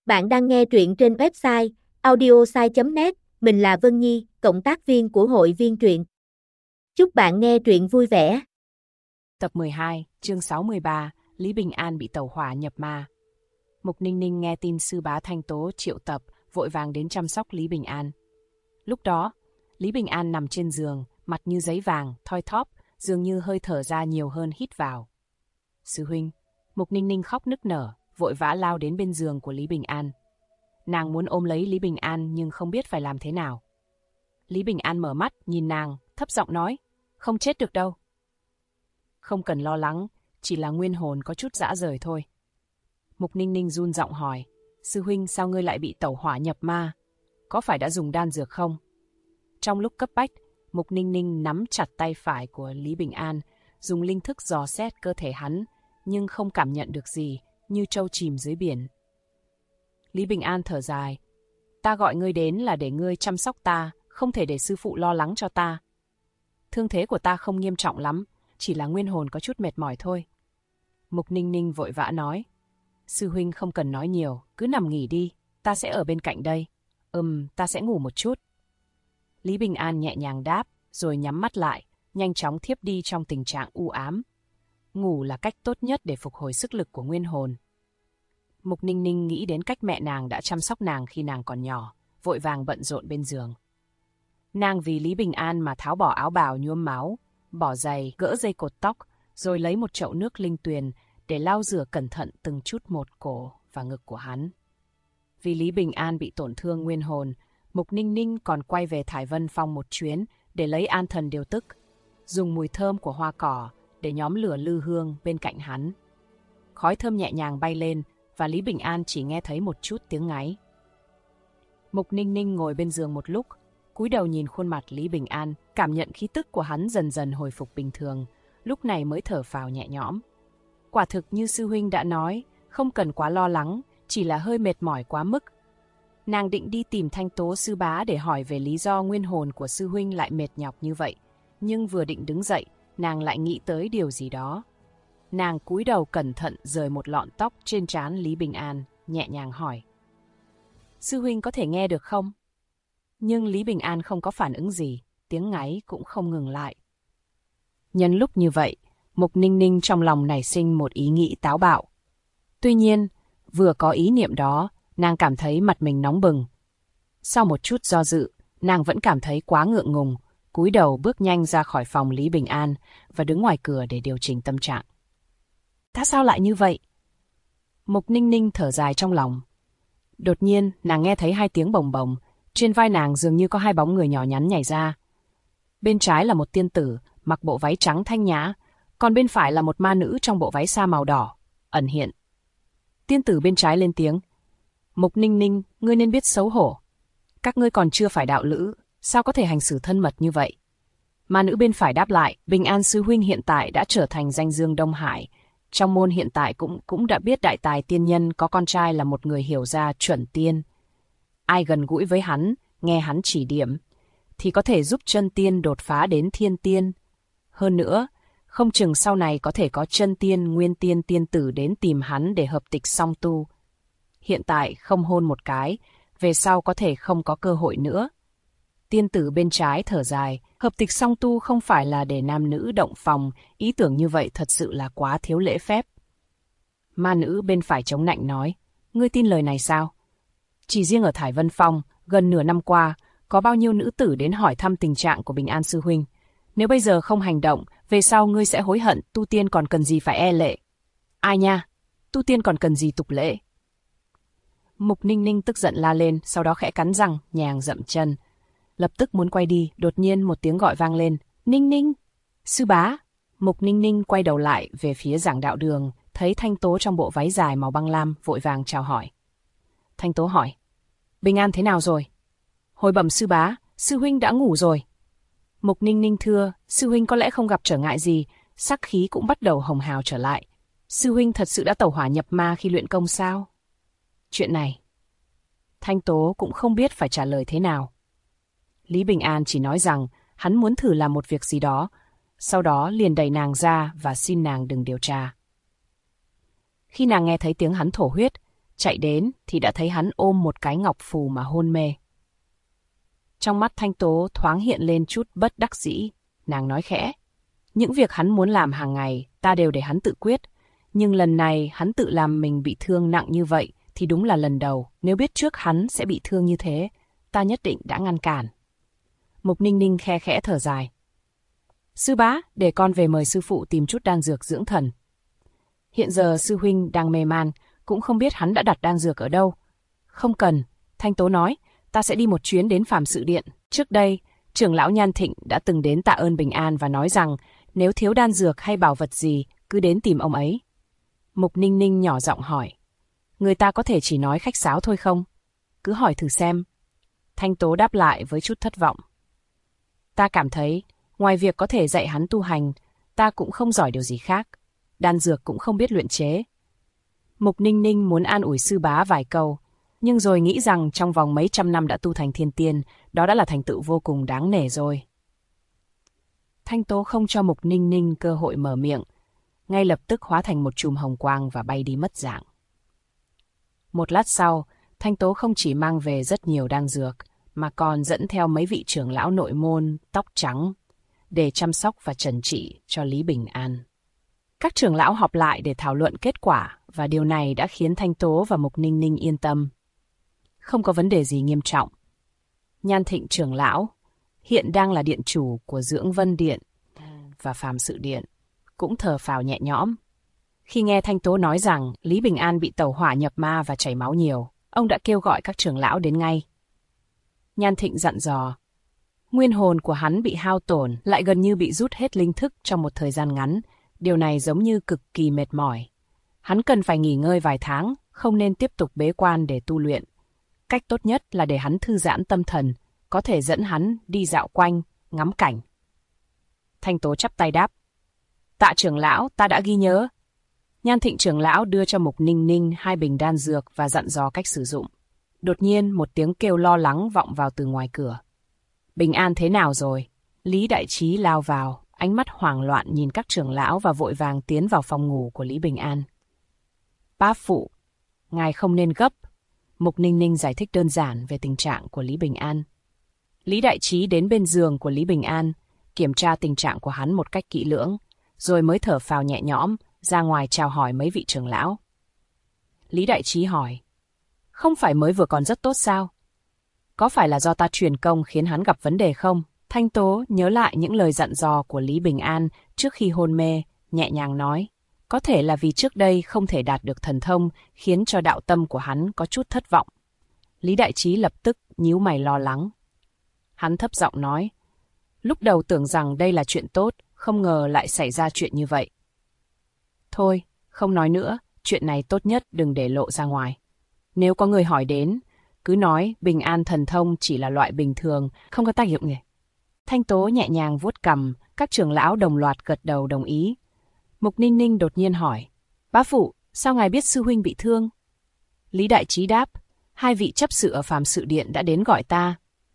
Bạn đang nghe truyện trên website audiosai.net, mình là Vân Nhi, cộng tác viên của hội viên truyện. Chúc bạn nghe truyện vui vẻ. Tập 12, chương 63, Lý Bình An bị tẩu hỏa nhập ma. Mục Ninh Ninh nghe tin sư bá Thanh Tố triệu tập, vội vàng đến chăm sóc Lý Bình An. Lúc đó, Lý Bình An nằm trên giường, mặt như giấy vàng, thoi thóp, dường như hơi thở ra nhiều hơn hít vào. Sư huynh, Mục Ninh Ninh khóc nức nở, vội vã lao đến bên giường của Lý Bình An. Nàng muốn ôm lấy Lý Bình An nhưng không biết phải làm thế nào. Lý Bình An mở mắt, nhìn nàng, thấp giọng nói, không chết được đâu. Không cần lo lắng, chỉ là nguyên hồn có chút rã rời thôi. Mục Ninh Ninh run giọng hỏi, sư huynh sao ngươi lại bị tẩu hỏa nhập ma? Có phải đã dùng đan dược không? Trong lúc cấp bách, Mục Ninh Ninh nắm chặt tay phải của Lý Bình An, dùng linh thức dò xét cơ thể hắn, nhưng không cảm nhận được gì, như trâu chìm dưới biển. Lý Bình An thở dài, ta gọi ngươi đến là để ngươi chăm sóc ta, không thể để sư phụ lo lắng cho ta. Thương thế của ta không nghiêm trọng lắm, chỉ là nguyên hồn có chút mệt mỏi thôi. Mục Ninh Ninh vội vã nói, sư huynh không cần nói nhiều, cứ nằm nghỉ đi, ta sẽ ở bên cạnh đây. Ta sẽ ngủ một chút. Lý Bình An nhẹ nhàng đáp, rồi nhắm mắt lại, nhanh chóng thiếp đi trong tình trạng u ám. Ngủ là cách tốt nhất để phục hồi sức lực của nguyên hồn. Mục Ninh Ninh nghĩ đến cách mẹ nàng đã chăm sóc nàng khi nàng còn nhỏ, vội vàng bận rộn bên giường. Nàng vì Lý Bình An mà tháo bỏ áo bào nhuốm máu, bỏ giày, gỡ dây cột tóc, rồi lấy một chậu nước linh tuyền để lau rửa cẩn thận từng chút một cổ và ngực của hắn. Vì Lý Bình An bị tổn thương nguyên hồn, Mục Ninh Ninh còn quay về Thải Vân Phong một chuyến để lấy an thần điều tức, dùng mùi thơm của hoa cỏ để nhóm lửa lư hương bên cạnh hắn. Khói thơm nhẹ nhàng bay lên và Lý Bình An chỉ nghe thấy một chút tiếng ngáy. Mục Ninh Ninh ngồi bên giường một lúc, cúi đầu nhìn khuôn mặt Lý Bình An, cảm nhận khí tức của hắn dần dần hồi phục bình thường, lúc này mới thở phào nhẹ nhõm. Quả thực như sư huynh đã nói, không cần quá lo lắng, chỉ là hơi mệt mỏi quá mức. Nàng định đi tìm Thanh Tố sư bá để hỏi về lý do nguyên hồn của sư huynh lại mệt nhọc như vậy, nhưng vừa định đứng dậy, nàng lại nghĩ tới điều gì đó. Nàng cúi đầu cẩn thận rời một lọn tóc trên trán Lý Bình An, nhẹ nhàng hỏi, sư huynh có thể nghe được không? Nhưng Lý Bình An không có phản ứng gì, tiếng ngáy cũng không ngừng lại. Nhân lúc như vậy, Mục Ninh Ninh trong lòng nảy sinh một ý nghĩ táo bạo. Tuy nhiên, vừa có ý niệm đó, nàng cảm thấy mặt mình nóng bừng. Sau một chút do dự, nàng vẫn cảm thấy quá ngượng ngùng, cúi đầu bước nhanh ra khỏi phòng Lý Bình An và đứng ngoài cửa để điều chỉnh tâm trạng. Tại sao lại như vậy? Mục Ninh Ninh thở dài trong lòng. Đột nhiên, nàng nghe thấy hai tiếng bồng bồng, trên vai nàng dường như có hai bóng người nhỏ nhắn nhảy ra. Bên trái là một tiên tử, mặc bộ váy trắng thanh nhã, còn bên phải là một ma nữ trong bộ váy sa màu đỏ, ẩn hiện. Tiên tử bên trái lên tiếng, Mục Ninh Ninh, ngươi nên biết xấu hổ. Các ngươi còn chưa phải đạo lữ, sao có thể hành xử thân mật như vậy? Ma nữ bên phải đáp lại, Bình An sư huynh hiện tại đã trở thành danh dương Đông Hải. Trong môn hiện tại cũng đã biết đại tài tiên nhân có con trai là một người hiểu ra chuẩn tiên. Ai gần gũi với hắn, nghe hắn chỉ điểm, thì có thể giúp chân tiên đột phá đến thiên tiên. Hơn nữa, không chừng sau này có thể có chân tiên, nguyên tiên, tiên tử đến tìm hắn để hợp tịch song tu. Hiện tại không hôn một cái, về sau có thể không có cơ hội nữa. Tiên tử bên trái thở dài, hợp tịch song tu không phải là để nam nữ động phòng, ý tưởng như vậy thật sự là quá thiếu lễ phép. Ma nữ bên phải chống nạnh nói, ngươi tin lời này sao? Chỉ riêng ở Thải Vân Phong, gần nửa năm qua, có bao nhiêu nữ tử đến hỏi thăm tình trạng của Bình An sư huynh. Nếu bây giờ không hành động, về sau ngươi sẽ hối hận, tu tiên còn cần gì phải e lệ. Ai nha, tu tiên còn cần gì tục lễ. Mục Ninh Ninh tức giận la lên, sau đó khẽ cắn răng, nhàng dậm chân. Lập tức muốn quay đi, đột nhiên một tiếng gọi vang lên, Ninh Ninh, sư bá. Mục Ninh Ninh quay đầu lại về phía giảng đạo đường, thấy Thanh Tố trong bộ váy dài màu băng lam, vội vàng chào hỏi. Thanh Tố hỏi, Bình An thế nào rồi? Hồi bẩm sư bá, sư huynh đã ngủ rồi. Mục Ninh Ninh thưa, sư huynh có lẽ không gặp trở ngại gì, sắc khí cũng bắt đầu hồng hào trở lại. Sư huynh thật sự đã tẩu hỏa nhập ma khi luyện công sao? Chuyện này, Thanh Tố cũng không biết phải trả lời thế nào. Lý Bình An chỉ nói rằng hắn muốn thử làm một việc gì đó, sau đó liền đẩy nàng ra và xin nàng đừng điều tra. Khi nàng nghe thấy tiếng hắn thổ huyết, chạy đến thì đã thấy hắn ôm một cái ngọc phù mà hôn mê. Trong mắt Thanh Tố thoáng hiện lên chút bất đắc dĩ, nàng nói khẽ. Những việc hắn muốn làm hàng ngày, ta đều để hắn tự quyết. Nhưng lần này hắn tự làm mình bị thương nặng như vậy thì đúng là lần đầu. Nếu biết trước hắn sẽ bị thương như thế, ta nhất định đã ngăn cản. Mục Ninh Ninh khe khẽ thở dài. Sư bá, để con về mời sư phụ tìm chút đan dược dưỡng thần. Hiện giờ sư huynh đang mê man, cũng không biết hắn đã đặt đan dược ở đâu. Không cần, Thanh Tố nói, ta sẽ đi một chuyến đến Phàm Sự Điện. Trước đây, trưởng lão Nhan Thịnh đã từng đến tạ ơn Bình An và nói rằng nếu thiếu đan dược hay bảo vật gì, cứ đến tìm ông ấy. Mục Ninh Ninh nhỏ giọng hỏi, người ta có thể chỉ nói khách sáo thôi không? Cứ hỏi thử xem. Thanh Tố đáp lại với chút thất vọng. Ta cảm thấy, ngoài việc có thể dạy hắn tu hành, ta cũng không giỏi điều gì khác. Đan dược cũng không biết luyện chế. Mục Ninh Ninh muốn an ủi sư bá vài câu, nhưng rồi nghĩ rằng trong vòng mấy trăm năm đã tu thành thiên tiên, đó đã là thành tựu vô cùng đáng nể rồi. Thanh Tố không cho Mục Ninh Ninh cơ hội mở miệng, ngay lập tức hóa thành một chùm hồng quang và bay đi mất dạng. Một lát sau, Thanh Tố không chỉ mang về rất nhiều đan dược, mà còn dẫn theo mấy vị trưởng lão nội môn tóc trắng để chăm sóc và trần trị cho Lý Bình An. Các trưởng lão họp lại để thảo luận kết quả và điều này đã khiến Thanh Tố và Mục Ninh Ninh yên tâm. Không có vấn đề gì nghiêm trọng. Nhan Thịnh trưởng lão, hiện đang là điện chủ của Dưỡng Vân Điện và Phàm Sự Điện, cũng thở phào nhẹ nhõm. Khi nghe Thanh Tố nói rằng Lý Bình An bị tẩu hỏa nhập ma và chảy máu nhiều, ông đã kêu gọi các trưởng lão đến ngay. Nhan Thịnh dặn dò, nguyên hồn của hắn bị hao tổn, lại gần như bị rút hết linh thức trong một thời gian ngắn. Điều này giống như cực kỳ mệt mỏi. Hắn cần phải nghỉ ngơi vài tháng, không nên tiếp tục bế quan để tu luyện. Cách tốt nhất là để hắn thư giãn tâm thần, có thể dẫn hắn đi dạo quanh, ngắm cảnh. Thanh Tố chắp tay đáp. Tạ trưởng lão, ta đã ghi nhớ. Nhan Thịnh trưởng lão đưa cho Mục Ninh Ninh 2 bình đan dược và dặn dò cách sử dụng. Đột nhiên một tiếng kêu lo lắng vọng vào từ ngoài cửa. Bình An thế nào rồi? Lý Đại Trí lao vào, ánh mắt hoảng loạn nhìn các trưởng lão và vội vàng tiến vào phòng ngủ của Lý Bình An. Bá phụ, ngài không nên gấp. Mục Ninh Ninh giải thích đơn giản về tình trạng của Lý Bình An. Lý Đại Trí đến bên giường của Lý Bình An, kiểm tra tình trạng của hắn một cách kỹ lưỡng, rồi mới thở phào nhẹ nhõm, ra ngoài chào hỏi mấy vị trưởng lão. Lý Đại Trí hỏi, không phải mới vừa còn rất tốt sao? Có phải là do ta truyền công khiến hắn gặp vấn đề không? Thanh Tố nhớ lại những lời dặn dò của Lý Bình An trước khi hôn mê, nhẹ nhàng nói, có thể là vì trước đây không thể đạt được thần thông khiến cho đạo tâm của hắn có chút thất vọng. Lý Đại Trí lập tức nhíu mày lo lắng. Hắn thấp giọng nói, lúc đầu tưởng rằng đây là chuyện tốt, không ngờ lại xảy ra chuyện như vậy. Thôi, không nói nữa, chuyện này tốt nhất đừng để lộ ra ngoài. Nếu có người hỏi đến, cứ nói Bình An thần thông chỉ là loại bình thường, không có tác dụng gì. Thanh Tố nhẹ nhàng vuốt cằm, các trưởng lão đồng loạt gật đầu đồng ý. Mục Ninh Ninh đột nhiên hỏi, bá phụ, sao ngài biết sư huynh bị thương? Lý Đại Trí đáp, 2 vị chấp sự ở Phàm Sự Điện đã đến gọi ta.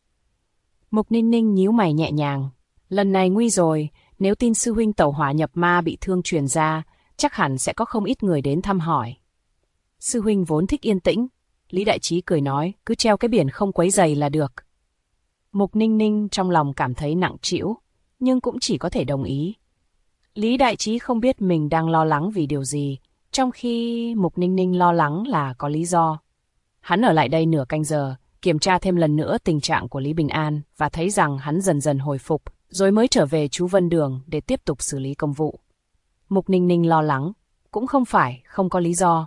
Mục Ninh Ninh nhíu mày nhẹ nhàng, lần này nguy rồi, nếu tin sư huynh tẩu hỏa nhập ma bị thương truyền ra, chắc hẳn sẽ có không ít người đến thăm hỏi. Sư huynh vốn thích yên tĩnh, Lý Đại Trí cười nói, cứ treo cái biển không quấy rầy là được. Mục Ninh Ninh trong lòng cảm thấy nặng trĩu, nhưng cũng chỉ có thể đồng ý. Lý Đại Trí không biết mình đang lo lắng vì điều gì, trong khi Mục Ninh Ninh lo lắng là có lý do. Hắn ở lại đây nửa canh giờ, kiểm tra thêm lần nữa tình trạng của Lý Bình An và thấy rằng hắn dần dần hồi phục, rồi mới trở về chú Vân Đường để tiếp tục xử lý công vụ. Mục Ninh Ninh lo lắng, cũng không phải không có lý do.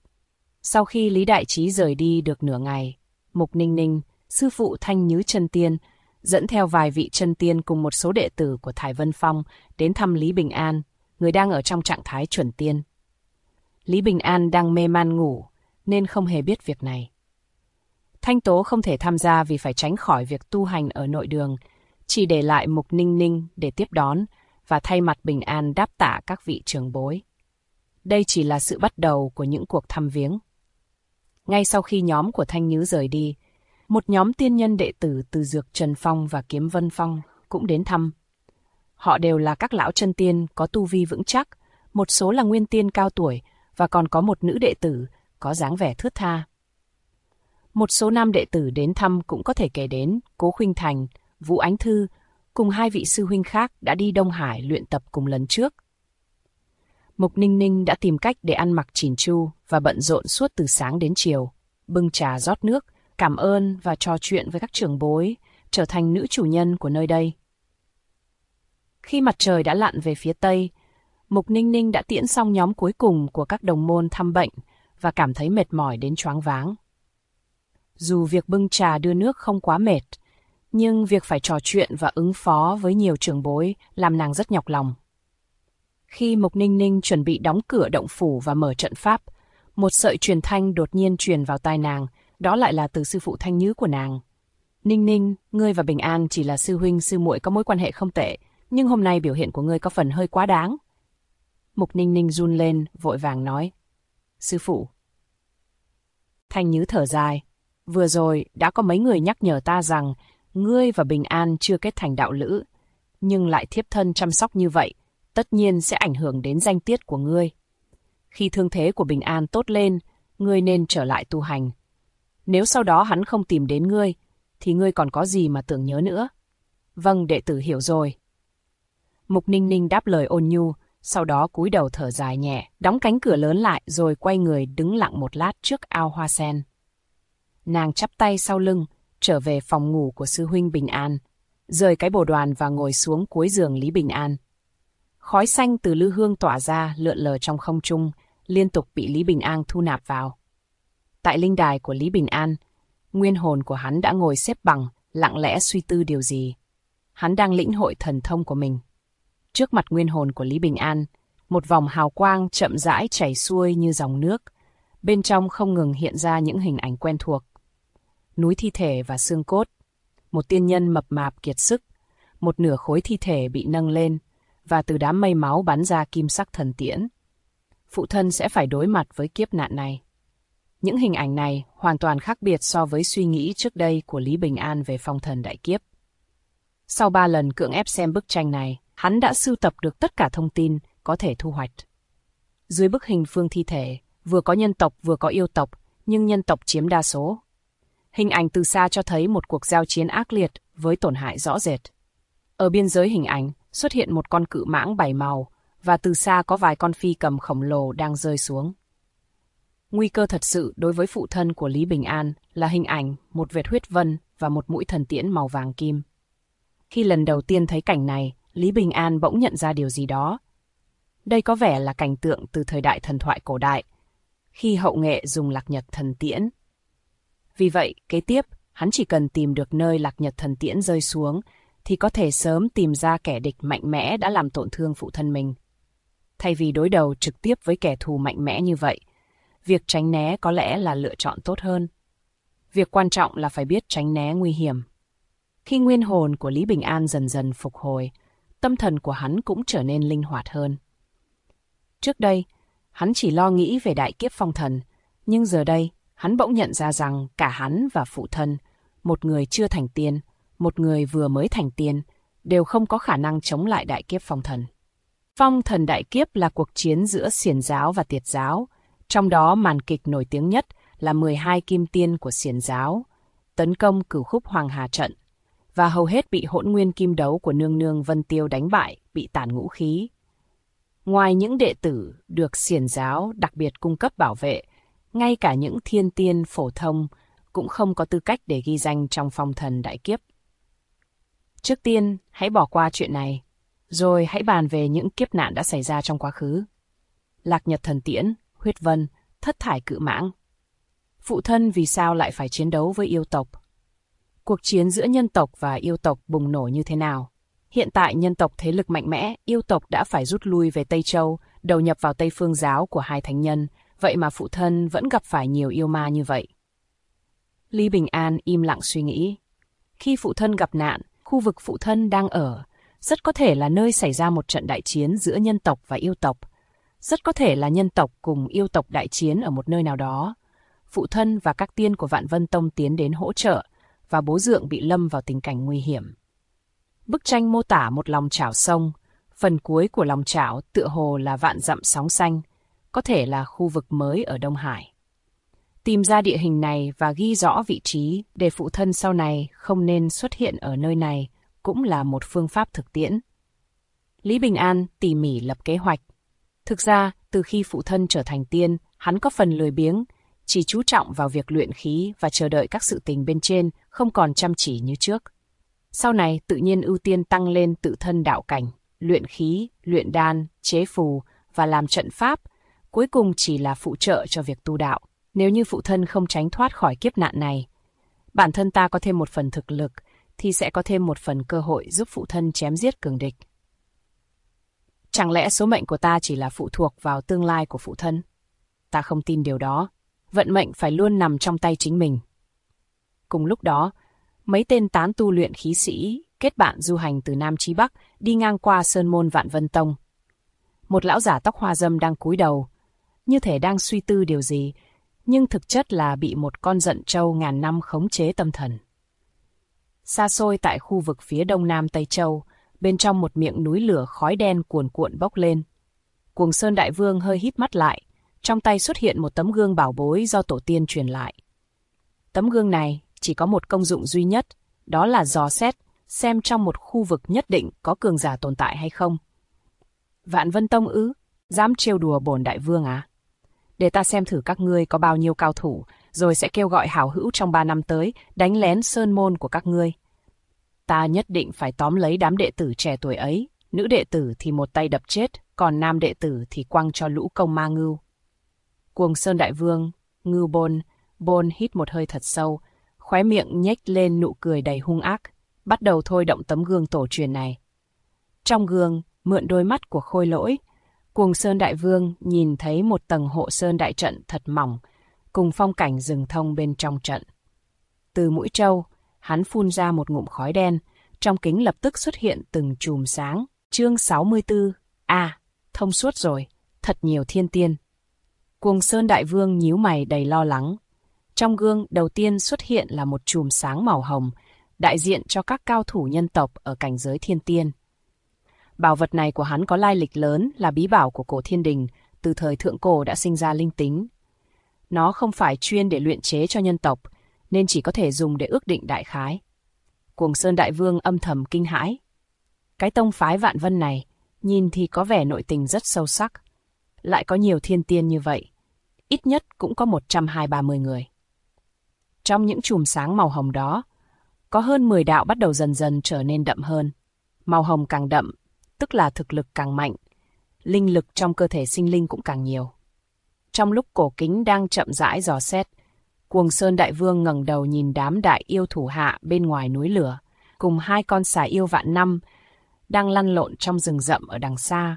Sau khi Lý Đại Trí rời đi được nửa ngày, Mục Ninh Ninh, sư phụ Thanh Nhứ Chân Tiên, dẫn theo vài vị chân tiên cùng một số đệ tử của Thải Vân Phong đến thăm Lý Bình An, người đang ở trong trạng thái chuẩn tiên. Lý Bình An đang mê man ngủ, nên không hề biết việc này. Thanh Tố không thể tham gia vì phải tránh khỏi việc tu hành ở nội đường, chỉ để lại Mục Ninh Ninh để tiếp đón và thay mặt Bình An đáp tạ các vị trưởng bối. Đây chỉ là sự bắt đầu của những cuộc thăm viếng. Ngay sau khi nhóm của Thanh Nhứ rời đi, một nhóm tiên nhân đệ tử từ Dược Trần Phong và Kiếm Vân Phong cũng đến thăm. Họ đều là các lão chân tiên có tu vi vững chắc, một số là nguyên tiên cao tuổi và còn có một nữ đệ tử có dáng vẻ thướt tha. Một số nam đệ tử đến thăm cũng có thể kể đến Cố Khuynh Thành, Vũ Ánh Thư, cùng 2 vị sư huynh khác đã đi Đông Hải luyện tập cùng lần trước. Mục Ninh Ninh đã tìm cách để ăn mặc chỉn chu và bận rộn suốt từ sáng đến chiều, bưng trà rót nước, cảm ơn và trò chuyện với các trưởng bối, trở thành nữ chủ nhân của nơi đây. Khi mặt trời đã lặn về phía tây, Mục Ninh Ninh đã tiễn xong nhóm cuối cùng của các đồng môn thăm bệnh và cảm thấy mệt mỏi đến choáng váng. Dù việc bưng trà đưa nước không quá mệt, nhưng việc phải trò chuyện và ứng phó với nhiều trưởng bối làm nàng rất nhọc lòng. Khi Mục Ninh Ninh chuẩn bị đóng cửa động phủ và mở trận pháp, một sợi truyền thanh đột nhiên truyền vào tai nàng, đó lại là từ sư phụ Thanh Nhứ của nàng. Ninh Ninh, ngươi và Bình An chỉ là sư huynh sư muội có mối quan hệ không tệ, nhưng hôm nay biểu hiện của ngươi có phần hơi quá đáng. Mục Ninh Ninh run lên, vội vàng nói. Sư phụ. Thanh Nhứ thở dài. Vừa rồi đã có mấy người nhắc nhở ta rằng ngươi và Bình An chưa kết thành đạo lữ, nhưng lại thiếp thân chăm sóc như vậy, tất nhiên sẽ ảnh hưởng đến danh tiết của ngươi. Khi thương thế của Bình An tốt lên, ngươi nên trở lại tu hành. Nếu sau đó hắn không tìm đến ngươi, thì ngươi còn có gì mà tưởng nhớ nữa. Vâng, đệ tử hiểu rồi. Mục Ninh Ninh đáp lời ôn nhu, sau đó cúi đầu thở dài nhẹ, đóng cánh cửa lớn lại rồi quay người đứng lặng một lát trước ao hoa sen. Nàng chắp tay sau lưng, trở về phòng ngủ của sư huynh Bình An, rời cái bồ đoàn và ngồi xuống cuối giường Lý Bình An. Khói xanh từ lư hương tỏa ra lượn lờ trong không trung, liên tục bị Lý Bình An thu nạp vào. Tại linh đài của Lý Bình An, nguyên hồn của hắn đã ngồi xếp bằng, lặng lẽ suy tư điều gì. Hắn đang lĩnh hội thần thông của mình. Trước mặt nguyên hồn của Lý Bình An, một vòng hào quang chậm rãi chảy xuôi như dòng nước. Bên trong không ngừng hiện ra những hình ảnh quen thuộc. Núi thi thể và xương cốt, một tiên nhân mập mạp kiệt sức, một nửa khối thi thể bị nâng lên, và từ đám mây máu bắn ra kim sắc thần tiễn. Phụ thân sẽ phải đối mặt với kiếp nạn này. Những hình ảnh này hoàn toàn khác biệt so với suy nghĩ trước đây của Lý Bình An về phong thần đại kiếp. Sau 3 lần cưỡng ép xem bức tranh này, hắn đã sưu tập được tất cả thông tin có thể thu hoạch. Dưới bức hình phương thi thể, vừa có nhân tộc vừa có yêu tộc, nhưng nhân tộc chiếm đa số. Hình ảnh từ xa cho thấy một cuộc giao chiến ác liệt với tổn hại rõ rệt. Ở biên giới hình ảnh xuất hiện một con cự mãng 7 màu, và từ xa có vài con phi cầm khổng lồ đang rơi xuống. Nguy cơ thật sự đối với phụ thân của Lý Bình An là hình ảnh một vệt huyết vân và một mũi thần tiễn màu vàng kim. Khi lần đầu tiên thấy cảnh này, Lý Bình An bỗng nhận ra điều gì đó. Đây có vẻ là cảnh tượng từ thời đại thần thoại cổ đại, khi hậu nghệ dùng lạc nhật thần tiễn. Vì vậy, kế tiếp, hắn chỉ cần tìm được nơi lạc nhật thần tiễn rơi xuống, thì có thể sớm tìm ra kẻ địch mạnh mẽ đã làm tổn thương phụ thân mình. Thay vì đối đầu trực tiếp với kẻ thù mạnh mẽ như vậy, việc tránh né có lẽ là lựa chọn tốt hơn. Việc quan trọng là phải biết tránh né nguy hiểm. Khi nguyên hồn của Lý Bình An dần dần phục hồi, tâm thần của hắn cũng trở nên linh hoạt hơn. Trước đây, hắn chỉ lo nghĩ về đại kiếp phong thần, nhưng giờ đây, hắn bỗng nhận ra rằng cả hắn và phụ thân, một người chưa thành tiên, một người vừa mới thành tiên, đều không có khả năng chống lại đại kiếp phong thần. Phong thần đại kiếp là cuộc chiến giữa Xiển giáo và Tiệt giáo, trong đó màn kịch nổi tiếng nhất là 12 kim tiên của Xiển giáo, tấn công Cửu Khúc Hoàng Hà trận, và hầu hết bị Hỗn Nguyên Kim Đấu của nương nương Vân Tiêu đánh bại, bị tản ngũ khí. Ngoài những đệ tử được Xiển giáo đặc biệt cung cấp bảo vệ, ngay cả những thiên tiên phổ thông cũng không có tư cách để ghi danh trong phong thần đại kiếp. Trước tiên, hãy bỏ qua chuyện này, rồi hãy bàn về những kiếp nạn đã xảy ra trong quá khứ. Lạc nhật thần tiễn, huyết vân, thất thải cự mãng. Phụ thân vì sao lại phải chiến đấu với yêu tộc? Cuộc chiến giữa nhân tộc và yêu tộc bùng nổ như thế nào? Hiện tại nhân tộc thế lực mạnh mẽ, yêu tộc đã phải rút lui về Tây Châu, đầu nhập vào Tây Phương giáo của hai thánh nhân, vậy mà phụ thân vẫn gặp phải nhiều yêu ma như vậy. Lý Bình An im lặng suy nghĩ. Khi phụ thân gặp nạn, khu vực phụ thân đang ở, rất có thể là nơi xảy ra một trận đại chiến giữa nhân tộc và yêu tộc. Rất có thể là nhân tộc cùng yêu tộc đại chiến ở một nơi nào đó. Phụ thân và các tiên của Vạn Vân Tông tiến đến hỗ trợ, và bố dượng bị lâm vào tình cảnh nguy hiểm. Bức tranh mô tả một lòng chảo sông, phần cuối của lòng chảo tựa hồ là vạn dặm sóng xanh, có thể là khu vực mới ở Đông Hải. Tìm ra địa hình này và ghi rõ vị trí để phụ thân sau này không nên xuất hiện ở nơi này cũng là một phương pháp thực tiễn. Lý Bình An tỉ mỉ lập kế hoạch. Thực ra, từ khi phụ thân trở thành tiên, hắn có phần lười biếng, chỉ chú trọng vào việc luyện khí và chờ đợi các sự tình bên trên, không còn chăm chỉ như trước. Sau này tự nhiên ưu tiên tăng lên tự thân đạo cảnh, luyện khí, luyện đan, chế phù và làm trận pháp, cuối cùng chỉ là phụ trợ cho việc tu đạo. Nếu như phụ thân không tránh thoát khỏi kiếp nạn này, bản thân ta có thêm một phần thực lực, thì sẽ có thêm một phần cơ hội giúp phụ thân chém giết cường địch. Chẳng lẽ số mệnh của ta chỉ là phụ thuộc vào tương lai của phụ thân? Ta không tin điều đó. Vận mệnh phải luôn nằm trong tay chính mình. Cùng lúc đó, mấy tên tán tu luyện khí sĩ kết bạn du hành từ Nam chí Bắc, đi ngang qua sơn môn Vạn Vân Tông. Một lão giả tóc hoa râm đang cúi đầu, như thể đang suy tư điều gì, nhưng thực chất là bị một con giận trâu ngàn năm khống chế tâm thần. Xa xôi tại khu vực phía đông nam Tây Châu, bên trong một miệng núi lửa khói đen cuồn cuộn bốc lên. Cuồng Sơn Đại Vương hơi híp mắt lại, trong tay xuất hiện một tấm gương bảo bối do tổ tiên truyền lại. Tấm gương này chỉ có một công dụng duy nhất, đó là dò xét, xem trong một khu vực nhất định có cường giả tồn tại hay không. Vạn Vân Tông ư? Dám trêu đùa bổn đại vương à? Để ta xem thử các ngươi có bao nhiêu cao thủ, rồi sẽ kêu gọi hảo hữu trong 3 năm tới, đánh lén sơn môn của các ngươi. Ta nhất định phải tóm lấy đám đệ tử trẻ tuổi ấy, nữ đệ tử thì một tay đập chết, còn nam đệ tử thì quăng cho lũ công ma ngưu. Cuồng Sơn Đại Vương, Ngưu Bôn hít một hơi thật sâu, khóe miệng nhếch lên nụ cười đầy hung ác, bắt đầu thôi động tấm gương tổ truyền này. Trong gương, mượn đôi mắt của Khôi Lỗi, Cuồng Sơn Đại Vương nhìn thấy một tầng hộ sơn đại trận thật mỏng, cùng phong cảnh rừng thông bên trong trận. Từ mũi trâu, hắn phun ra một ngụm khói đen, trong kính lập tức xuất hiện từng chùm sáng. Chương 64. Thông suốt rồi, thật nhiều thiên tiên. Cuồng Sơn Đại Vương nhíu mày đầy lo lắng. Trong gương đầu tiên xuất hiện là một chùm sáng màu hồng, đại diện cho các cao thủ nhân tộc ở cảnh giới thiên tiên. Bảo vật này của hắn có lai lịch lớn, là bí bảo của cổ thiên đình, từ thời thượng cổ đã sinh ra linh tính. Nó không phải chuyên để luyện chế cho nhân tộc, nên chỉ có thể dùng để ước định đại khái. Cuồng Sơn Đại Vương âm thầm kinh hãi. Cái tông phái Vạn Vân này, nhìn thì có vẻ nội tình rất sâu sắc. Lại có nhiều thiên tiên như vậy, ít nhất cũng có 120-130 người. Trong những chùm sáng màu hồng đó, có hơn 10 đạo bắt đầu dần dần trở nên đậm hơn. Màu hồng càng đậm, tức là thực lực càng mạnh, linh lực trong cơ thể sinh linh cũng càng nhiều. Trong lúc cổ kính đang chậm rãi dò xét, Cuồng Sơn Đại Vương ngẩng đầu nhìn đám đại yêu thủ hạ bên ngoài núi lửa, cùng 2 con xà yêu vạn năm đang lăn lộn trong rừng rậm ở đằng xa.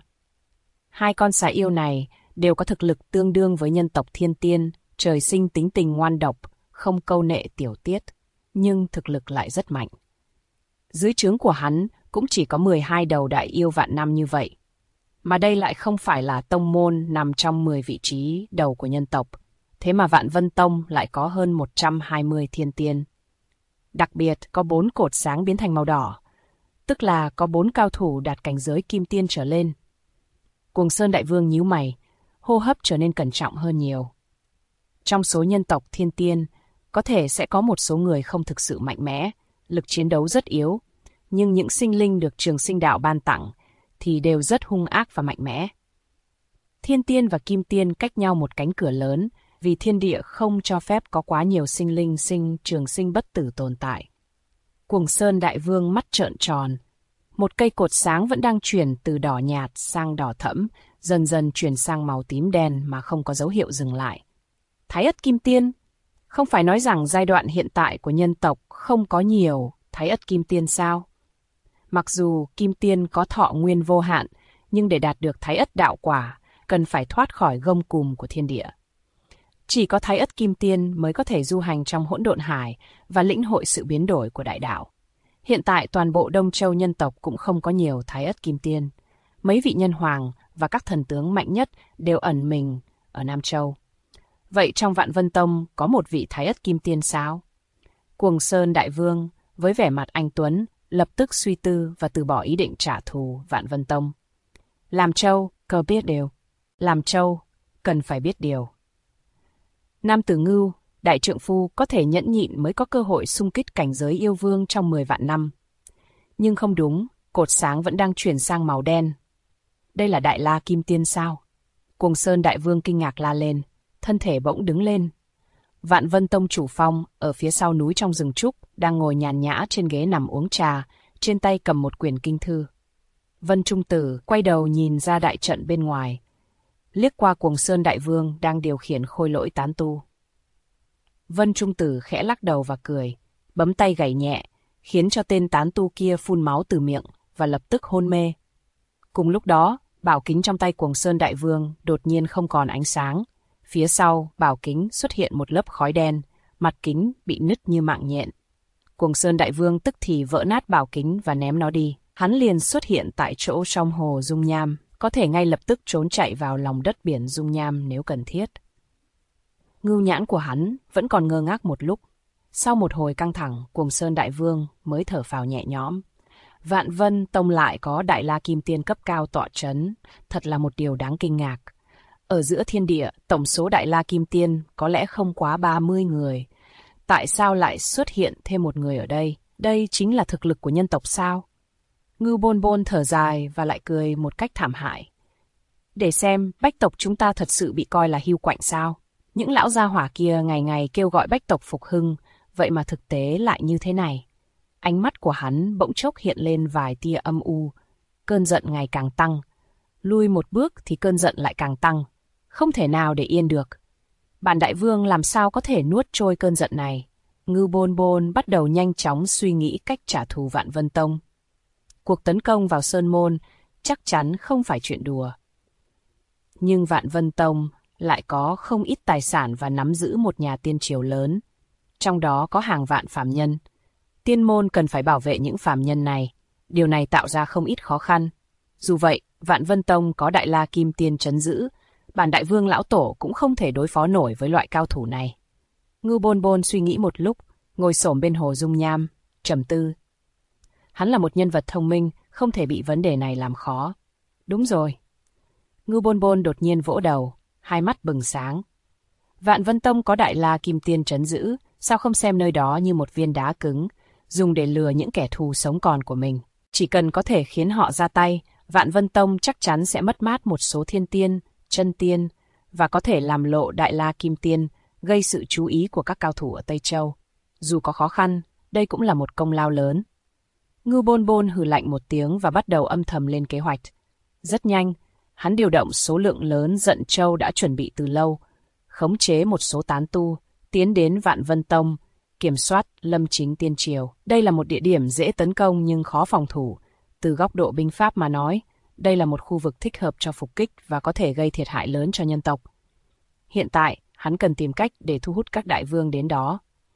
2 con xà yêu này đều có thực lực tương đương với nhân tộc thiên tiên, trời sinh tính tình ngoan độc, không câu nệ tiểu tiết, nhưng thực lực lại rất mạnh. Dưới trướng của hắn cũng chỉ có 12 đầu đại yêu vạn năm như vậy. Mà đây lại không phải là tông môn nằm trong 10 vị trí đầu của nhân tộc, thế mà Vạn Vân Tông lại có hơn 120 thiên tiên. Đặc biệt có 4 cột sáng biến thành màu đỏ, tức là có 4 cao thủ đạt cảnh giới kim tiên trở lên. Cuồng Sơn Đại Vương nhíu mày, hô hấp trở nên cẩn trọng hơn nhiều. Trong số nhân tộc thiên tiên, có thể sẽ có một số người không thực sự mạnh mẽ, lực chiến đấu rất yếu, nhưng những sinh linh được Trường Sinh Đạo ban tặng thì đều rất hung ác và mạnh mẽ. Thiên tiên và kim tiên cách nhau một cánh cửa lớn, vì thiên địa không cho phép có quá nhiều sinh linh trường sinh bất tử tồn tại. Cuồng Sơn Đại Vương mắt trợn tròn. Một cây cột sáng vẫn đang chuyển từ đỏ nhạt sang đỏ thẫm, dần dần chuyển sang màu tím đen mà không có dấu hiệu dừng lại. Thái Ất Kim Tiên? Không phải nói rằng giai đoạn hiện tại của nhân tộc không có nhiều Thái Ất Kim Tiên sao? Mặc dù Kim Tiên có thọ nguyên vô hạn, nhưng để đạt được Thái Ất đạo quả, cần phải thoát khỏi gông cùm của thiên địa. Chỉ có Thái Ất Kim Tiên mới có thể du hành trong hỗn độn hải và lĩnh hội sự biến đổi của đại đạo. Hiện tại toàn bộ Đông Châu nhân tộc cũng không có nhiều Thái Ất Kim Tiên. Mấy vị nhân hoàng và các thần tướng mạnh nhất đều ẩn mình ở Nam Châu. Vậy trong Vạn Vân Tông có một vị Thái Ất Kim Tiên sao? Cuồng Sơn Đại Vương với vẻ mặt anh tuấn lập tức suy tư và từ bỏ ý định trả thù Vạn Vân Tông. Làm Châu cơ biết điều. Làm Châu cần phải biết điều. Nam Tử Ngưu đại trượng phu có thể nhẫn nhịn mới có cơ hội xung kích cảnh giới yêu vương trong 10 vạn năm. Nhưng không đúng, cột sáng vẫn đang chuyển sang màu đen. Đây là Đại La Kim Tiên sao? Cuồng Sơn Đại Vương kinh ngạc la lên, thân thể bỗng đứng lên. Vạn Vân Tông chủ Phong, ở phía sau núi trong rừng trúc, đang ngồi nhàn nhã trên ghế nằm uống trà, trên tay cầm một quyển kinh thư. Vân Trung Tử quay đầu nhìn ra đại trận bên ngoài, liếc qua Cuồng Sơn Đại Vương đang điều khiển khôi lỗi tán tu. Vân Trung Tử khẽ lắc đầu và cười, bấm tay gảy nhẹ, khiến cho tên tán tu kia phun máu từ miệng và lập tức hôn mê. Cùng lúc đó, bảo kính trong tay Cuồng Sơn Đại Vương đột nhiên không còn ánh sáng. Phía sau, bảo kính xuất hiện một lớp khói đen, mặt kính bị nứt như mạng nhện. Cuồng Sơn Đại Vương tức thì vỡ nát bảo kính và ném nó đi. Hắn liền xuất hiện tại chỗ trong hồ Dung Nham, có thể ngay lập tức trốn chạy vào lòng đất biển Dung Nham nếu cần thiết. Ngưu nhãn của hắn vẫn còn ngơ ngác một lúc. Sau một hồi căng thẳng, Cuồng Sơn Đại Vương mới thở phào nhẹ nhõm. Vạn Vân Tông lại có Đại La Kim Tiên cấp cao tọa trấn, thật là một điều đáng kinh ngạc. Ở giữa thiên địa, tổng số Đại La Kim Tiên có lẽ không quá 30 người. Tại sao lại xuất hiện thêm một người ở đây? Đây chính là thực lực của nhân tộc sao? Ngưu Bôn Bôn thở dài và lại cười một cách thảm hại. Để xem, bách tộc chúng ta thật sự bị coi là hiu quạnh sao? Những lão gia hỏa kia ngày ngày kêu gọi bách tộc phục hưng, vậy mà thực tế lại như thế này. Ánh mắt của hắn bỗng chốc hiện lên vài tia âm u, cơn giận ngày càng tăng. Lui một bước thì cơn giận lại càng tăng, không thể nào để yên được. Bản đại vương làm sao có thể nuốt trôi cơn giận này? Ngưu Bôn Bôn bắt đầu nhanh chóng suy nghĩ cách trả thù Vạn Vân Tông. Cuộc tấn công vào Sơn Môn chắc chắn không phải chuyện đùa. Nhưng Vạn Vân Tông lại có không ít tài sản và nắm giữ một nhà tiên triều lớn, trong đó có hàng vạn phàm nhân. Tiên môn cần phải bảo vệ những phàm nhân này, điều này tạo ra không ít khó khăn. Dù vậy, Vạn Vân Tông có Đại La Kim Tiên trấn giữ, bản đại vương lão tổ cũng không thể đối phó nổi với loại cao thủ này. Ngưu Bôn Bôn suy nghĩ một lúc, ngồi xổm bên hồ Dung Nham, trầm tư. Hắn là một nhân vật thông minh, không thể bị vấn đề này làm khó. Đúng rồi. Ngưu Bôn Bôn đột nhiên vỗ đầu, hai mắt bừng sáng. Vạn Vân Tông có Đại La Kim Tiên trấn giữ, sao không xem nơi đó như một viên đá cứng, dùng để lừa những kẻ thù sống còn của mình. Chỉ cần có thể khiến họ ra tay, Vạn Vân Tông chắc chắn sẽ mất mát một số thiên tiên, chân tiên, và có thể làm lộ Đại La Kim Tiên, gây sự chú ý của các cao thủ ở Tây Châu. Dù có khó khăn, đây cũng là một công lao lớn. Ngưu Bôn Bôn hừ lạnh một tiếng và bắt đầu âm thầm lên kế hoạch. Rất nhanh, hắn điều động số lượng lớn Dận Châu đã chuẩn bị từ lâu, khống chế một số tán tu, tiến đến Vạn Vân Tông, kiểm soát Lâm Chính Tiên Triều. Đây là một địa điểm dễ tấn công nhưng khó phòng thủ. Từ góc độ binh pháp mà nói, đây là một khu vực thích hợp cho phục kích và có thể gây thiệt hại lớn cho nhân tộc. Hiện tại, hắn cần tìm cách để thu hút các đại vương đến đó.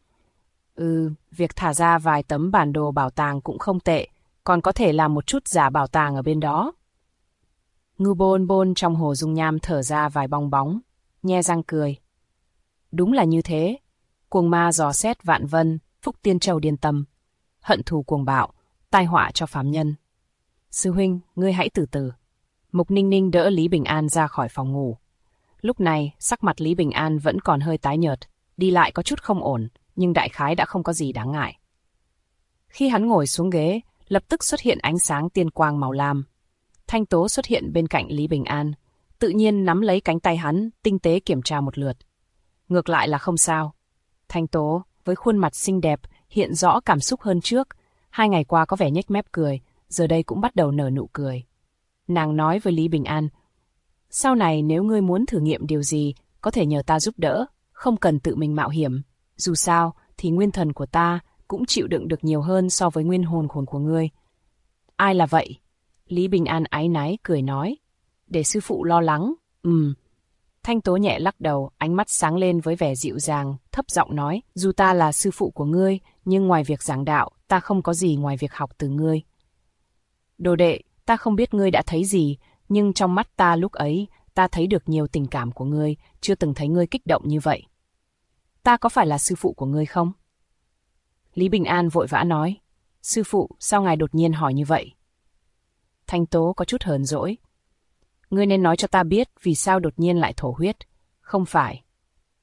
Việc thả ra vài tấm bản đồ bảo tàng cũng không tệ, còn có thể làm một chút giả bảo tàng ở bên đó. Ngưu Bôn Bôn trong hồ Dung Nham thở ra vài bong bóng, nhe răng cười. Đúng là như thế. Cuồng ma dò xét vạn vân, phúc tiên châu điên tâm. Hận thù cuồng bạo, tai họa cho phàm nhân. Sư huynh, ngươi hãy từ từ. Mục Ninh Ninh đỡ Lý Bình An ra khỏi phòng ngủ. Lúc này, sắc mặt Lý Bình An vẫn còn hơi tái nhợt, đi lại có chút không ổn, nhưng đại khái đã không có gì đáng ngại. Khi hắn ngồi xuống ghế, lập tức xuất hiện ánh sáng tiên quang màu lam. Thanh Tố xuất hiện bên cạnh Lý Bình An, tự nhiên nắm lấy cánh tay hắn, tinh tế kiểm tra một lượt. Ngược lại là không sao. Thanh Tố, với khuôn mặt xinh đẹp, hiện rõ cảm xúc hơn trước. 2 ngày qua có vẻ nhếch mép cười, giờ đây cũng bắt đầu nở nụ cười. Nàng nói với Lý Bình An, sau này nếu ngươi muốn thử nghiệm điều gì, có thể nhờ ta giúp đỡ, không cần tự mình mạo hiểm. Dù sao, thì nguyên thần của ta cũng chịu đựng được nhiều hơn so với nguyên hồn của ngươi. Ai là vậy? Lý Bình An áy náy cười nói. Để sư phụ lo lắng. Thanh Tố nhẹ lắc đầu, ánh mắt sáng lên với vẻ dịu dàng, thấp giọng nói, dù ta là sư phụ của ngươi, nhưng ngoài việc giảng đạo, ta không có gì ngoài việc học từ ngươi. Đồ đệ, ta không biết ngươi đã thấy gì, nhưng trong mắt ta lúc ấy, ta thấy được nhiều tình cảm của ngươi, chưa từng thấy ngươi kích động như vậy. Ta có phải là sư phụ của ngươi không? Lý Bình An vội vã nói, sư phụ, sao ngài đột nhiên hỏi như vậy? Thanh Tố có chút hờn dỗi. Ngươi nên nói cho ta biết vì sao đột nhiên lại thổ huyết. Không phải.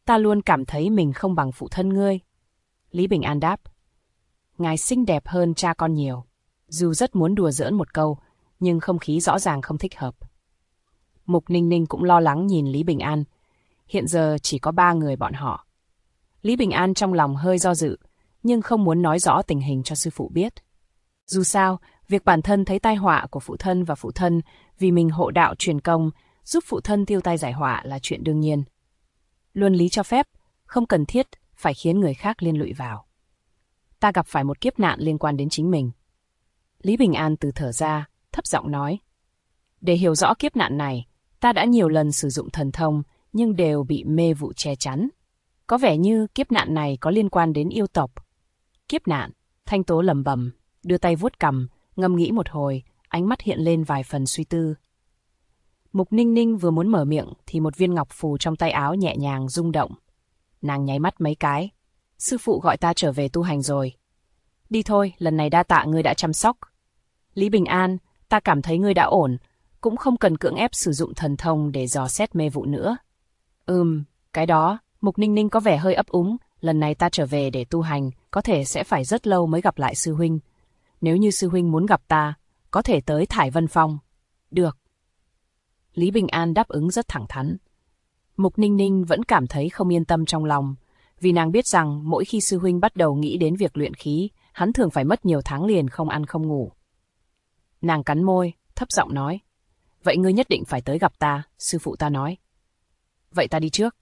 Ta luôn cảm thấy mình không bằng phụ thân ngươi. Lý Bình An đáp. Ngài xinh đẹp hơn cha con nhiều. Dù rất muốn đùa giỡn một câu, nhưng không khí rõ ràng không thích hợp. Mục Ninh Ninh cũng lo lắng nhìn Lý Bình An. Hiện giờ chỉ có 3 người bọn họ. Lý Bình An trong lòng hơi do dự, nhưng không muốn nói rõ tình hình cho sư phụ biết. Dù sao, việc bản thân thấy tai họa của phụ thân và phụ thân vì mình hộ đạo truyền công, giúp phụ thân tiêu tai giải họa là chuyện đương nhiên. Luân lý cho phép, không cần thiết phải khiến người khác liên lụy vào. Ta gặp phải một kiếp nạn liên quan đến chính mình. Lý Bình An từ thở ra, thấp giọng nói. Để hiểu rõ kiếp nạn này, ta đã nhiều lần sử dụng thần thông, nhưng đều bị mê vụ che chắn. Có vẻ như kiếp nạn này có liên quan đến yêu tộc. Kiếp nạn, Thanh Tố lẩm bẩm, đưa tay vuốt cằm, ngâm nghĩ một hồi, ánh mắt hiện lên vài phần suy tư. Mục Ninh Ninh vừa muốn mở miệng thì một viên ngọc phù trong tay áo nhẹ nhàng rung động. Nàng nháy mắt mấy cái. Sư phụ gọi ta trở về tu hành rồi. Đi thôi, lần này đa tạ ngươi đã chăm sóc. Lý Bình An, ta cảm thấy ngươi đã ổn, cũng không cần cưỡng ép sử dụng thần thông để dò xét mê vụ nữa. Cái đó, Mục Ninh Ninh có vẻ hơi ấp úng, lần này ta trở về để tu hành, có thể sẽ phải rất lâu mới gặp lại sư huynh. Nếu như sư huynh muốn gặp ta, có thể tới Thải Vân Phong. Được. Lý Bình An đáp ứng rất thẳng thắn. Mục Ninh Ninh vẫn cảm thấy không yên tâm trong lòng, vì nàng biết rằng mỗi khi sư huynh bắt đầu nghĩ đến việc luyện khí, hắn thường phải mất nhiều tháng liền không ăn không ngủ. Nàng cắn môi, thấp giọng nói. Vậy ngươi nhất định phải tới gặp ta, sư phụ ta nói. Vậy ta đi trước.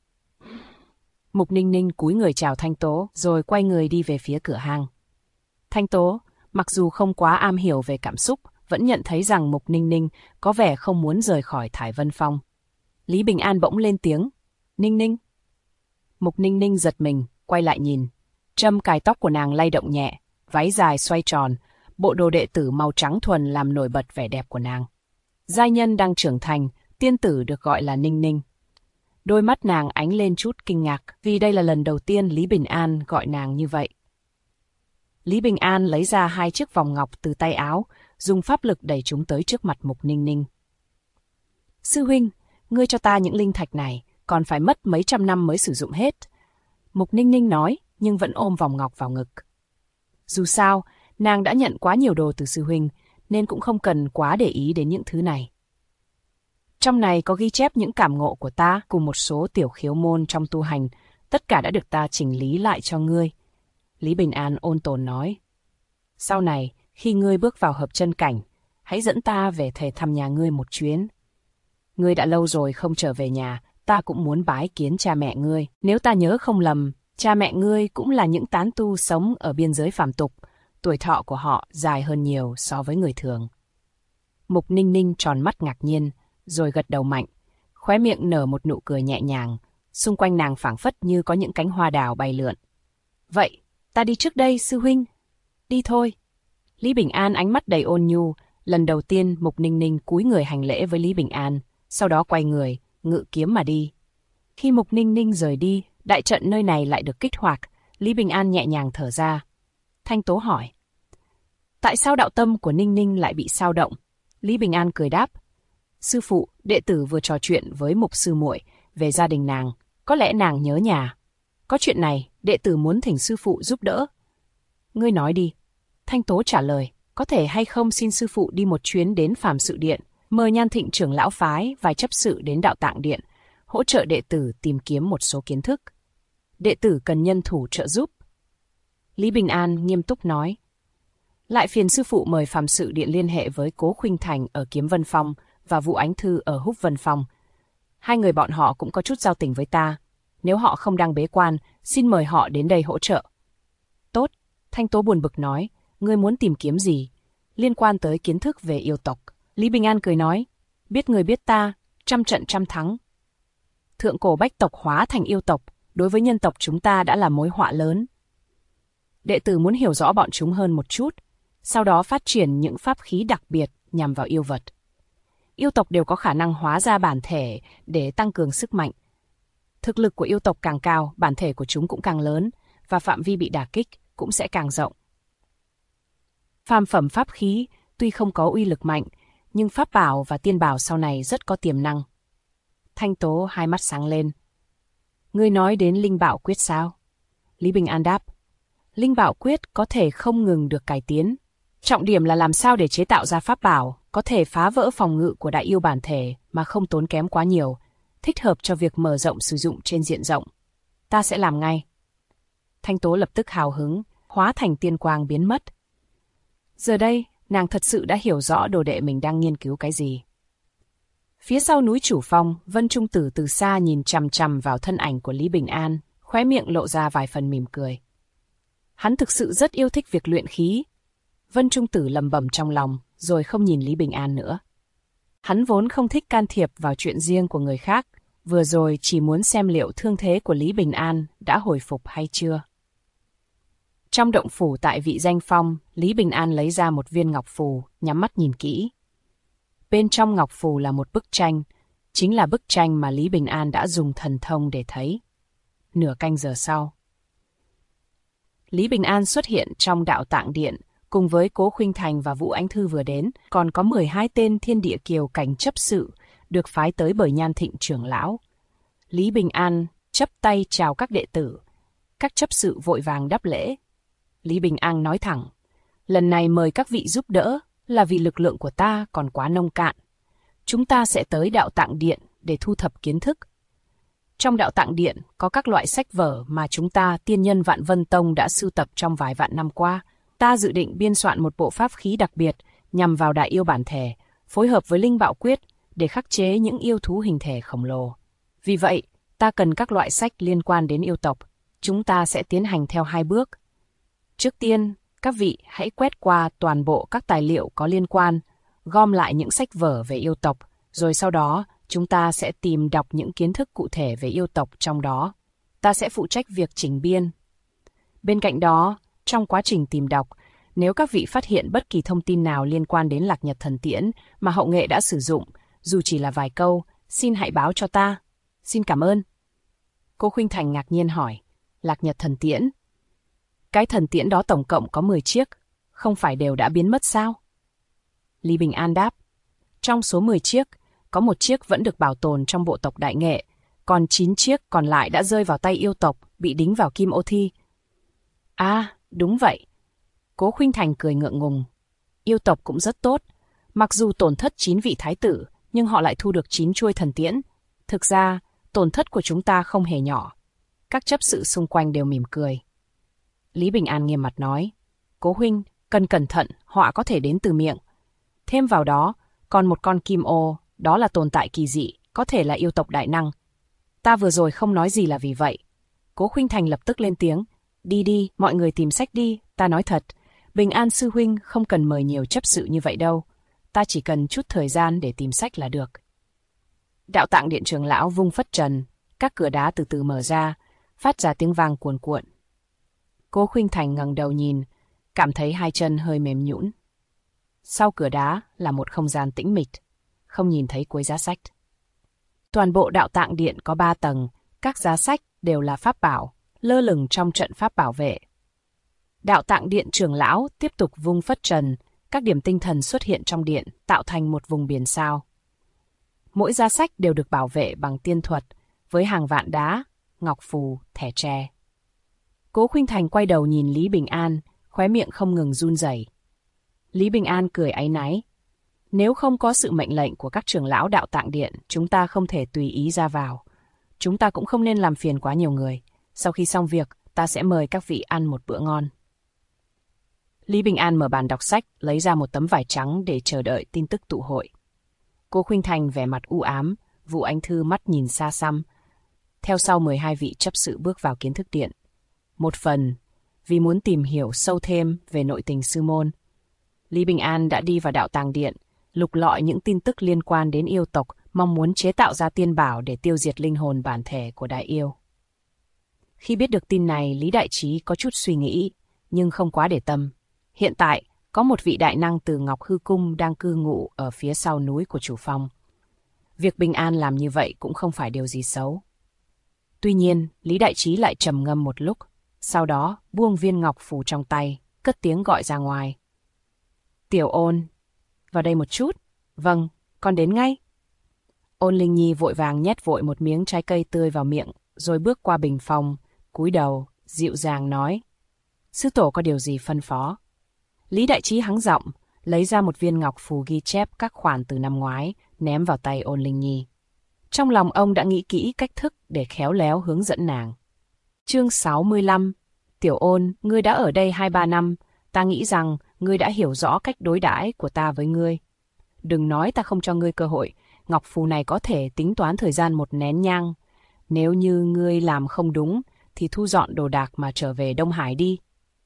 Mục Ninh Ninh cúi người chào Thanh Tố, rồi quay người đi về phía cửa hàng. Thanh Tố, mặc dù không quá am hiểu về cảm xúc, vẫn nhận thấy rằng Mục Ninh Ninh có vẻ không muốn rời khỏi Thải Vân Phong. Lý Bình An bỗng lên tiếng. Ninh Ninh. Mục Ninh Ninh giật mình, quay lại nhìn. Trâm cài tóc của nàng lay động nhẹ, váy dài xoay tròn, bộ đồ đệ tử màu trắng thuần làm nổi bật vẻ đẹp của nàng. Giai nhân đang trưởng thành, tiên tử được gọi là Ninh Ninh. Đôi mắt nàng ánh lên chút kinh ngạc, vì đây là lần đầu tiên Lý Bình An gọi nàng như vậy. Lý Bình An lấy ra 2 chiếc vòng ngọc từ tay áo, dùng pháp lực đẩy chúng tới trước mặt Mục Ninh Ninh. Sư huynh, ngươi cho ta những linh thạch này, còn phải mất mấy trăm năm mới sử dụng hết. Mục Ninh Ninh nói, nhưng vẫn ôm vòng ngọc vào ngực. Dù sao, nàng đã nhận quá nhiều đồ từ sư huynh, nên cũng không cần quá để ý đến những thứ này. Trong này có ghi chép những cảm ngộ của ta cùng một số tiểu khiếu môn trong tu hành, tất cả đã được ta chỉnh lý lại cho ngươi. Lý Bình An ôn tồn nói. Sau này, khi ngươi bước vào hợp chân cảnh, hãy dẫn ta về thể thăm nhà ngươi một chuyến. Ngươi đã lâu rồi không trở về nhà, ta cũng muốn bái kiến cha mẹ ngươi. Nếu ta nhớ không lầm, cha mẹ ngươi cũng là những tán tu sống ở biên giới phàm tục, tuổi thọ của họ dài hơn nhiều so với người thường. Mục Ninh Ninh tròn mắt ngạc nhiên, rồi gật đầu mạnh, khóe miệng nở một nụ cười nhẹ nhàng, xung quanh nàng phảng phất như có những cánh hoa đào bay lượn. Vậy, ta đi trước đây, sư huynh. Đi thôi. Lý Bình An ánh mắt đầy ôn nhu, lần đầu tiên Mục Ninh Ninh cúi người hành lễ với Lý Bình An, sau đó quay người, ngự kiếm mà đi. Khi Mục Ninh Ninh rời đi, đại trận nơi này lại được kích hoạt, Lý Bình An nhẹ nhàng thở ra. Thanh Tố hỏi. Tại sao đạo tâm của Ninh Ninh lại bị xao động? Lý Bình An cười đáp. Sư phụ, đệ tử vừa trò chuyện với Mục sư muội về gia đình nàng, có lẽ nàng nhớ nhà. Có chuyện này, đệ tử muốn thỉnh sư phụ giúp đỡ. Ngươi nói đi. Thanh Tố trả lời, có thể hay không xin sư phụ đi một chuyến đến Phàm Sự Điện, mời Nhan Thịnh trưởng lão phái và chấp sự đến Đạo Tạng Điện, hỗ trợ đệ tử tìm kiếm một số kiến thức. Đệ tử cần nhân thủ trợ giúp. Lý Bình An nghiêm túc nói. Lại phiền sư phụ mời Phàm Sự Điện liên hệ với Cố Khuynh Thành ở Kiếm Vân Phong và Vũ Ánh Thư ở Húc Vân Phong. 2 người bọn họ cũng có chút giao tình với ta. Nếu họ không đang bế quan, xin mời họ đến đây hỗ trợ. Tốt, Thanh Tố buồn bực nói, ngươi muốn tìm kiếm gì? Liên quan tới kiến thức về yêu tộc. Lý Bình An cười nói, biết người biết ta, trăm trận trăm thắng. Thượng cổ bách tộc hóa thành yêu tộc, đối với nhân tộc chúng ta đã là mối họa lớn. Đệ tử muốn hiểu rõ bọn chúng hơn một chút, sau đó phát triển những pháp khí đặc biệt nhằm vào yêu vật. Yêu tộc đều có khả năng hóa ra bản thể để tăng cường sức mạnh. Thực lực của yêu tộc càng cao, bản thể của chúng cũng càng lớn, và phạm vi bị đả kích cũng sẽ càng rộng. Phàm phẩm pháp khí tuy không có uy lực mạnh, nhưng pháp bảo và tiên bảo sau này rất có tiềm năng. Thanh Tố hai mắt sáng lên. Ngươi nói đến linh bảo quyết sao? Lý Bình An đáp. Linh bảo quyết có thể không ngừng được cải tiến. Trọng điểm là làm sao để chế tạo ra pháp bảo có thể phá vỡ phòng ngự của đại yêu bản thể mà không tốn kém quá nhiều, thích hợp cho việc mở rộng sử dụng trên diện rộng. Ta sẽ làm ngay. Thanh Tố lập tức hào hứng, hóa thành tiên quang biến mất. Giờ đây, nàng thật sự đã hiểu rõ đồ đệ mình đang nghiên cứu cái gì. Phía sau núi Chủ Phong, Vân Trung Tử từ xa nhìn chằm chằm vào thân ảnh của Lý Bình An, khóe miệng lộ ra vài phần mỉm cười. Hắn thực sự rất yêu thích việc luyện khí. Vân Trung Tử lẩm bẩm trong lòng, rồi không nhìn Lý Bình An nữa. Hắn vốn không thích can thiệp vào chuyện riêng của người khác, vừa rồi chỉ muốn xem liệu thương thế của Lý Bình An đã hồi phục hay chưa. Trong động phủ tại Vị Danh Phong, Lý Bình An lấy ra một viên ngọc phù, nhắm mắt nhìn kỹ. Bên trong ngọc phù là một bức tranh, chính là bức tranh mà Lý Bình An đã dùng thần thông để thấy. Nửa canh giờ sau, Lý Bình An xuất hiện trong đạo tạng điện, cùng với Cố Khuynh Thành và Vũ Anh Thư vừa đến, còn có 12 tên thiên địa kiều cảnh chấp sự, được phái tới bởi Nhan Thịnh trưởng lão. Lý Bình An chắp tay chào các đệ tử, các chấp sự vội vàng đáp lễ. Lý Bình An nói thẳng, lần này mời các vị giúp đỡ là vì lực lượng của ta còn quá nông cạn. Chúng ta sẽ tới đạo tạng điện để thu thập kiến thức. Trong đạo tạng điện có các loại sách vở mà chúng ta tiên nhân Vạn Vân Tông đã sưu tập trong vài vạn năm qua. Ta dự định biên soạn một bộ pháp khí đặc biệt nhằm vào đại yêu bản thể, phối hợp với linh bạo quyết để khắc chế những yêu thú hình thể khổng lồ. Vì vậy, ta cần các loại sách liên quan đến yêu tộc. Chúng ta sẽ tiến hành theo 2 bước. Trước tiên, các vị hãy quét qua toàn bộ các tài liệu có liên quan, gom lại những sách vở về yêu tộc, rồi sau đó chúng ta sẽ tìm đọc những kiến thức cụ thể về yêu tộc trong đó. Ta sẽ phụ trách việc chỉnh biên. Bên cạnh đó, trong quá trình tìm đọc, nếu các vị phát hiện bất kỳ thông tin nào liên quan đến Lạc Nhật Thần Tiễn mà hậu nghệ đã sử dụng, dù chỉ là vài câu, xin hãy báo cho ta. Xin cảm ơn. Cô Khuynh Thành ngạc nhiên hỏi, Lạc Nhật Thần Tiễn? Cái thần tiễn đó tổng cộng có 10 chiếc, không phải đều đã biến mất sao? Lý Bình An đáp, trong số 10 chiếc, có 1 chiếc vẫn được bảo tồn trong bộ tộc Đại Nghệ, còn 9 chiếc còn lại đã rơi vào tay yêu tộc, bị đính vào kim ô thi. À, đúng vậy. Cố Khuynh Thành cười ngượng ngùng. Yêu tộc cũng rất tốt. Mặc dù tổn thất 9 vị thái tử, nhưng họ lại thu được 9 chuôi thần tiễn. Thực ra, tổn thất của chúng ta không hề nhỏ. Các chấp sự xung quanh đều mỉm cười. Lý Bình An nghiêm mặt nói, Cố huynh, cần cẩn thận, họa có thể đến từ miệng. Thêm vào đó, còn một con kim ô, đó là tồn tại kỳ dị, có thể là yêu tộc đại năng. Ta vừa rồi không nói gì là vì vậy. Cố Khuynh Thành lập tức lên tiếng, đi đi, mọi người tìm sách đi, ta nói thật. Bình An sư huynh không cần mời nhiều chấp sự như vậy đâu. Ta chỉ cần chút thời gian để tìm sách là được. Đạo tạng điện trưởng lão vung phất trần, các cửa đá từ từ mở ra, phát ra tiếng vang cuồn cuộn. Cố Khuynh Thành ngẩng đầu nhìn, cảm thấy hai chân hơi mềm nhũn. Sau cửa đá là một không gian tĩnh mịch, không nhìn thấy cuối giá sách. Toàn bộ đạo tạng điện có 3 tầng, các giá sách đều là pháp bảo, lơ lửng trong trận pháp bảo vệ. Đạo tạng điện trưởng lão tiếp tục vung phất trần, các điểm tinh thần xuất hiện trong điện, tạo thành một vùng biển sao. Mỗi giá sách đều được bảo vệ bằng tiên thuật, với hàng vạn đá, ngọc phù, thẻ tre. Cố Khuynh Thành quay đầu nhìn Lý Bình An, khóe miệng không ngừng run rẩy. Lý Bình An cười áy náy. Nếu không có sự mệnh lệnh của các trưởng lão đạo tạng điện, chúng ta không thể tùy ý ra vào. Chúng ta cũng không nên làm phiền quá nhiều người. Sau khi xong việc, ta sẽ mời các vị ăn một bữa ngon. Lý Bình An mở bàn đọc sách, lấy ra một tấm vải trắng để chờ đợi tin tức tụ hội. Cô Khuynh Thành vẻ mặt u ám, Vũ Anh Thư mắt nhìn xa xăm. Theo sau 12 vị chấp sự bước vào kiến thức điện. Một phần, vì muốn tìm hiểu sâu thêm về nội tình sư môn, Lý Bình An đã đi vào đạo tàng điện, lục lọi những tin tức liên quan đến yêu tộc, mong muốn chế tạo ra tiên bảo để tiêu diệt linh hồn bản thể của đại yêu. Khi biết được tin này, Lý Đại Trí có chút suy nghĩ, nhưng không quá để tâm. Hiện tại, có một vị đại năng từ Ngọc Hư Cung đang cư ngụ ở phía sau núi của Chủ Phong. Việc Bình An làm như vậy cũng không phải điều gì xấu. Tuy nhiên, Lý Đại Trí lại trầm ngâm một lúc, sau đó buông viên ngọc phù trong tay, cất tiếng gọi ra ngoài. Tiểu Ôn, vào đây một chút. Vâng, con đến ngay. Ôn Linh Nhi vội vàng nhét vội một miếng trái cây tươi vào miệng, rồi bước qua bình phong, cúi đầu, dịu dàng nói. Sư tổ có điều gì phân phó? Lý Đại Trí hắng giọng, lấy ra một viên ngọc phù ghi chép các khoản từ năm ngoái, ném vào tay Ôn Linh Nhi. Trong lòng ông đã nghĩ kỹ cách thức để khéo léo hướng dẫn nàng. Chương 65. Tiểu Ôn, ngươi đã ở đây 2-3 năm, ta nghĩ rằng ngươi đã hiểu rõ cách đối đãi của ta với ngươi. Đừng nói ta không cho ngươi cơ hội, ngọc phù này có thể tính toán thời gian một nén nhang. Nếu như ngươi làm không đúng, thì thu dọn đồ đạc mà trở về Đông Hải đi.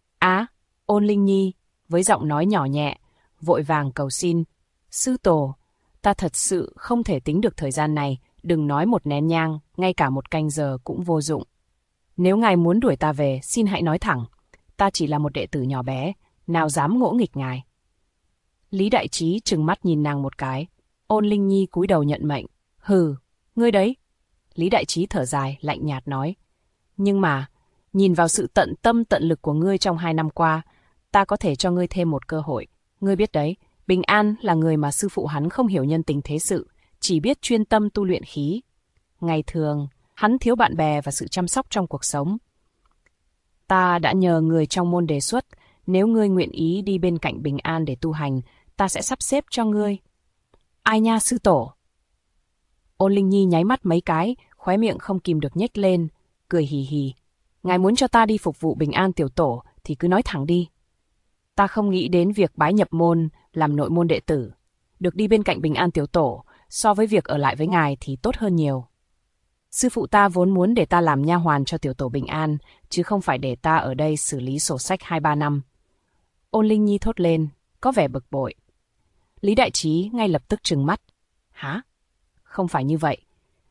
Ôn Linh Nhi, với giọng nói nhỏ nhẹ, vội vàng cầu xin. Sư tổ, ta thật sự không thể tính được thời gian này, đừng nói một nén nhang, ngay cả một canh giờ cũng vô dụng. Nếu ngài muốn đuổi ta về, xin hãy nói thẳng. Ta chỉ là một đệ tử nhỏ bé, nào dám ngỗ nghịch ngài. Lý Đại Trí trừng mắt nhìn nàng một cái. Ôn Linh Nhi cúi đầu nhận mệnh. Hừ, ngươi đấy. Lý Đại Trí thở dài, lạnh nhạt nói. Nhưng mà, nhìn vào sự tận tâm tận lực của ngươi trong 2 năm qua, ta có thể cho ngươi thêm một cơ hội. Ngươi biết đấy, Bình An là người mà sư phụ hắn không hiểu nhân tình thế sự, chỉ biết chuyên tâm tu luyện khí. Ngày thường, hắn thiếu bạn bè và sự chăm sóc trong cuộc sống. Ta đã nhờ người trong môn đề xuất, nếu ngươi nguyện ý đi bên cạnh Bình An để tu hành, ta sẽ sắp xếp cho ngươi. Ai nha sư tổ? Ôn Linh Nhi nháy mắt mấy cái, khóe miệng không kìm được nhếch lên, cười hì hì. Ngài muốn cho ta đi phục vụ Bình An tiểu tổ thì cứ nói thẳng đi. Ta không nghĩ đến việc bái nhập môn, làm nội môn đệ tử. Được đi bên cạnh Bình An tiểu tổ, so với việc ở lại với ngài thì tốt hơn nhiều. Sư phụ ta vốn muốn để ta làm nha hoàn cho tiểu tổ Bình An, chứ không phải để ta ở đây xử lý sổ sách 2-3 năm. Ôn Linh Nhi thốt lên, có vẻ bực bội. Lý Đại Trí ngay lập tức trừng mắt. Hả? Không phải như vậy.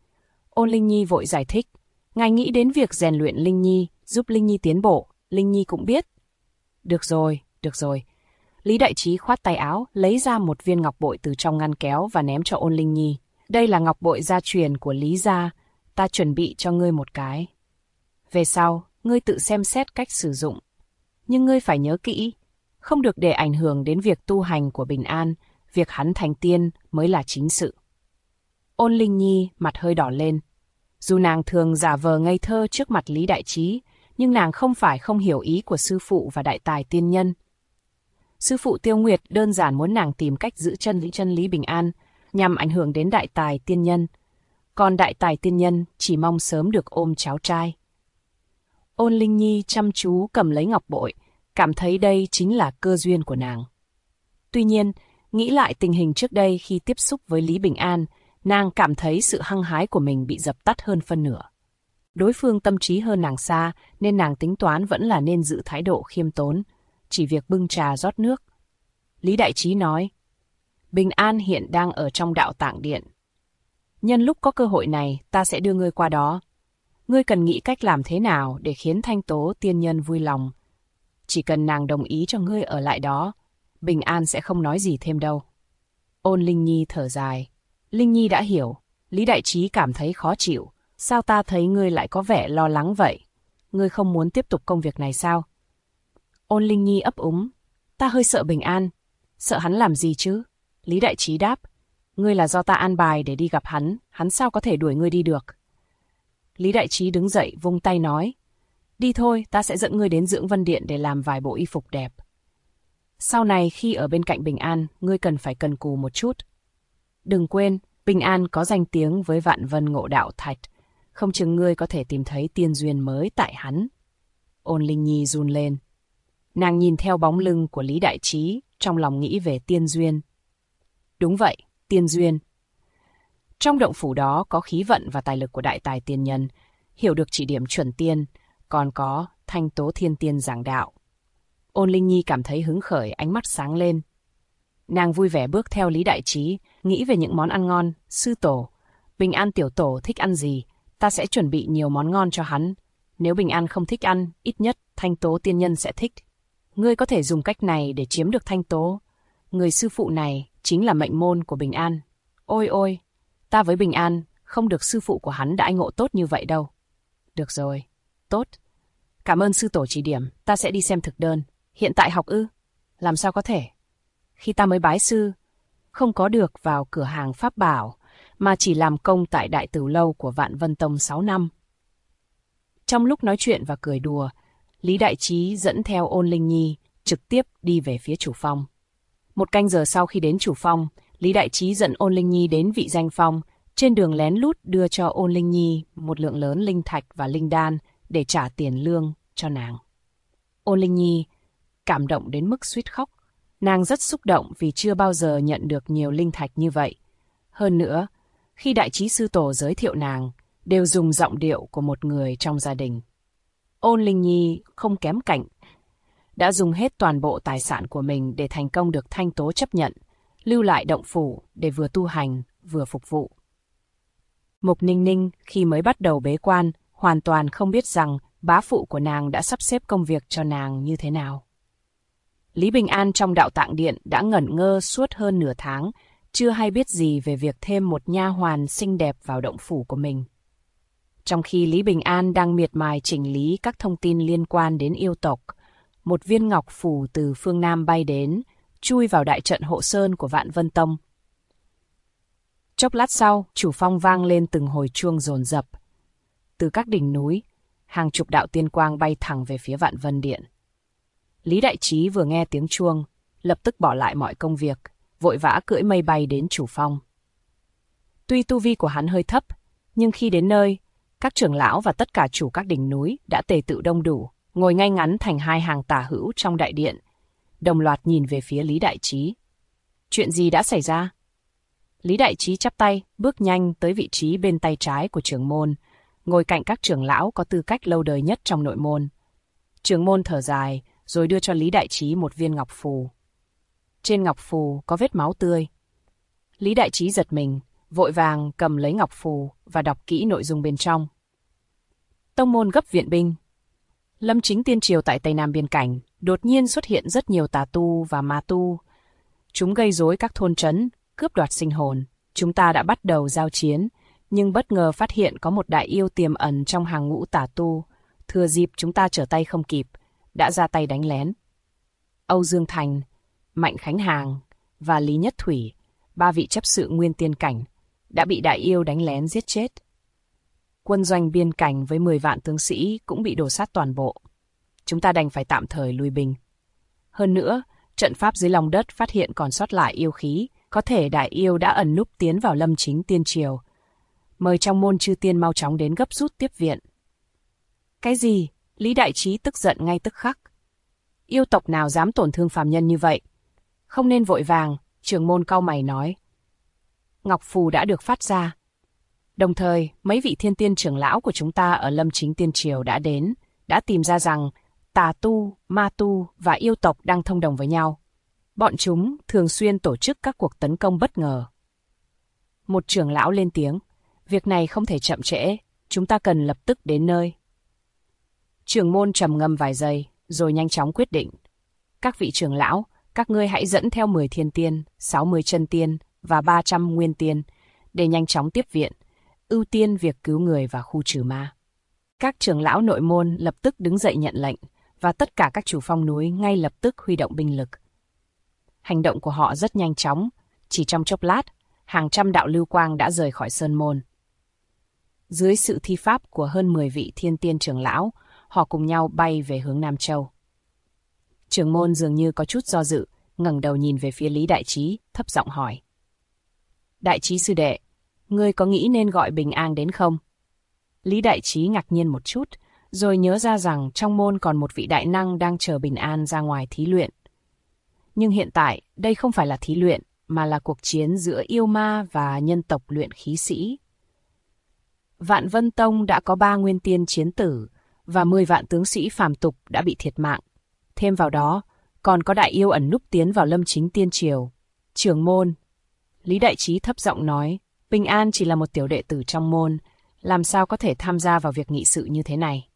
Ôn Linh Nhi vội giải thích. Ngài nghĩ đến việc rèn luyện Linh Nhi, giúp Linh Nhi tiến bộ, Linh Nhi cũng biết. Được rồi, được rồi. Lý Đại Trí khoát tay áo, lấy ra một viên ngọc bội từ trong ngăn kéo và ném cho Ôn Linh Nhi. Đây là ngọc bội gia truyền của Lý gia, ta chuẩn bị cho ngươi một cái. Về sau, ngươi tự xem xét cách sử dụng. Nhưng ngươi phải nhớ kỹ, không được để ảnh hưởng đến việc tu hành của Bình An, việc hắn thành tiên mới là chính sự. Ôn Linh Nhi mặt hơi đỏ lên. Dù nàng thường giả vờ ngây thơ trước mặt Lý Đại Trí, nhưng nàng không phải không hiểu ý của sư phụ và đại tài tiên nhân. Sư phụ Tiêu Nguyệt đơn giản muốn nàng tìm cách giữ chân lý Bình An, nhằm ảnh hưởng đến đại tài tiên nhân. Còn đại tài tiên nhân chỉ mong sớm được ôm cháu trai. Ôn Linh Nhi chăm chú cầm lấy ngọc bội, cảm thấy đây chính là cơ duyên của nàng. Tuy nhiên, nghĩ lại tình hình trước đây khi tiếp xúc với Lý Bình An, nàng cảm thấy sự hăng hái của mình bị dập tắt hơn phân nửa. Đối phương tâm trí hơn nàng xa, nên nàng tính toán vẫn là nên giữ thái độ khiêm tốn, chỉ việc bưng trà rót nước. Lý Đại Trí nói, Bình An hiện đang ở trong đạo tạng điện. Nhân lúc có cơ hội này, ta sẽ đưa ngươi qua đó. Ngươi cần nghĩ cách làm thế nào để khiến Thanh Tố tiên nhân vui lòng. Chỉ cần nàng đồng ý cho ngươi ở lại đó, Bình An sẽ không nói gì thêm đâu. Ôn Linh Nhi thở dài. Linh Nhi đã hiểu. Lý Đại Trí cảm thấy khó chịu. Sao ta thấy ngươi lại có vẻ lo lắng vậy? Ngươi không muốn tiếp tục công việc này sao? Ôn Linh Nhi ấp úng. Ta hơi sợ Bình An. Sợ hắn làm gì chứ? Lý Đại Trí đáp. Ngươi là do ta an bài để đi gặp hắn sao có thể đuổi ngươi đi được? Lý Đại Trí đứng dậy vung tay nói. Đi thôi, ta sẽ dẫn ngươi đến Dưỡng Vân Điện để làm vài bộ y phục đẹp. Sau này khi ở bên cạnh Bình An, ngươi cần phải cần cù một chút. Đừng quên, Bình An có danh tiếng với Vạn Vân Ngộ Đạo Thạch, không chừng ngươi có thể tìm thấy tiên duyên mới tại hắn. Ôn Linh Nhi run lên. Nàng nhìn theo bóng lưng của Lý Đại Trí, trong lòng nghĩ về tiên duyên. Đúng vậy, tiên duyên. Trong động phủ đó có khí vận và tài lực của đại tài tiên nhân, hiểu được chỉ điểm chuẩn tiên, còn có Thanh Tố Thiên Tiên giảng đạo. Ôn Linh Nhi cảm thấy hứng khởi, ánh mắt sáng lên. Nàng vui vẻ bước theo Lý Đại Trí, nghĩ về những món ăn ngon. Sư tổ, Bình An tiểu tổ thích ăn gì, ta sẽ chuẩn bị nhiều món ngon cho hắn. Nếu Bình An không thích ăn, ít nhất Thanh Tố tiên nhân sẽ thích. Ngươi có thể dùng cách này để chiếm được Thanh Tố. Người sư phụ này chính là mệnh môn của Bình An. Ôi ôi, ta với Bình An không được sư phụ của hắn đãi ngộ tốt như vậy đâu. Được rồi, tốt. Cảm ơn sư tổ chỉ điểm, ta sẽ đi xem thực đơn. Hiện tại học ư? Làm sao có thể? Khi ta mới bái sư, không có được vào cửa hàng pháp bảo, mà chỉ làm công tại Đại Tửu Lâu của Vạn Vân Tông 6 năm. Trong lúc nói chuyện và cười đùa, Lý Đại Trí dẫn theo Ôn Linh Nhi trực tiếp đi về phía chủ phong. 1 canh giờ sau khi đến chủ phong, Lý Đại Trí dẫn Ôn Linh Nhi đến vị danh phong, trên đường lén lút đưa cho Ôn Linh Nhi một lượng lớn linh thạch và linh đan để trả tiền lương cho nàng. Ôn Linh Nhi cảm động đến mức suýt khóc. Nàng rất xúc động vì chưa bao giờ nhận được nhiều linh thạch như vậy. Hơn nữa, khi Đại Trí sư tổ giới thiệu nàng, đều dùng giọng điệu của một người trong gia đình. Ôn Linh Nhi không kém cạnh, đã dùng hết toàn bộ tài sản của mình để thành công được Thanh Tố chấp nhận, lưu lại động phủ để vừa tu hành, vừa phục vụ. Mục Ninh Ninh khi mới bắt đầu bế quan, hoàn toàn không biết rằng bá phụ của nàng đã sắp xếp công việc cho nàng như thế nào. Lý Bình An trong Đạo Tạng Điện đã ngẩn ngơ suốt hơn nửa tháng, chưa hay biết gì về việc thêm một nha hoàn xinh đẹp vào động phủ của mình. Trong khi Lý Bình An đang miệt mài chỉnh lý các thông tin liên quan đến yêu tộc, một viên ngọc phù từ phương Nam bay đến, chui vào đại trận hộ sơn của Vạn Vân Tông. Chốc lát sau, chủ phong vang lên từng hồi chuông dồn dập. Từ các đỉnh núi, hàng chục đạo tiên quang bay thẳng về phía Vạn Vân Điện. Lý Đại Trí vừa nghe tiếng chuông, lập tức bỏ lại mọi công việc, vội vã cưỡi mây bay đến chủ phong. Tuy tu vi của hắn hơi thấp, nhưng khi đến nơi, các trưởng lão và tất cả chủ các đỉnh núi đã tề tựu đông đủ, ngồi ngay ngắn thành 2 hàng tả hữu trong đại điện, đồng loạt nhìn về phía Lý Đại Trí. Chuyện gì đã xảy ra? Lý Đại Trí chắp tay, bước nhanh tới vị trí bên tay trái của trưởng môn, ngồi cạnh các trưởng lão có tư cách lâu đời nhất trong nội môn. Trưởng môn thở dài, rồi đưa cho Lý Đại Trí một viên ngọc phù. Trên ngọc phù có vết máu tươi. Lý Đại Trí giật mình, vội vàng cầm lấy ngọc phù và đọc kỹ nội dung bên trong. Tông môn gấp viện binh. Lâm Chính Tiên Triều tại Tây Nam biên cảnh, đột nhiên xuất hiện rất nhiều tà tu và ma tu. Chúng gây rối các thôn trấn, cướp đoạt sinh hồn. Chúng ta đã bắt đầu giao chiến, nhưng bất ngờ phát hiện có một đại yêu tiềm ẩn trong hàng ngũ tà tu. Thừa dịp chúng ta trở tay không kịp, đã ra tay đánh lén. Âu Dương Thành, Mạnh Khánh Hàng và Lý Nhất Thủy, 3 vị chấp sự nguyên tiên cảnh, đã bị đại yêu đánh lén giết chết. Quân doanh biên cảnh với 10 vạn tướng sĩ cũng bị đổ sát toàn bộ. Chúng ta đành phải tạm thời lui binh. Hơn nữa, trận pháp dưới lòng đất phát hiện còn sót lại yêu khí, có thể đại yêu đã ẩn núp tiến vào Lâm Chính Tiên Triều. Mời trong môn chư tiên mau chóng đến gấp rút tiếp viện. Cái gì? Lý Đại Trí tức giận ngay tức khắc. Yêu tộc nào dám tổn thương phàm nhân như vậy? Không nên vội vàng, trưởng môn cau mày nói. Ngọc phù đã được phát ra. Đồng thời, mấy vị thiên tiên trưởng lão của chúng ta ở Lâm Chính Tiên Triều đã đến, đã tìm ra rằng tà tu, ma tu và yêu tộc đang thông đồng với nhau. Bọn chúng thường xuyên tổ chức các cuộc tấn công bất ngờ. Một trưởng lão lên tiếng, việc này không thể chậm trễ, chúng ta cần lập tức đến nơi. Trưởng môn trầm ngâm vài giây, rồi nhanh chóng quyết định. Các vị trưởng lão, các ngươi hãy dẫn theo 10 thiên tiên, 60 chân tiên và 300 nguyên tiên để nhanh chóng tiếp viện, ưu tiên việc cứu người và khu trừ ma. Các trưởng lão nội môn lập tức đứng dậy nhận lệnh, và tất cả các chủ phong núi ngay lập tức huy động binh lực. Hành động của họ rất nhanh chóng, chỉ trong chốc lát, hàng trăm đạo lưu quang đã rời khỏi sơn môn. Dưới sự thi pháp của hơn 10 vị thiên tiên trưởng lão, họ cùng nhau bay về hướng Nam Châu. Trưởng môn dường như có chút do dự, ngẩng đầu nhìn về phía Lý Đại Trí, thấp giọng hỏi. Đại Trí sư đệ, ngươi có nghĩ nên gọi Bình An đến không? Lý Đại Trí ngạc nhiên một chút, rồi nhớ ra rằng trong môn còn một vị đại năng đang chờ Bình An ra ngoài thí luyện. Nhưng hiện tại, đây không phải là thí luyện, mà là cuộc chiến giữa yêu ma và nhân tộc luyện khí sĩ. Vạn Vân Tông đã có 3 nguyên tiên chiến tử, và 10 vạn tướng sĩ phàm tục đã bị thiệt mạng. Thêm vào đó, còn có đại yêu ẩn núp tiến vào Lâm Chính Tiên Triều. Trưởng môn, Lý Đại Trí thấp giọng nói, Bình An chỉ là một tiểu đệ tử trong môn, làm sao có thể tham gia vào việc nghị sự như thế này?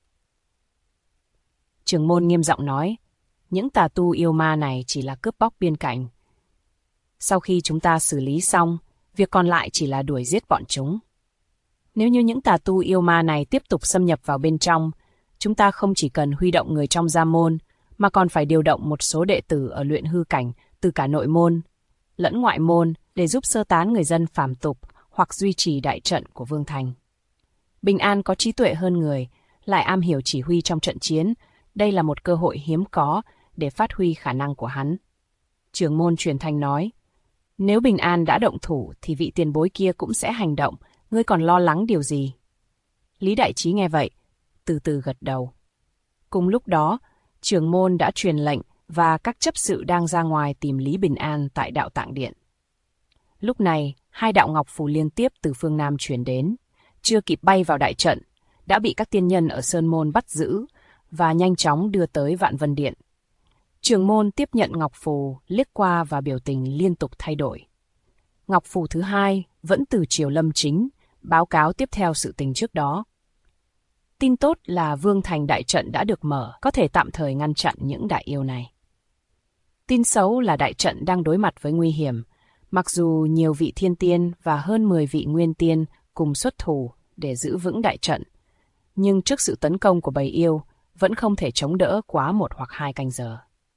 Trưởng môn nghiêm giọng nói, những tà tu yêu ma này chỉ là cướp bóc biên cảnh. Sau khi chúng ta xử lý xong, việc còn lại chỉ là đuổi giết bọn chúng. Nếu như những tà tu yêu ma này tiếp tục xâm nhập vào bên trong, chúng ta không chỉ cần huy động người trong gia môn, mà còn phải điều động một số đệ tử ở luyện hư cảnh từ cả nội môn lẫn ngoại môn để giúp sơ tán người dân phàm tục hoặc duy trì đại trận của Vương Thành. Bình An có trí tuệ hơn người, lại am hiểu chỉ huy trong trận chiến. Đây là một cơ hội hiếm có để phát huy khả năng của hắn. Trưởng môn truyền thanh nói, nếu Bình An đã động thủ thì vị tiền bối kia cũng sẽ hành động, ngươi còn lo lắng điều gì? Lý Đại Trí nghe vậy, từ từ gật đầu. Cùng lúc đó, trưởng môn đã truyền lệnh và các chấp sự đang ra ngoài tìm Lý Bình An tại đạo tạng điện. Lúc này, 2 đạo ngọc phù liên tiếp từ phương Nam truyền đến, chưa kịp bay vào đại trận, đã bị các tiên nhân ở Sơn Môn bắt giữ và nhanh chóng đưa tới Vạn Vân Điện. Trưởng môn tiếp nhận ngọc phù, liếc qua và biểu tình liên tục thay đổi. Ngọc phù thứ 2 vẫn từ Triều Lâm Chính, báo cáo tiếp theo sự tình trước đó. Tin tốt là Vương Thành đại trận đã được mở, có thể tạm thời ngăn chặn những đại yêu này. Tin xấu là đại trận đang đối mặt với nguy hiểm, mặc dù nhiều vị thiên tiên và hơn 10 vị nguyên tiên cùng xuất thủ để giữ vững đại trận, nhưng trước sự tấn công của bầy yêu, vẫn không thể chống đỡ quá 1 hoặc 2 canh giờ.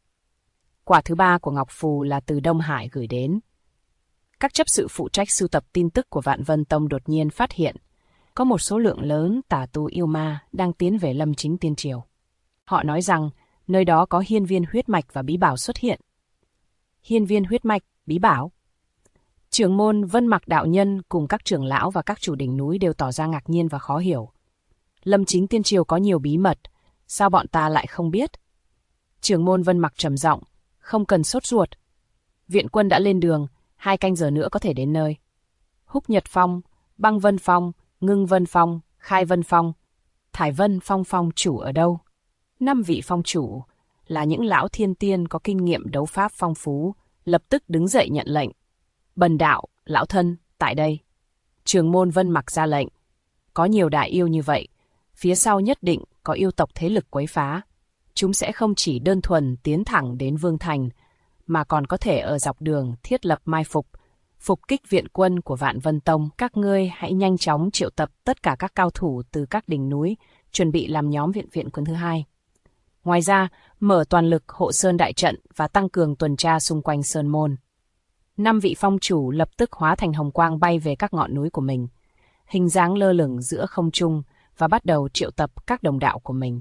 Quả thứ 3 của Ngọc Phù là từ Đông Hải gửi đến. Các chấp sự phụ trách sưu tập tin tức của Vạn Vân Tông đột nhiên phát hiện có một số lượng lớn tà tu yêu ma đang tiến về Lâm Chính Tiên Triều. Họ nói rằng nơi đó có hiên viên huyết mạch và bí bảo xuất hiện. Hiên viên huyết mạch, bí bảo? Trưởng môn Vân Mặc đạo nhân cùng các trưởng lão và các chủ đỉnh núi đều tỏ ra ngạc nhiên và khó hiểu. Lâm Chính Tiên Triều có nhiều bí mật, sao bọn ta lại không biết? Trưởng môn Vân Mặc trầm giọng, không cần sốt ruột. Viện quân đã lên đường, 2 canh giờ nữa có thể đến nơi. Húc Nhật Phong, Băng Vân Phong, Ngưng Vân Phong, Khai Vân Phong, Thải Vân Phong phong chủ ở đâu? 5 vị phong chủ là những lão thiên tiên có kinh nghiệm đấu pháp phong phú, lập tức đứng dậy nhận lệnh. Bần đạo, lão thân, tại đây. Trưởng môn Vân Mặc ra lệnh. Có nhiều đại yêu như vậy, phía sau nhất định có yêu tộc thế lực quấy phá. Chúng sẽ không chỉ đơn thuần tiến thẳng đến Vương Thành, mà còn có thể ở dọc đường thiết lập mai phục, phục kích viện quân của Vạn Vân Tông. Các ngươi hãy nhanh chóng triệu tập tất cả các cao thủ từ các đỉnh núi, chuẩn bị làm nhóm viện quân thứ 2. Ngoài ra, mở toàn lực hộ sơn đại trận và tăng cường tuần tra xung quanh Sơn Môn. 5 vị phong chủ lập tức hóa thành hồng quang bay về các ngọn núi của mình, hình dáng lơ lửng giữa không trung và bắt đầu triệu tập các đồng đạo của mình.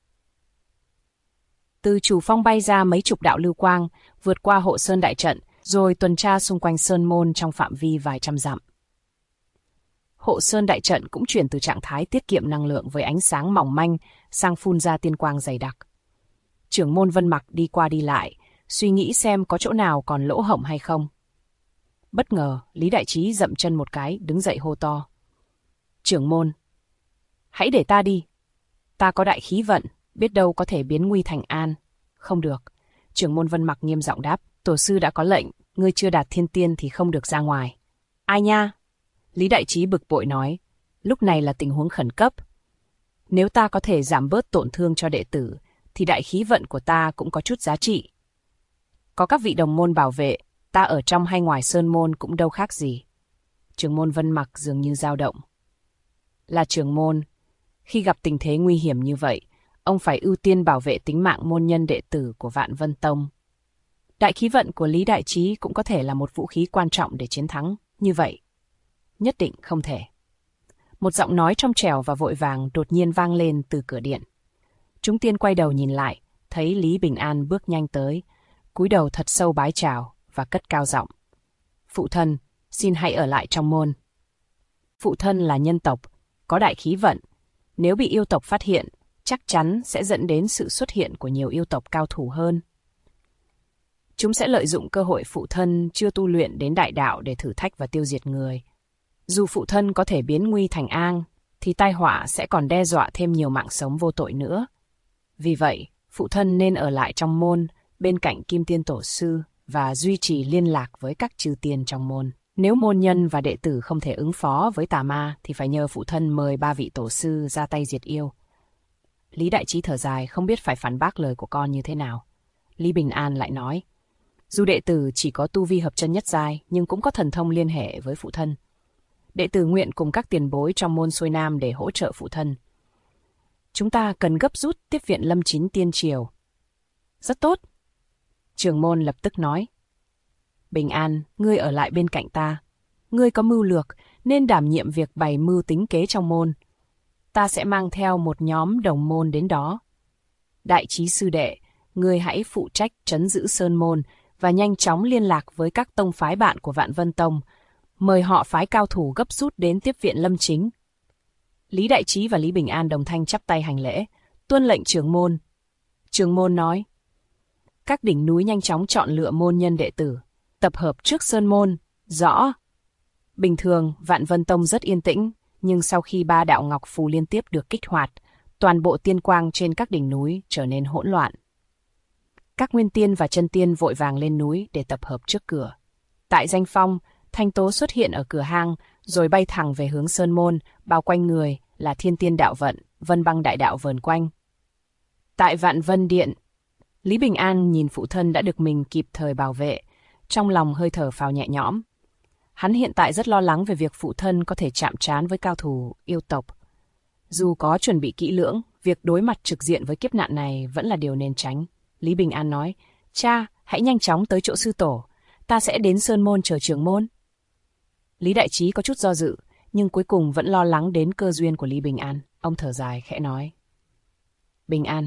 Từ chủ phong bay ra mấy chục đạo lưu quang, vượt qua hộ sơn đại trận, rồi tuần tra xung quanh Sơn Môn trong phạm vi vài trăm dặm. Hộ sơn đại trận cũng chuyển từ trạng thái tiết kiệm năng lượng với ánh sáng mỏng manh sang phun ra tiên quang dày đặc. Trưởng môn Vân Mặc đi qua đi lại, suy nghĩ xem có chỗ nào còn lỗ hổng hay không. Bất ngờ, Lý Đại Trí dậm chân một cái, đứng dậy hô to. Trưởng môn, hãy để ta đi. Ta có đại khí vận, biết đâu có thể biến nguy thành an. Không được. Trưởng môn Vân Mặc nghiêm giọng đáp. Tổ sư đã có lệnh, ngươi chưa đạt thiên tiên thì không được ra ngoài. Ai nha? Lý Đại Trí bực bội nói. Lúc này là tình huống khẩn cấp. Nếu ta có thể giảm bớt tổn thương cho đệ tử, thì đại khí vận của ta cũng có chút giá trị. Có các vị đồng môn bảo vệ, ta ở trong hay ngoài Sơn Môn cũng đâu khác gì. Trưởng môn Vân Mặc dường như dao động. Là trưởng môn, khi gặp tình thế nguy hiểm như vậy, ông phải ưu tiên bảo vệ tính mạng môn nhân đệ tử của Vạn Vân Tông. Đại khí vận của Lý Đại Trí cũng có thể là một vũ khí quan trọng để chiến thắng, như vậy. Nhất định không thể. Một giọng nói trong trẻo và vội vàng đột nhiên vang lên từ cửa điện. Chúng tiên quay đầu nhìn lại, thấy Lý Bình An bước nhanh tới, cúi đầu thật sâu bái chào và cất cao giọng. Phụ thân, xin hãy ở lại trong môn. Phụ thân là nhân tộc, có đại khí vận. Nếu bị yêu tộc phát hiện, chắc chắn sẽ dẫn đến sự xuất hiện của nhiều yêu tộc cao thủ hơn. Chúng sẽ lợi dụng cơ hội phụ thân chưa tu luyện đến đại đạo để thử thách và tiêu diệt người. Dù phụ thân có thể biến nguy thành an, thì tai họa sẽ còn đe dọa thêm nhiều mạng sống vô tội nữa. Vì vậy, phụ thân nên ở lại trong môn, bên cạnh Kim Tiên Tổ Sư và duy trì liên lạc với các chư tiên trong môn. Nếu môn nhân và đệ tử không thể ứng phó với tà ma, thì phải nhờ phụ thân mời 3 vị tổ sư ra tay diệt yêu. Lý Đại Trí thở dài, không biết phải phản bác lời của con như thế nào. Lý Bình An lại nói, dù đệ tử chỉ có tu vi hợp chân nhất giai, nhưng cũng có thần thông liên hệ với phụ thân. Đệ tử nguyện cùng các tiền bối trong môn xuôi nam để hỗ trợ phụ thân. Chúng ta cần gấp rút tiếp viện Lâm Chính Tiên Triều. Rất tốt. Trưởng môn lập tức nói. Bình An, ngươi ở lại bên cạnh ta. Ngươi có mưu lược, nên đảm nhiệm việc bày mưu tính kế trong môn. ta sẽ mang theo một nhóm đồng môn đến đó. Đại trí sư đệ, ngươi hãy phụ trách trấn giữ Sơn Môn và nhanh chóng liên lạc với các tông phái bạn của Vạn Vân Tông, mời họ phái cao thủ gấp rút đến tiếp viện Lâm Chính. Lý Đại Trí và Lý Bình An đồng thanh chắp tay hành lễ, tuân lệnh trưởng môn. Trưởng môn nói, các đỉnh núi nhanh chóng chọn lựa môn nhân đệ tử, tập hợp trước Sơn Môn. Rõ. Bình thường, Vạn Vân Tông rất yên tĩnh, nhưng sau khi 3 đạo ngọc phù liên tiếp được kích hoạt, toàn bộ tiên quang trên các đỉnh núi trở nên hỗn loạn. Các nguyên tiên và chân tiên vội vàng lên núi để tập hợp trước cửa. Tại danh phong, Thanh Tố xuất hiện ở cửa hang, rồi bay thẳng về hướng Sơn Môn, bao quanh người là Thiên Tiên Đạo Vận, Vân Băng Đại Đạo vờn quanh. Tại Vạn Vân Điện, Lý Bình An nhìn phụ thân đã được mình kịp thời bảo vệ, trong lòng hơi thở phào nhẹ nhõm. Hắn hiện tại rất lo lắng về việc phụ thân có thể chạm trán với cao thủ yêu tộc. Dù có chuẩn bị kỹ lưỡng, việc đối mặt trực diện với kiếp nạn này vẫn là điều nên tránh. Lý Bình An nói, cha, hãy nhanh chóng tới chỗ sư tổ, ta sẽ đến Sơn Môn chờ trưởng môn. Lý Đại Trí có chút do dự, nhưng cuối cùng vẫn lo lắng đến cơ duyên của Lý Bình An. Ông thở dài khẽ nói, Bình An,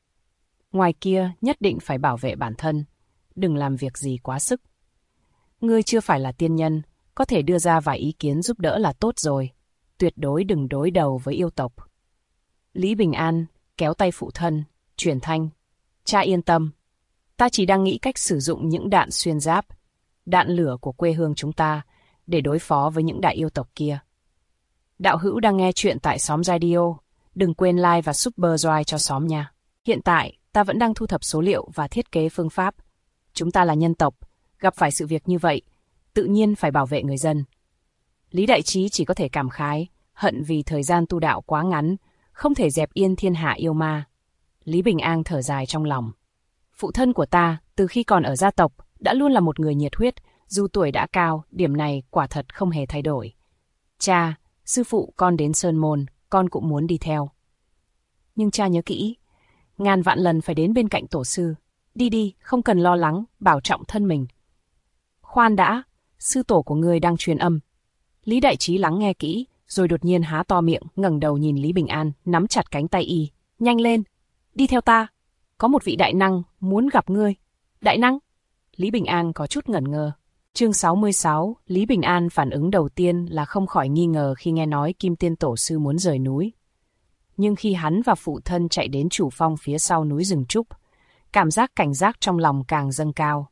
ngoài kia nhất định phải bảo vệ bản thân, đừng làm việc gì quá sức. Ngươi chưa phải là tiên nhân, có thể đưa ra vài ý kiến giúp đỡ là tốt rồi. Tuyệt đối đừng đối đầu với yêu tộc. Lý Bình An kéo tay phụ thân, truyền thanh. Cha yên tâm, ta chỉ đang nghĩ cách sử dụng những đạn xuyên giáp, đạn lửa của quê hương chúng ta để đối phó với những đại yêu tộc kia. Đạo hữu đang nghe chuyện tại xóm Radio, đừng quên like và subscribe cho xóm nha. Hiện tại, ta vẫn đang thu thập số liệu và thiết kế phương pháp. Chúng ta là nhân tộc, gặp phải sự việc như vậy, tự nhiên phải bảo vệ người dân. Lý Đại Trí chỉ có thể cảm khái, hận vì thời gian tu đạo quá ngắn, không thể dẹp yên thiên hạ yêu ma. Lý Bình An thở dài trong lòng. Phụ thân của ta, từ khi còn ở gia tộc, đã luôn là một người nhiệt huyết, dù tuổi đã cao, điểm này quả thật không hề thay đổi. Cha, sư phụ con đến Sơn Môn, con cũng muốn đi theo. Nhưng cha nhớ kỹ, ngàn vạn lần phải đến bên cạnh tổ sư. Đi đi, không cần lo lắng, bảo trọng thân mình. Khoan đã, sư tổ của ngươi đang truyền âm. Lý Đại Trí lắng nghe kỹ, rồi đột nhiên há to miệng, ngẩng đầu nhìn Lý Bình An, nắm chặt cánh tay y. Nhanh lên, đi theo ta. Có một vị đại năng muốn gặp ngươi. Đại năng? Lý Bình An có chút ngẩn ngơ. Chương 66, Lý Bình An phản ứng đầu tiên là không khỏi nghi ngờ khi nghe nói Kim Tiên Tổ Sư muốn rời núi. Nhưng khi hắn và phụ thân chạy đến chủ phong phía sau núi rừng trúc, cảm giác cảnh giác trong lòng càng dâng cao.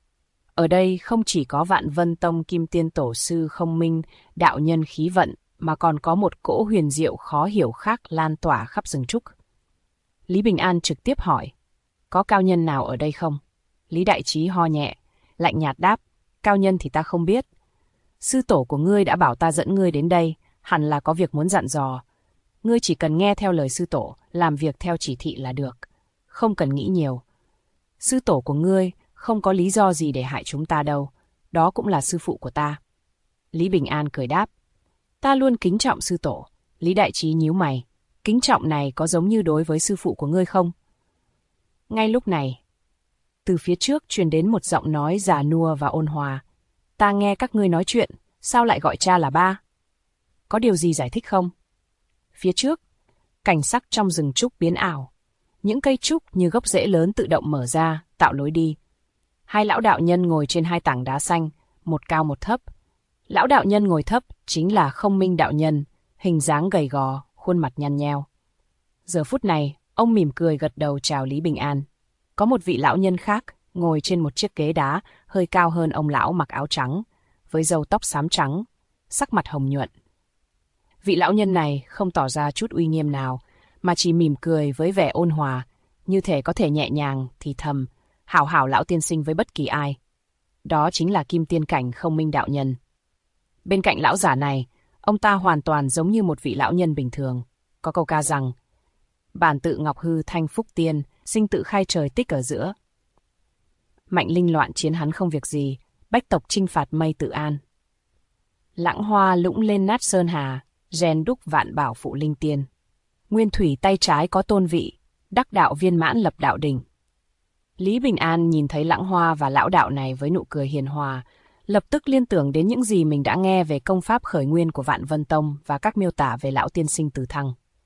Ở đây không chỉ có Vạn Vân Tông Kim Tiên Tổ Sư Không Minh, đạo nhân khí vận, mà còn có một cỗ huyền diệu khó hiểu khác lan tỏa khắp rừng trúc. Lý Bình An trực tiếp hỏi, có cao nhân nào ở đây không? Lý Đại Trí ho nhẹ, lạnh nhạt đáp, cao nhân thì ta không biết. Sư tổ của ngươi đã bảo ta dẫn ngươi đến đây, hẳn là có việc muốn dặn dò. Ngươi chỉ cần nghe theo lời sư tổ, làm việc theo chỉ thị là được. Không cần nghĩ nhiều. Sư tổ của ngươi không có lý do gì để hại chúng ta đâu. Đó cũng là sư phụ của ta. Lý Bình An cười đáp. Ta luôn kính trọng sư tổ. Lý Đại Trí nhíu mày. Kính trọng này có giống như đối với sư phụ của ngươi không? Ngay lúc này, từ phía trước truyền đến một giọng nói già nua và ôn hòa. Ta nghe các ngươi nói chuyện, sao lại gọi cha là ba? Có điều gì giải thích không? Phía trước, cảnh sắc trong rừng trúc biến ảo. Những cây trúc như gốc rễ lớn tự động mở ra, tạo lối đi. Hai lão đạo nhân ngồi trên hai tảng đá xanh, một cao một thấp. Lão đạo nhân ngồi thấp chính là Không Minh đạo nhân, hình dáng gầy gò, khuôn mặt nhăn nheo. Giờ phút này, ông mỉm cười gật đầu chào Lý Bình An. Có một vị lão nhân khác, ngồi trên một chiếc ghế đá, hơi cao hơn ông lão mặc áo trắng, với râu tóc xám trắng, sắc mặt hồng nhuận. Vị lão nhân này không tỏ ra chút uy nghiêm nào, mà chỉ mỉm cười với vẻ ôn hòa, như thể có thể nhẹ nhàng, thì thầm, hảo hảo lão tiên sinh với bất kỳ ai. Đó chính là Kim Tiên Cảnh Không Minh đạo nhân. Bên cạnh lão giả này, ông ta hoàn toàn giống như một vị lão nhân bình thường. Có câu ca rằng, bản tự ngọc hư thanh phúc tiên, sinh tự khai trời tích ở giữa. Mạnh linh loạn chiến hắn không việc gì, bách tộc chinh phạt mây tự an. Lãng hoa lũng lên nát sơn hà, rèn đúc vạn bảo phụ linh tiên. Nguyên thủy tay trái có tôn vị, đắc đạo viên mãn lập đạo đỉnh. Lý Bình An nhìn thấy Lãng Hoa và lão đạo này với nụ cười hiền hòa, lập tức liên tưởng đến những gì mình đã nghe về công pháp khởi nguyên của Vạn Vân Tông và các miêu tả về lão tiên sinh từ thăng.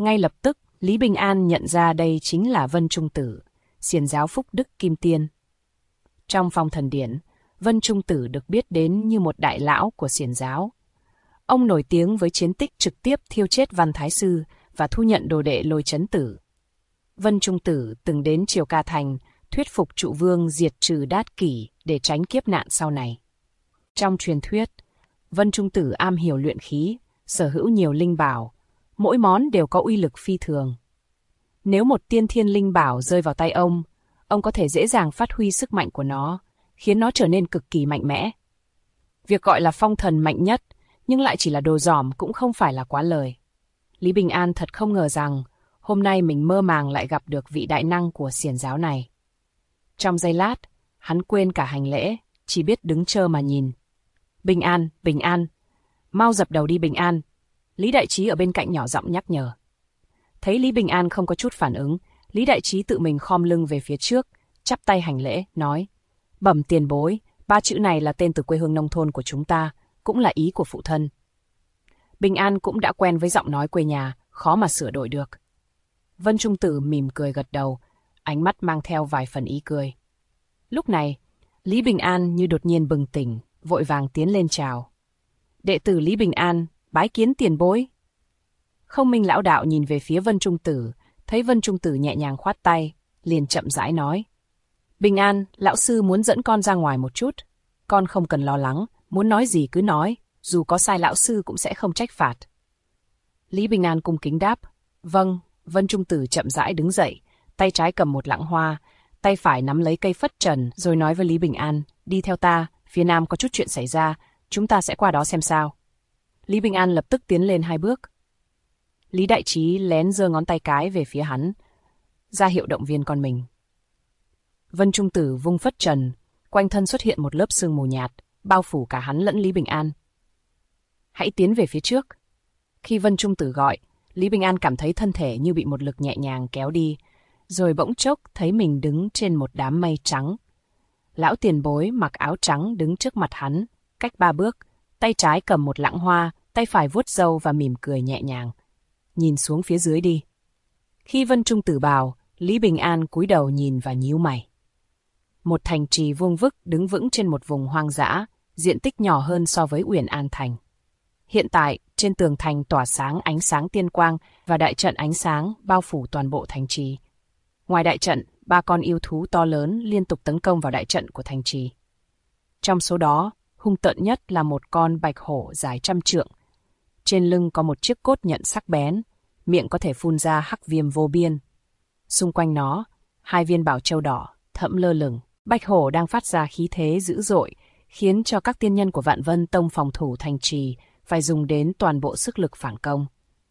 Ngay lập tức, Lý Bình An nhận ra đây chính là Vân Trung Tử, xiển giáo Phúc Đức Kim Tiên. Trong phong thần điển, Vân Trung Tử được biết đến như một đại lão của xiển giáo. Ông nổi tiếng với chiến tích trực tiếp thiêu chết Văn Thái Sư và thu nhận đồ đệ Lôi Chấn Tử. Vân Trung Tử từng đến Triều Ca Thành, thuyết phục Trụ Vương diệt trừ Đát Kỷ để tránh kiếp nạn sau này. Trong truyền thuyết, Vân Trung Tử am hiểu luyện khí, sở hữu nhiều linh bảo, mỗi món đều có uy lực phi thường. Nếu một tiên thiên linh bảo rơi vào tay ông có thể dễ dàng phát huy sức mạnh của nó, khiến nó trở nên cực kỳ mạnh mẽ. Việc gọi là phong thần mạnh nhất, nhưng lại chỉ là đồ dỏm cũng không phải là quá lời. Lý Bình An thật không ngờ rằng, hôm nay mình mơ màng lại gặp được vị đại năng của xiển giáo này. Trong giây lát, hắn quên cả hành lễ, chỉ biết đứng trơ mà nhìn. Bình An, mau dập đầu đi Bình An. Lý Đại Trí ở bên cạnh nhỏ giọng nhắc nhở. Thấy Lý Bình An không có chút phản ứng, Lý Đại Trí tự mình khom lưng về phía trước, chắp tay hành lễ, nói: Bẩm tiền bối, 3 chữ này là tên từ quê hương nông thôn của chúng ta, cũng là ý của phụ thân. Bình An cũng đã quen với giọng nói quê nhà, khó mà sửa đổi được. Vân Trung Tử mỉm cười gật đầu, ánh mắt mang theo vài phần ý cười. Lúc này, Lý Bình An như đột nhiên bừng tỉnh, vội vàng tiến lên chào. Đệ tử Lý Bình An, bái kiến tiền bối. Không Minh lão đạo nhìn về phía Vân Trung Tử, thấy Vân Trung Tử nhẹ nhàng khoát tay, liền chậm rãi nói. Bình An, lão sư muốn dẫn con ra ngoài một chút. Con không cần lo lắng, muốn nói gì cứ nói, dù có sai lão sư cũng sẽ không trách phạt. Lý Bình An cung kính đáp. Vâng. Vân Trung Tử chậm rãi đứng dậy, tay trái cầm một lạng hoa, tay phải nắm lấy cây phất trần rồi nói với Lý Bình An, đi theo ta, phía nam có chút chuyện xảy ra, chúng ta sẽ qua đó xem sao. Lý Bình An lập tức tiến lên 2 bước. Lý Đại Trí lén giơ ngón tay cái về phía hắn, ra hiệu động viên con mình. Vân Trung Tử vung phất trần, quanh thân xuất hiện một lớp sương mù nhạt, bao phủ cả hắn lẫn Lý Bình An. Hãy tiến về phía trước. Khi Vân Trung Tử gọi, Lý Bình An cảm thấy thân thể như bị một lực nhẹ nhàng kéo đi, rồi bỗng chốc thấy mình đứng trên một đám mây trắng. Lão tiền bối mặc áo trắng đứng trước mặt hắn, cách 3 bước, tay trái cầm một lạng hoa, tay phải vuốt râu và mỉm cười nhẹ nhàng. Nhìn xuống phía dưới đi. Khi Vân Trung Tử bảo, Lý Bình An cúi đầu nhìn và nhíu mày. Một thành trì vuông vức đứng vững trên một vùng hoang dã, diện tích nhỏ hơn so với Uyển An Thành. Hiện tại, trên tường thành tỏa sáng ánh sáng tiên quang và đại trận ánh sáng bao phủ toàn bộ thành trì. Ngoài đại trận, 3 con yêu thú to lớn liên tục tấn công vào đại trận của thành trì. Trong số đó, hung tợn nhất là một con bạch hổ dài 100 trượng. Trên lưng có một chiếc cốt nhận sắc bén, miệng có thể phun ra hắc viêm vô biên. Xung quanh nó, 2 viên bảo châu đỏ thẫm lơ lửng. Bạch hổ đang phát ra khí thế dữ dội, khiến cho các tiên nhân của Vạn Vân Tông phòng thủ thành trì phải dùng đến toàn bộ sức lực phản công.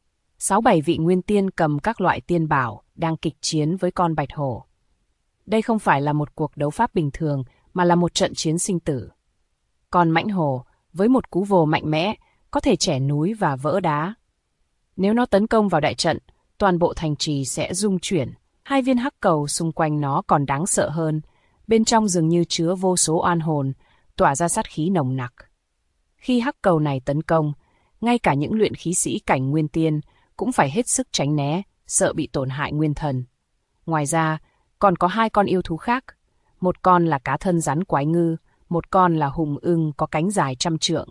6-7 vị nguyên tiên cầm các loại tiên bảo đang kịch chiến với con bạch hổ. Đây không phải là một cuộc đấu pháp bình thường, mà là một trận chiến sinh tử. Con mãnh hổ, với một cú vồ mạnh mẽ, có thể chẻ núi và vỡ đá. Nếu nó tấn công vào đại trận, toàn bộ thành trì sẽ rung chuyển. 2 viên hắc cầu xung quanh nó còn đáng sợ hơn, bên trong dường như chứa vô số oan hồn, tỏa ra sát khí nồng nặc. Khi hắc cầu này tấn công, ngay cả những luyện khí sĩ cảnh nguyên tiên cũng phải hết sức tránh né, sợ bị tổn hại nguyên thần. Ngoài ra, còn có 2 con yêu thú khác. Một con là cá thân rắn quái ngư, một con là hùng ưng có cánh dài 100 trượng.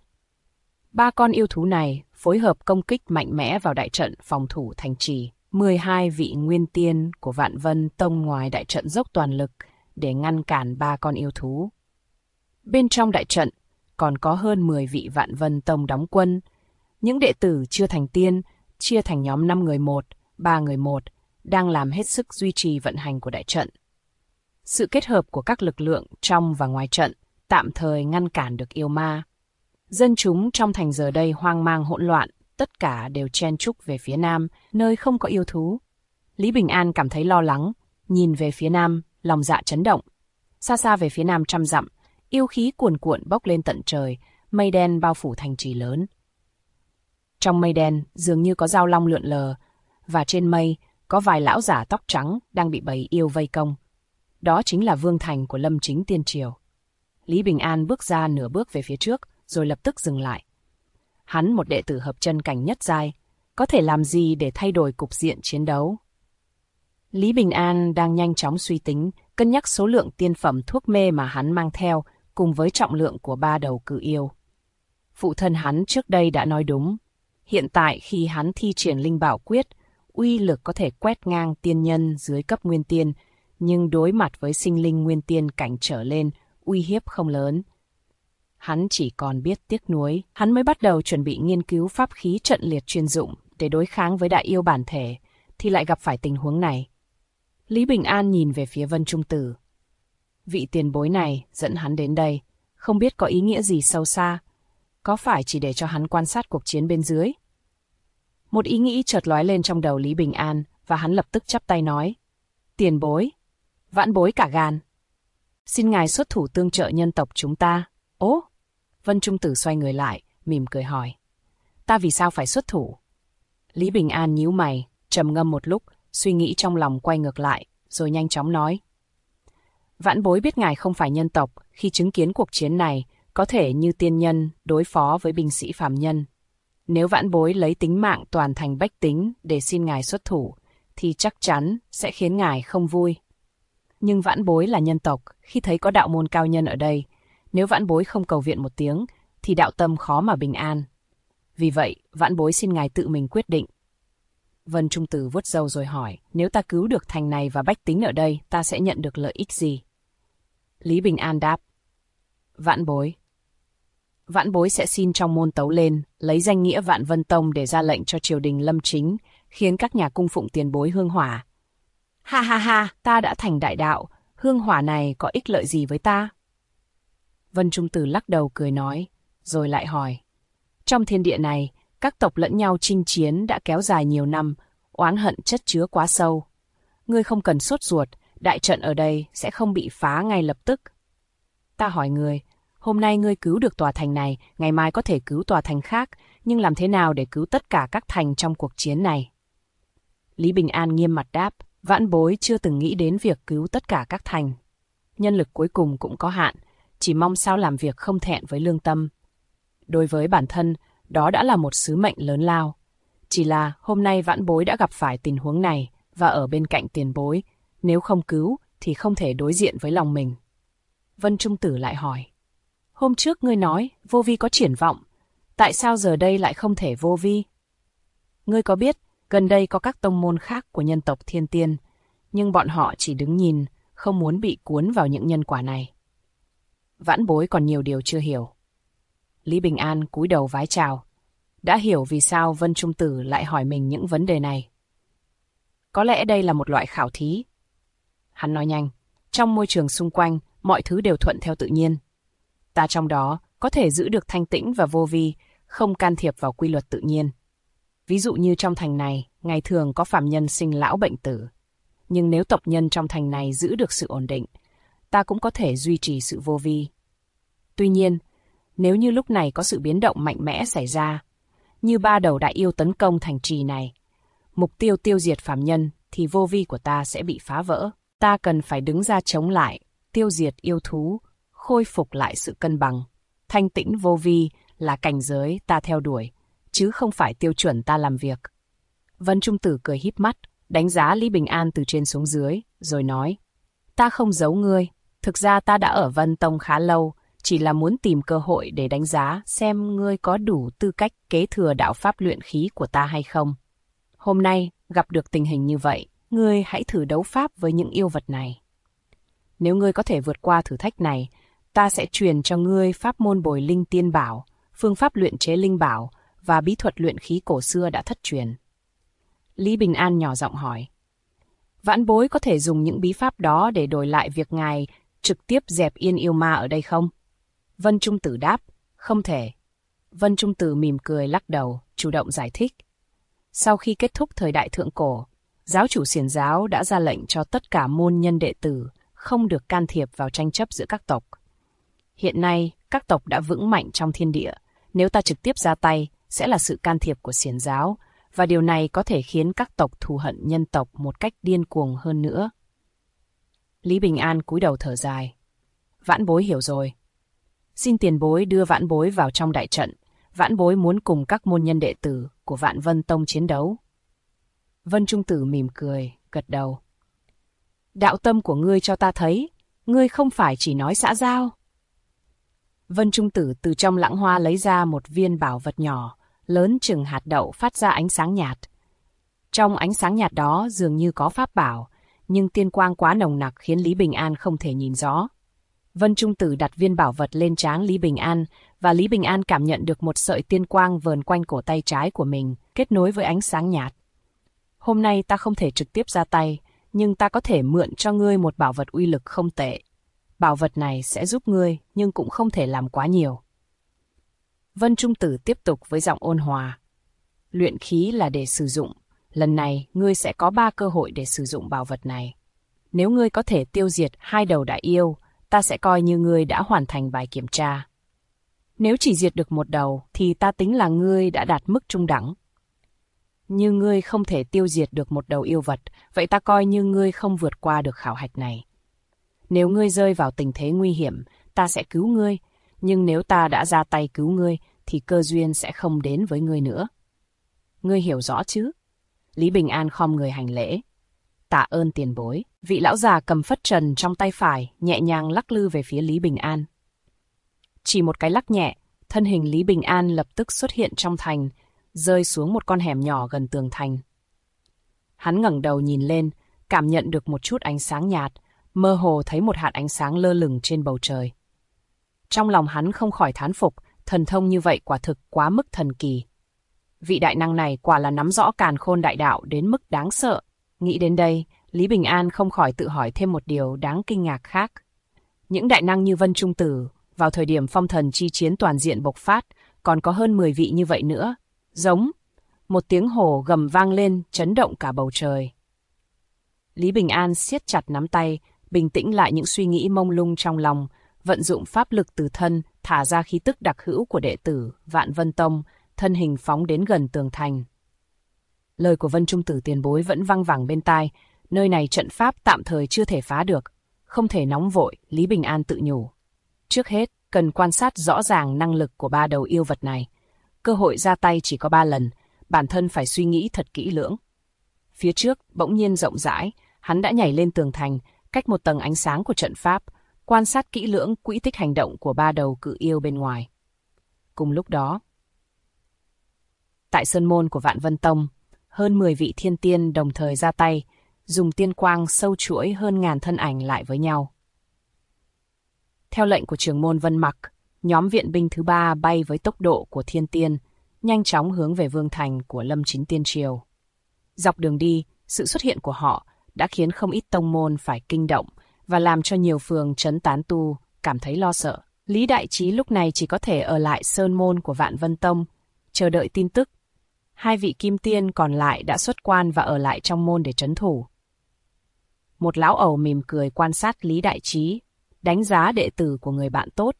3 con yêu thú này phối hợp công kích mạnh mẽ vào đại trận phòng thủ thành trì. 12 vị nguyên tiên của Vạn Vân Tông ngoài đại trận dốc toàn lực để ngăn cản 3 con yêu thú. Bên trong đại trận còn có hơn 10 vị Vạn Vân Tông đóng quân. Những đệ tử chưa thành tiên chia thành nhóm 5 người 1, 3 người 1, đang làm hết sức duy trì vận hành của đại trận. Sự kết hợp của các lực lượng trong và ngoài trận tạm thời ngăn cản được yêu ma. Dân chúng trong thành giờ đây hoang mang hỗn loạn, tất cả đều chen chúc về phía nam, nơi không có yêu thú. Lý Bình An cảm thấy lo lắng, nhìn về phía nam, lòng dạ chấn động. Xa xa về phía nam 100 dặm, yêu khí cuồn cuộn bốc lên tận trời, mây đen bao phủ thành trì lớn. Trong mây đen dường như có dao long lượn lờ, và trên mây có vài lão giả tóc trắng đang bị bầy yêu vây công. Đó chính là vương thành của Lâm Chính Tiên Triều. Lý Bình An bước ra nửa bước về phía trước, rồi lập tức dừng lại. Hắn một đệ tử hợp chân cảnh nhất giai, có thể làm gì để thay đổi cục diện chiến đấu? Lý Bình An đang nhanh chóng suy tính, cân nhắc số lượng tiên phẩm thuốc mê mà hắn mang theo cùng với trọng lượng của 3 đầu cự yêu. Phụ thân hắn trước đây đã nói đúng. Hiện tại khi hắn thi triển linh bảo quyết, uy lực có thể quét ngang tiên nhân dưới cấp nguyên tiên, nhưng đối mặt với sinh linh nguyên tiên cảnh trở lên, uy hiếp không lớn. Hắn chỉ còn biết tiếc nuối, hắn mới bắt đầu chuẩn bị nghiên cứu pháp khí trận liệt chuyên dụng để đối kháng với đại yêu bản thể, thì lại gặp phải tình huống này. Lý Bình An nhìn về phía Vân Trung Tử. Vị tiền bối này dẫn hắn đến đây, không biết có ý nghĩa gì sâu xa, có phải chỉ để cho hắn quan sát cuộc chiến bên dưới? Một ý nghĩ chợt lóe lên trong đầu Lý Bình An và hắn lập tức chắp tay nói. Tiền bối, vãn bối cả gan. Xin ngài xuất thủ tương trợ nhân tộc chúng ta. Ố! Vân Trung Tử xoay người lại, mỉm cười hỏi. Ta vì sao phải xuất thủ? Lý Bình An nhíu mày, trầm ngâm một lúc, suy nghĩ trong lòng quay ngược lại, rồi nhanh chóng nói. Vãn bối biết ngài không phải nhân tộc, khi chứng kiến cuộc chiến này, có thể như tiên nhân đối phó với binh sĩ phàm nhân. Nếu vãn bối lấy tính mạng toàn thành bách tính để xin ngài xuất thủ, thì chắc chắn sẽ khiến ngài không vui. Nhưng vãn bối là nhân tộc, khi thấy có đạo môn cao nhân ở đây, nếu vãn bối không cầu viện một tiếng, thì đạo tâm khó mà bình an. Vì vậy, vãn bối xin ngài tự mình quyết định. Vân Trung Tử vuốt râu rồi hỏi, nếu ta cứu được thành này và bách tính ở đây, ta sẽ nhận được lợi ích gì? Lý Bình An đáp. Vãn bối sẽ xin trong môn tấu lên, lấy danh nghĩa Vạn Vân Tông để ra lệnh cho triều đình lâm chính, khiến các nhà cung phụng tiền bối hương hỏa. Ha ha ha, ta đã thành đại đạo, hương hỏa này có ích lợi gì với ta? Vân Trung Tử lắc đầu cười nói, rồi lại hỏi. Trong thiên địa này, các tộc lẫn nhau chinh chiến đã kéo dài nhiều năm, oán hận chất chứa quá sâu. Ngươi không cần sốt ruột, đại trận ở đây sẽ không bị phá ngay lập tức. Ta hỏi ngươi, hôm nay ngươi cứu được tòa thành này, ngày mai có thể cứu tòa thành khác, nhưng làm thế nào để cứu tất cả các thành trong cuộc chiến này? Lý Bình An nghiêm mặt đáp, vãn bối chưa từng nghĩ đến việc cứu tất cả các thành. Nhân lực cuối cùng cũng có hạn, chỉ mong sao làm việc không thẹn với lương tâm. Đối với bản thân, đó đã là một sứ mệnh lớn lao. Chỉ là hôm nay vãn bối đã gặp phải tình huống này và ở bên cạnh tiền bối, nếu không cứu thì không thể đối diện với lòng mình. Vân Trung Tử lại hỏi. Hôm trước ngươi nói vô vi có triển vọng, tại sao giờ đây lại không thể vô vi? Ngươi có biết, gần đây có các tông môn khác của nhân tộc Thiên Tiên, nhưng bọn họ chỉ đứng nhìn, không muốn bị cuốn vào những nhân quả này. Vãn bối còn nhiều điều chưa hiểu. Lý Bình An cúi đầu vái chào. Đã hiểu vì sao Vân Trung Tử lại hỏi mình những vấn đề này. Có lẽ đây là một loại khảo thí. Hắn nói nhanh, trong môi trường xung quanh, mọi thứ đều thuận theo tự nhiên. Ta trong đó có thể giữ được thanh tĩnh và vô vi, không can thiệp vào quy luật tự nhiên. Ví dụ như trong thành này, ngày thường có phàm nhân sinh lão bệnh tử. Nhưng nếu tộc nhân trong thành này giữ được sự ổn định, ta cũng có thể duy trì sự vô vi. Tuy nhiên, nếu như lúc này có sự biến động mạnh mẽ xảy ra, như 3 đầu đại yêu tấn công thành trì này, mục tiêu tiêu diệt phàm nhân thì vô vi của ta sẽ bị phá vỡ. Ta cần phải đứng ra chống lại, tiêu diệt yêu thú, khôi phục lại sự cân bằng. Thanh tĩnh vô vi là cảnh giới ta theo đuổi, chứ không phải tiêu chuẩn ta làm việc. Vân Trung Tử cười híp mắt, đánh giá Lý Bình An từ trên xuống dưới, rồi nói. Ta không giấu ngươi, thực ra ta đã ở Vân Tông khá lâu, chỉ là muốn tìm cơ hội để đánh giá xem ngươi có đủ tư cách kế thừa đạo pháp luyện khí của ta hay không. Hôm nay, gặp được tình hình như vậy, ngươi hãy thử đấu pháp với những yêu vật này. Nếu ngươi có thể vượt qua thử thách này, ta sẽ truyền cho ngươi pháp môn bồi linh tiên bảo, phương pháp luyện chế linh bảo và bí thuật luyện khí cổ xưa đã thất truyền. Lý Bình An nhỏ giọng hỏi. Vãn bối có thể dùng những bí pháp đó để đổi lại việc ngài trực tiếp dẹp yên yêu ma ở đây không? Vân Trung Tử đáp, không thể. Vân Trung Tử mỉm cười lắc đầu, chủ động giải thích. Sau khi kết thúc thời đại thượng cổ, giáo chủ Xiển giáo đã ra lệnh cho tất cả môn nhân đệ tử không được can thiệp vào tranh chấp giữa các tộc. Hiện nay, các tộc đã vững mạnh trong thiên địa. Nếu ta trực tiếp ra tay, sẽ là sự can thiệp của Xiển giáo, và điều này có thể khiến các tộc thù hận nhân tộc một cách điên cuồng hơn nữa. Lý Bình An cúi đầu thở dài. Vãn bối hiểu rồi. Xin tiền bối đưa vãn bối vào trong đại trận vãn bối muốn cùng các môn nhân đệ tử của Vạn Vân Tông chiến đấu. Vân Trung Tử mỉm cười, gật đầu. Đạo tâm của ngươi cho ta thấy, ngươi không phải chỉ nói xã giao. Vân Trung Tử từ trong lẵng hoa lấy ra một viên bảo vật nhỏ, lớn chừng hạt đậu phát ra ánh sáng nhạt. Trong ánh sáng nhạt đó dường như có pháp bảo, nhưng tiên quang quá nồng nặc khiến Lý Bình An không thể nhìn rõ. Vân Trung Tử đặt viên bảo vật lên trán Lý Bình An, và Lý Bình An cảm nhận được một sợi tiên quang vờn quanh cổ tay trái của mình, kết nối với ánh sáng nhạt. Hôm nay ta không thể trực tiếp ra tay, nhưng ta có thể mượn cho ngươi một bảo vật uy lực không tệ. Bảo vật này sẽ giúp ngươi, nhưng cũng không thể làm quá nhiều. Vân Trung Tử tiếp tục với giọng ôn hòa. Luyện khí là để sử dụng. Lần này, ngươi sẽ có 3 cơ hội để sử dụng bảo vật này. Nếu ngươi có thể tiêu diệt 2 đầu đại yêu, ta sẽ coi như ngươi đã hoàn thành bài kiểm tra. Nếu chỉ diệt được 1 đầu, thì ta tính là ngươi đã đạt mức trung đẳng. Nhưng ngươi không thể tiêu diệt được 1 đầu yêu vật, vậy ta coi như ngươi không vượt qua được khảo hạch này. Nếu ngươi rơi vào tình thế nguy hiểm, ta sẽ cứu ngươi, nhưng nếu ta đã ra tay cứu ngươi, thì cơ duyên sẽ không đến với ngươi nữa. Ngươi hiểu rõ chứ? Lý Bình An khom người hành lễ. Tạ ơn tiền bối. Vị lão già cầm phất trần trong tay phải, nhẹ nhàng lắc lư về phía Lý Bình An. Chỉ một cái lắc nhẹ, thân hình Lý Bình An lập tức xuất hiện trong thành, rơi xuống một con hẻm nhỏ gần tường thành. Hắn ngẩng đầu nhìn lên, cảm nhận được một chút ánh sáng nhạt, mơ hồ thấy một hạt ánh sáng lơ lửng trên bầu trời. Trong lòng hắn không khỏi thán phục, thần thông như vậy quả thực quá mức thần kỳ. Vị đại năng này quả là nắm rõ càn khôn đại đạo đến mức đáng sợ. Nghĩ đến đây, Lý Bình An không khỏi tự hỏi thêm một điều đáng kinh ngạc khác. Những đại năng như Vân Trung Tử, vào thời điểm phong thần chi chiến toàn diện bộc phát, còn có hơn 10 vị như vậy nữa. Giống, một tiếng hổ gầm vang lên, chấn động cả bầu trời. Lý Bình An siết chặt nắm tay, bình tĩnh lại những suy nghĩ mông lung trong lòng, vận dụng pháp lực từ thân, thả ra khí tức đặc hữu của đệ tử Vạn Vân Tông, thân hình phóng đến gần tường thành. Lời của Vân Trung Tử tiền bối vẫn văng vẳng bên tai, nơi này trận pháp tạm thời chưa thể phá được, không thể nóng vội, Lý Bình An tự nhủ. Trước hết, cần quan sát rõ ràng năng lực của 3 đầu yêu vật này. Cơ hội ra tay chỉ có 3 lần, bản thân phải suy nghĩ thật kỹ lưỡng. Phía trước, bỗng nhiên rộng rãi, hắn đã nhảy lên tường thành, cách một tầng ánh sáng của trận pháp, quan sát kỹ lưỡng quỹ tích hành động của 3 đầu cự yêu bên ngoài. Cùng lúc đó, tại sơn môn của Vạn Vân Tông, hơn 10 vị thiên tiên đồng thời ra tay, dùng tiên quang sâu chuỗi hơn ngàn thân ảnh lại với nhau. Theo lệnh của trưởng môn Vân Mặc, nhóm viện binh thứ 3 bay với tốc độ của thiên tiên, nhanh chóng hướng về vương thành của Lâm Chính Tiên Triều. Dọc đường đi, sự xuất hiện của họ đã khiến không ít tông môn phải kinh động và làm cho nhiều phường trấn tán tu cảm thấy lo sợ. Lý Đại Trí lúc này chỉ có thể ở lại sơn môn của Vạn Vân Tông, chờ đợi tin tức. 2 vị kim tiên còn lại đã xuất quan và ở lại trong môn để trấn thủ. Một lão ẩu mỉm cười quan sát Lý Đại Trí, đánh giá đệ tử của người bạn tốt.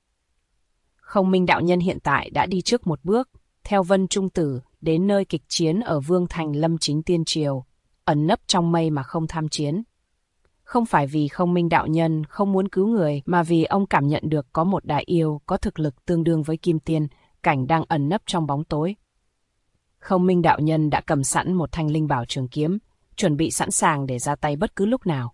Không Minh đạo nhân hiện tại đã đi trước một bước, theo Vân Trung Tử đến nơi kịch chiến ở vương thành Lâm Chính Tiên Triều, ẩn nấp trong mây mà không tham chiến. Không phải vì Không Minh đạo nhân không muốn cứu người, mà vì ông cảm nhận được có một đại yêu có thực lực tương đương với kim tiên, cảnh đang ẩn nấp trong bóng tối. Không Minh đạo nhân đã cầm sẵn một thanh linh bảo trường kiếm, chuẩn bị sẵn sàng để ra tay bất cứ lúc nào.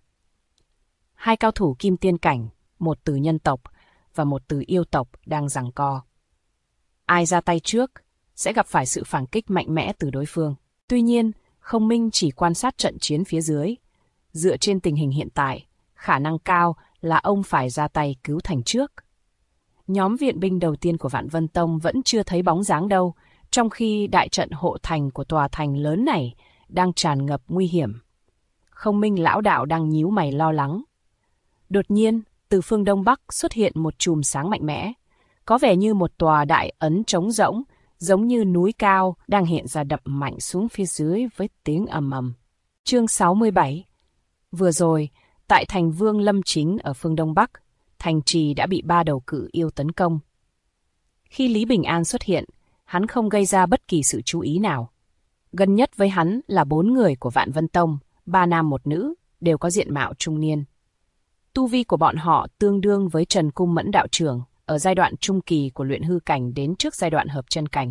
2 cao thủ kim tiên cảnh, một từ nhân tộc và một từ yêu tộc đang giằng co. Ai ra tay trước sẽ gặp phải sự phản kích mạnh mẽ từ đối phương. Tuy nhiên, Không Minh chỉ quan sát trận chiến phía dưới. Dựa trên tình hình hiện tại, khả năng cao là ông phải ra tay cứu thành trước. Nhóm viện binh đầu tiên của Vạn Vân Tông vẫn chưa thấy bóng dáng đâu, trong khi đại trận hộ thành của tòa thành lớn này đang tràn ngập nguy hiểm. Không Minh lão đạo đang nhíu mày lo lắng. Đột nhiên, từ phương đông bắc xuất hiện một chùm sáng mạnh mẽ, có vẻ như một tòa đại ấn trống rỗng, giống như núi cao đang hiện ra đập mạnh xuống phía dưới với tiếng ầm ầm. Chương 67. Vừa rồi, tại thành Vương Lâm Chính ở phương đông bắc, thành trì đã bị 3 đầu cự yêu tấn công. Khi Lý Bình An xuất hiện, hắn không gây ra bất kỳ sự chú ý nào. Gần nhất với hắn là 4 người của Vạn Vân Tông, 3 nam 1 nữ, đều có diện mạo trung niên. Tu vi của bọn họ tương đương với Trần Cung Mẫn đạo trưởng, ở giai đoạn trung kỳ của luyện hư cảnh đến trước giai đoạn hợp chân cảnh.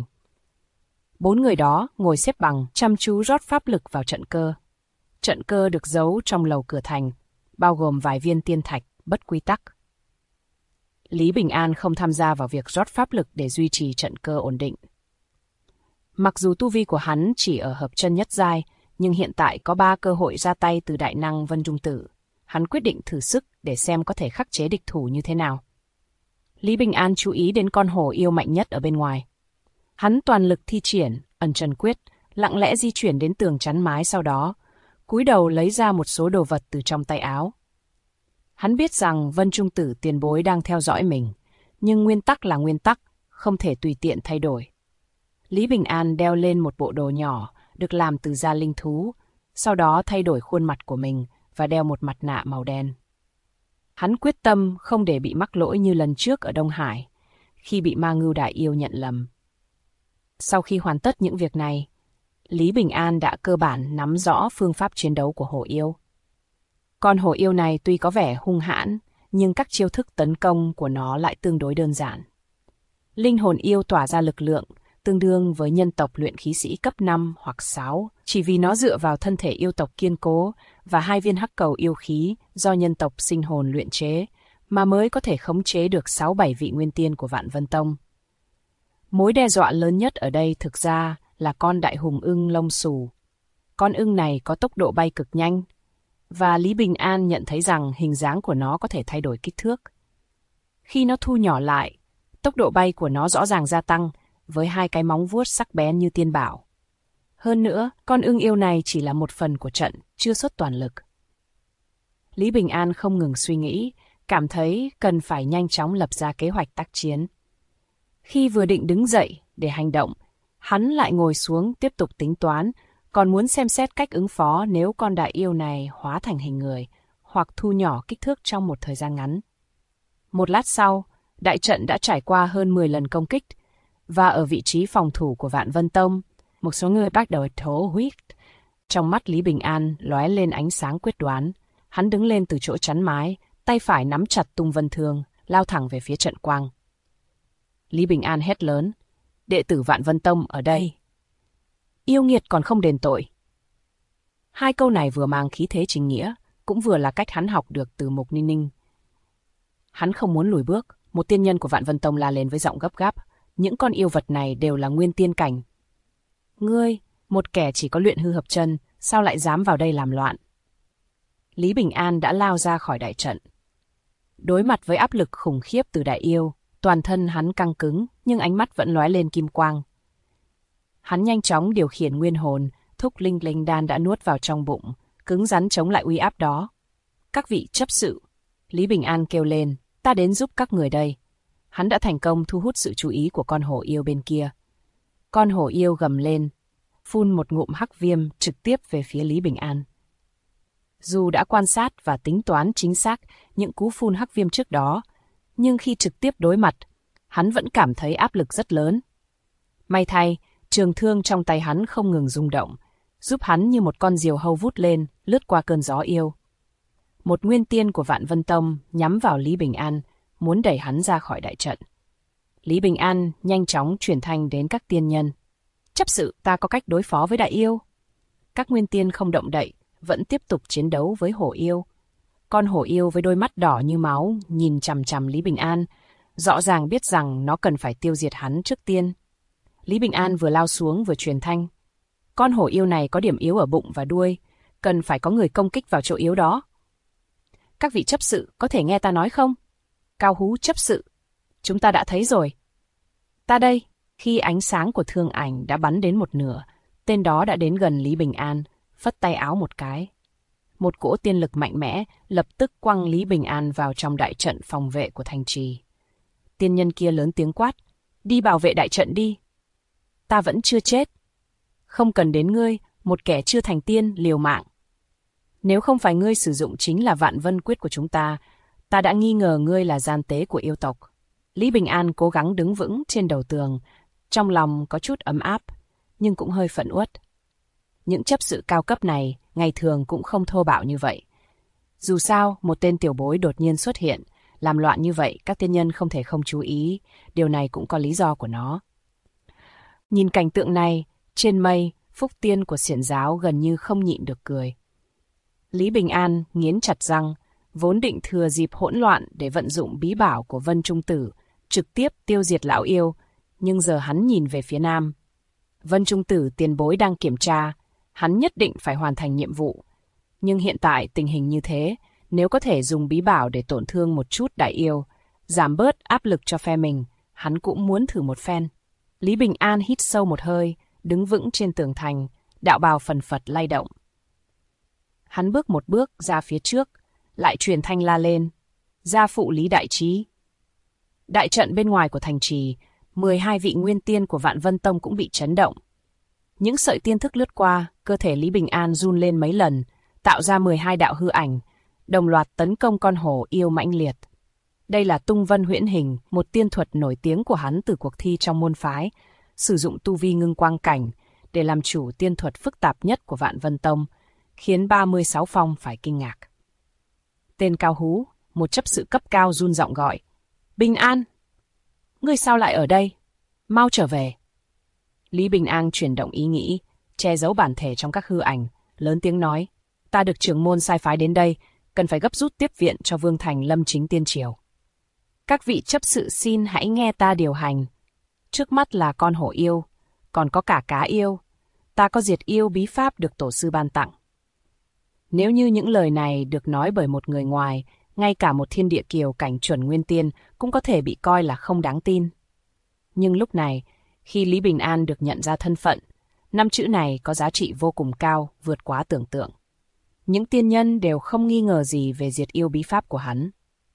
4 người đó ngồi xếp bằng, chăm chú rót pháp lực vào trận cơ. Trận cơ được giấu trong lầu cửa thành, bao gồm vài viên tiên thạch, bất quy tắc. Lý Bình An không tham gia vào việc rót pháp lực để duy trì trận cơ ổn định. Mặc dù tu vi của hắn chỉ ở hợp chân nhất giai, nhưng hiện tại có 3 cơ hội ra tay từ đại năng Vân Trung Tử. Hắn quyết định thử sức để xem có thể khắc chế địch thủ như thế nào. Lý Bình An chú ý đến con hổ yêu mạnh nhất ở bên ngoài. Hắn toàn lực thi triển ẩn trần quyết, lặng lẽ di chuyển đến tường chắn mái, sau đó cúi đầu lấy ra một số đồ vật từ trong tay áo. Hắn biết rằng Vân Trung Tử tiền bối đang theo dõi mình, nhưng nguyên tắc là nguyên tắc, không thể tùy tiện thay đổi. Lý Bình An đeo lên một bộ đồ nhỏ được làm từ da linh thú, sau đó thay đổi khuôn mặt của mình và đeo một mặt nạ màu đen. Hắn quyết tâm không để bị mắc lỗi như lần trước ở Đông Hải, khi bị Ma Ngưu Đại Yêu nhận lầm. Sau khi hoàn tất những việc này, Lý Bình An đã cơ bản nắm rõ phương pháp chiến đấu của hổ yêu. Con hổ yêu này tuy có vẻ hung hãn, nhưng các chiêu thức tấn công của nó lại tương đối đơn giản. Linh hồn yêu tỏa ra lực lượng, tương đương với nhân tộc luyện khí sĩ cấp 5 hoặc 6, chỉ vì nó dựa vào thân thể yêu tộc kiên cố và 2 viên hắc cầu yêu khí do nhân tộc sinh hồn luyện chế, mà mới có thể khống chế được 6-7 vị nguyên tiên của Vạn Vân Tông. Mối đe dọa lớn nhất ở đây thực ra là con đại hùng ưng lông xù. Con ưng này có tốc độ bay cực nhanh, và Lý Bình An nhận thấy rằng hình dáng của nó có thể thay đổi kích thước. Khi nó thu nhỏ lại, tốc độ bay của nó rõ ràng gia tăng, với 2 cái móng vuốt sắc bén như tiên bảo. Hơn nữa, con ưng yêu này chỉ là một phần của trận, chưa xuất toàn lực. Lý Bình An không ngừng suy nghĩ, cảm thấy cần phải nhanh chóng lập ra kế hoạch tác chiến. Khi vừa định đứng dậy để hành động, hắn lại ngồi xuống tiếp tục tính toán, còn muốn xem xét cách ứng phó nếu con đại yêu này hóa thành hình người, hoặc thu nhỏ kích thước trong một thời gian ngắn. Một lát sau, đại trận đã trải qua hơn 10 lần công kích, và ở vị trí phòng thủ của Vạn Vân Tông, một số người bắt đầu thổ huyết. Trong mắt Lý Bình An lóe lên ánh sáng quyết đoán, hắn đứng lên từ chỗ chắn mái, tay phải nắm chặt tung vân thương, lao thẳng về phía trận quang. Lý Bình An hét lớn, đệ tử Vạn Vân Tông ở đây. Yêu nghiệt còn không đền tội. 2 câu này vừa mang khí thế chính nghĩa, cũng vừa là cách hắn học được từ Mục Ninh Ninh. Hắn không muốn lùi bước, một tiên nhân của Vạn Vân Tông la lên với giọng gấp gáp. Những con yêu vật này đều là nguyên tiên cảnh. Ngươi, một kẻ chỉ có luyện hư hợp chân, sao lại dám vào đây làm loạn? Lý Bình An đã lao ra khỏi đại trận. Đối mặt với áp lực khủng khiếp từ đại yêu, toàn thân hắn căng cứng, nhưng ánh mắt vẫn lóe lên kim quang. Hắn nhanh chóng điều khiển nguyên hồn, thúc linh linh đan đã nuốt vào trong bụng, cứng rắn chống lại uy áp đó. Các vị chấp sự, Lý Bình An kêu lên, ta đến giúp các người đây. Hắn đã thành công thu hút sự chú ý của con hổ yêu bên kia. Con hổ yêu gầm lên, phun một ngụm hắc viêm trực tiếp về phía Lý Bình An. Dù đã quan sát và tính toán chính xác những cú phun hắc viêm trước đó, nhưng khi trực tiếp đối mặt, hắn vẫn cảm thấy áp lực rất lớn. May thay, trường thương trong tay hắn không ngừng rung động, giúp hắn như một con diều hâu vút lên, lướt qua cơn gió yêu. Một nguyên tiên của Vạn Vân Tông nhắm vào Lý Bình An, muốn đẩy hắn ra khỏi đại trận. Lý Bình An nhanh chóng truyền thanh đến các tiên nhân. Chấp sự, ta có cách đối phó với đại yêu. Các nguyên tiên không động đậy, vẫn tiếp tục chiến đấu với hổ yêu. Con hổ yêu với đôi mắt đỏ như máu nhìn chằm chằm Lý Bình An, rõ ràng biết rằng nó cần phải tiêu diệt hắn trước tiên. Lý Bình An vừa lao xuống vừa truyền thanh. Con hổ yêu này có điểm yếu ở bụng và đuôi, cần phải có người công kích vào chỗ yếu đó. Các vị chấp sự có thể nghe ta nói không? Cao hú chấp sự, chúng ta đã thấy rồi. Ta đây. Khi ánh sáng của thương ảnh đã bắn đến một nửa, tên đó đã đến gần Lý Bình An, phất tay áo một cái. Một cỗ tiên lực mạnh mẽ lập tức quăng Lý Bình An vào trong đại trận phòng vệ của thành trì. Tiên nhân kia lớn tiếng quát, đi bảo vệ đại trận đi. Ta vẫn chưa chết. Không cần đến ngươi, một kẻ chưa thành tiên liều mạng. Nếu không phải ngươi sử dụng chính là Vạn Vân Quyết của chúng ta, ta đã nghi ngờ ngươi là gian tế của yêu tộc. Lý Bình An cố gắng đứng vững trên đầu tường, trong lòng có chút ấm áp, nhưng cũng hơi phẫn uất. Những chấp sự cao cấp này ngày thường cũng không thô bạo như vậy. Dù sao, một tên tiểu bối đột nhiên xuất hiện, làm loạn như vậy, các tiên nhân không thể không chú ý, điều này cũng có lý do của nó. Nhìn cảnh tượng này, trên mây, phúc tiên của xiển giáo gần như không nhịn được cười. Lý Bình An nghiến chặt răng, vốn định thừa dịp hỗn loạn để vận dụng bí bảo của Vân Trung Tử, trực tiếp tiêu diệt lão yêu, nhưng giờ hắn nhìn về phía nam. Vân Trung Tử tiền bối đang kiểm tra, hắn nhất định phải hoàn thành nhiệm vụ. Nhưng hiện tại tình hình như thế, nếu có thể dùng bí bảo để tổn thương một chút đại yêu, giảm bớt áp lực cho phe mình, hắn cũng muốn thử một phen. Lý Bình An hít sâu một hơi, đứng vững trên tường thành, đạo bào phần phật lay động. Hắn bước một bước ra phía trước, lại truyền thanh la lên, gia phụ Lý đại trí. Đại trận bên ngoài của thành trì, 12 vị nguyên tiên của Vạn Vân Tông cũng bị chấn động. Những sợi tiên thức lướt qua, cơ thể Lý Bình An run lên mấy lần, tạo ra 12 đạo hư ảnh, đồng loạt tấn công con hổ yêu mãnh liệt. Đây là Tung Vân Huyễn Hình, một tiên thuật nổi tiếng của hắn từ cuộc thi trong môn phái, sử dụng tu vi ngưng quang cảnh để làm chủ tiên thuật phức tạp nhất của Vạn Vân Tông, khiến 36 phong phải kinh ngạc. Tên cao hú, một chấp sự cấp cao run giọng gọi, Bình An! Ngươi sao lại ở đây? Mau trở về! Lý Bình An chuyển động ý nghĩ, che giấu bản thể trong các hư ảnh, lớn tiếng nói, ta được trưởng môn sai phái đến đây, cần phải gấp rút tiếp viện cho Vương Thành Lâm Chính Tiên Triều. Các vị chấp sự xin hãy nghe ta điều hành. Trước mắt là con hổ yêu, còn có cả cá yêu. Ta có diệt yêu bí pháp được tổ sư ban tặng. Nếu như những lời này được nói bởi một người ngoài, ngay cả một thiên địa kiều cảnh chuẩn nguyên tiên cũng có thể bị coi là không đáng tin. Nhưng lúc này, khi Lý Bình An được nhận ra thân phận, 5 chữ này có giá trị vô cùng cao, vượt quá tưởng tượng. Những tiên nhân đều không nghi ngờ gì về diệt yêu bí pháp của hắn.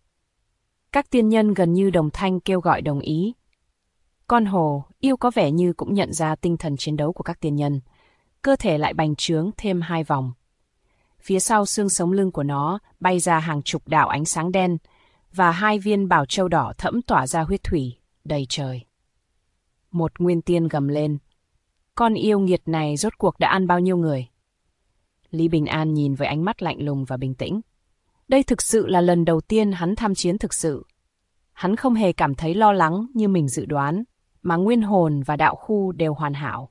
Các tiên nhân gần như đồng thanh kêu gọi đồng ý. Con hổ yêu có vẻ như cũng nhận ra tinh thần chiến đấu của các tiên nhân, cơ thể lại bành trướng thêm 2 vòng. Phía sau xương sống lưng của nó bay ra hàng chục đạo ánh sáng đen, và 2 viên bảo châu đỏ thẫm tỏa ra huyết thủy, đầy trời. Một nguyên tiên gầm lên, con yêu nghiệt này rốt cuộc đã ăn bao nhiêu người? Lý Bình An nhìn với ánh mắt lạnh lùng và bình tĩnh. Đây thực sự là lần đầu tiên hắn tham chiến thực sự. Hắn không hề cảm thấy lo lắng như mình dự đoán, mà nguyên hồn và đạo khu đều hoàn hảo.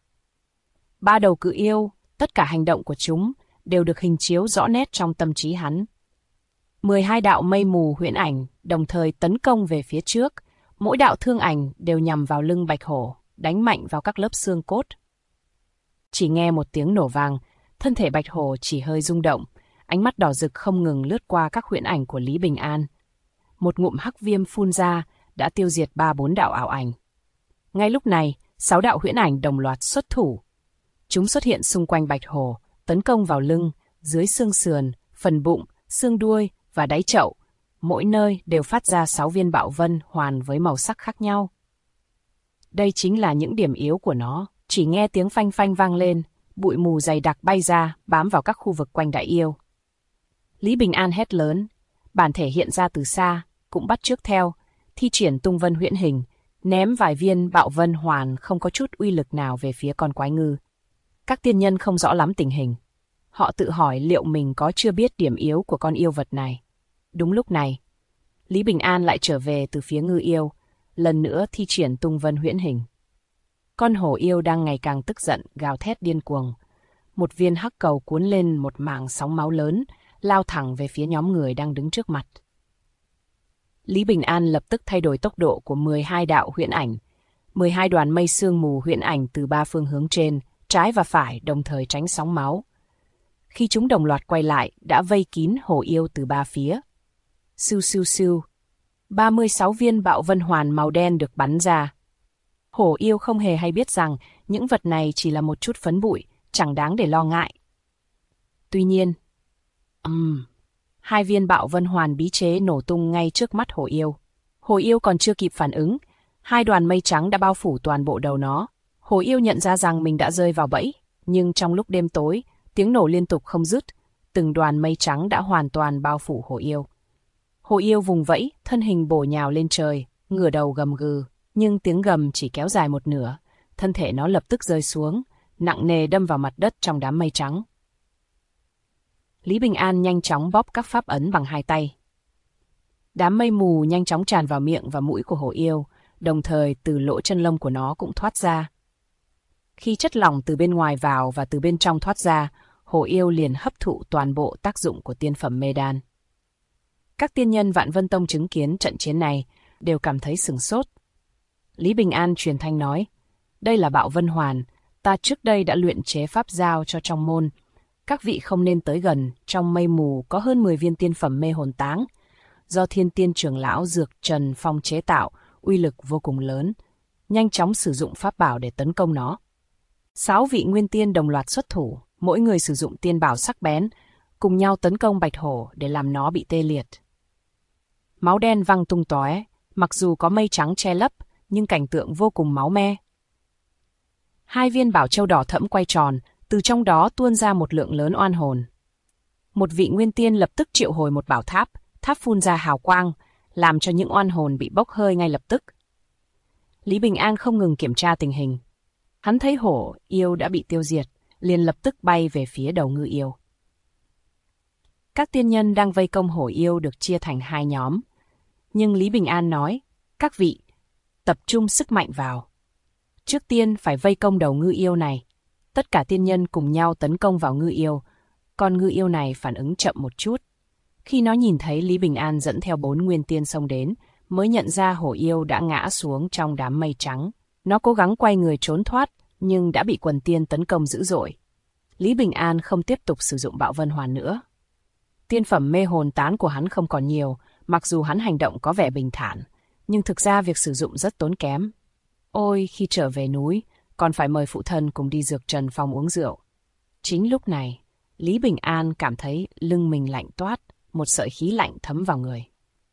3 đầu cự yêu, tất cả hành động của chúng đều được hình chiếu rõ nét trong tâm trí hắn. 12 đạo mây mù huyễn ảnh đồng thời tấn công về phía trước, mỗi đạo thương ảnh đều nhằm vào lưng bạch hổ, đánh mạnh vào các lớp xương cốt. Chỉ nghe một tiếng nổ vang, thân thể bạch hổ chỉ hơi rung động, ánh mắt đỏ rực không ngừng lướt qua các huyễn ảnh của Lý Bình An. Một ngụm hắc viêm phun ra, đã tiêu diệt 3-4 đạo ảo ảnh. Ngay lúc này, 6 đạo huyễn ảnh đồng loạt xuất thủ. Chúng xuất hiện xung quanh bạch hổ, tấn công vào lưng, dưới xương sườn, phần bụng, xương đuôi và đáy chậu. Mỗi nơi đều phát ra 6 viên bạo vân hoàn với màu sắc khác nhau. Đây chính là những điểm yếu của nó. Chỉ nghe tiếng phanh phanh vang lên, bụi mù dày đặc bay ra, bám vào các khu vực quanh đại yêu. Lý Bình An hét lớn, bản thể hiện ra từ xa, cũng bắt chước theo, thi triển Tung Vân Huyễn Hình, ném vài viên bạo vân hoàn không có chút uy lực nào về phía con quái ngư. Các tiên nhân không rõ lắm tình hình. Họ tự hỏi liệu mình có chưa biết điểm yếu của con yêu vật này. Đúng lúc này, Lý Bình An lại trở về từ phía ngư yêu, lần nữa thi triển Tung Vân Huyễn Hình. Con hổ yêu đang ngày càng tức giận, gào thét điên cuồng. Một viên hắc cầu cuốn lên một mảng sóng máu lớn, lao thẳng về phía nhóm người đang đứng trước mặt. Lý Bình An lập tức thay đổi tốc độ của 12 đạo huyễn ảnh. 12 đoàn mây sương mù huyễn ảnh từ 3 phương hướng trên, trái và phải đồng thời tránh sóng máu. Khi chúng đồng loạt quay lại, đã vây kín hổ yêu từ 3 phía. Siêu siêu siêu. 36 viên bạo vân hoàn màu đen được bắn ra. Hổ yêu không hề hay biết rằng những vật này chỉ là một chút phấn bụi, chẳng đáng để lo ngại. Tuy nhiên, 2 viên bạo vân hoàn bí chế nổ tung ngay trước mắt hổ yêu. Hổ yêu còn chưa kịp phản ứng, 2 đoàn mây trắng đã bao phủ toàn bộ đầu nó. Hổ yêu nhận ra rằng mình đã rơi vào bẫy, nhưng trong lúc đêm tối, tiếng nổ liên tục không dứt, từng đoàn mây trắng đã hoàn toàn bao phủ hổ yêu. Hổ yêu vùng vẫy, thân hình bổ nhào lên trời, ngửa đầu gầm gừ, nhưng tiếng gầm chỉ kéo dài một nửa, thân thể nó lập tức rơi xuống, nặng nề đâm vào mặt đất trong đám mây trắng. Lý Bình An nhanh chóng bóp các pháp ấn bằng 2 tay. Đám mây mù nhanh chóng tràn vào miệng và mũi của hổ yêu, đồng thời từ lỗ chân lông của nó cũng thoát ra. Khi chất lỏng từ bên ngoài vào và từ bên trong thoát ra, hổ yêu liền hấp thụ toàn bộ tác dụng của tiên phẩm mê đan. Các tiên nhân Vạn Vân Tông chứng kiến trận chiến này đều cảm thấy sửng sốt. Lý Bình An truyền thanh nói, đây là Bạo Vân Hoàn, ta trước đây đã luyện chế pháp giao cho trong môn. Các vị không nên tới gần, trong mây mù có hơn 10 viên tiên phẩm mê hồn táng. Do Thiên Tiên trưởng lão Dược Trần Phong chế tạo, uy lực vô cùng lớn. Nhanh chóng sử dụng pháp bảo để tấn công nó. 6 vị nguyên tiên đồng loạt xuất thủ, mỗi người sử dụng tiên bảo sắc bén, cùng nhau tấn công bạch hổ để làm nó bị tê liệt. Máu đen văng tung tóe, mặc dù có mây trắng che lấp, nhưng cảnh tượng vô cùng máu me. 2 viên bảo châu đỏ thẫm quay tròn, từ trong đó tuôn ra một lượng lớn oan hồn. Một vị nguyên tiên lập tức triệu hồi một bảo tháp, tháp phun ra hào quang, làm cho những oan hồn bị bốc hơi ngay lập tức. Lý Bình An không ngừng kiểm tra tình hình. Hắn thấy hổ yêu đã bị tiêu diệt, liền lập tức bay về phía đầu ngư yêu. Các tiên nhân đang vây công hổ yêu được chia thành 2 nhóm. Nhưng Lý Bình An nói, các vị, tập trung sức mạnh vào. Trước tiên phải vây công đầu ngư yêu này. Tất cả tiên nhân cùng nhau tấn công vào ngư yêu. Con ngư yêu này phản ứng chậm một chút. Khi nó nhìn thấy Lý Bình An dẫn theo 4 nguyên tiên xông đến, mới nhận ra hổ yêu đã ngã xuống trong đám mây trắng. Nó cố gắng quay người trốn thoát, nhưng đã bị quần tiên tấn công dữ dội. Lý Bình An không tiếp tục sử dụng Bạo Vân Hoàn nữa. Tiên phẩm mê hồn tán của hắn không còn nhiều, mặc dù hắn hành động có vẻ bình thản, nhưng thực ra việc sử dụng rất tốn kém. Ôi, khi trở về núi, còn phải mời phụ thân cùng đi Dược Trần Phong uống rượu. Chính lúc này, Lý Bình An cảm thấy lưng mình lạnh toát, một sợi khí lạnh thấm vào người.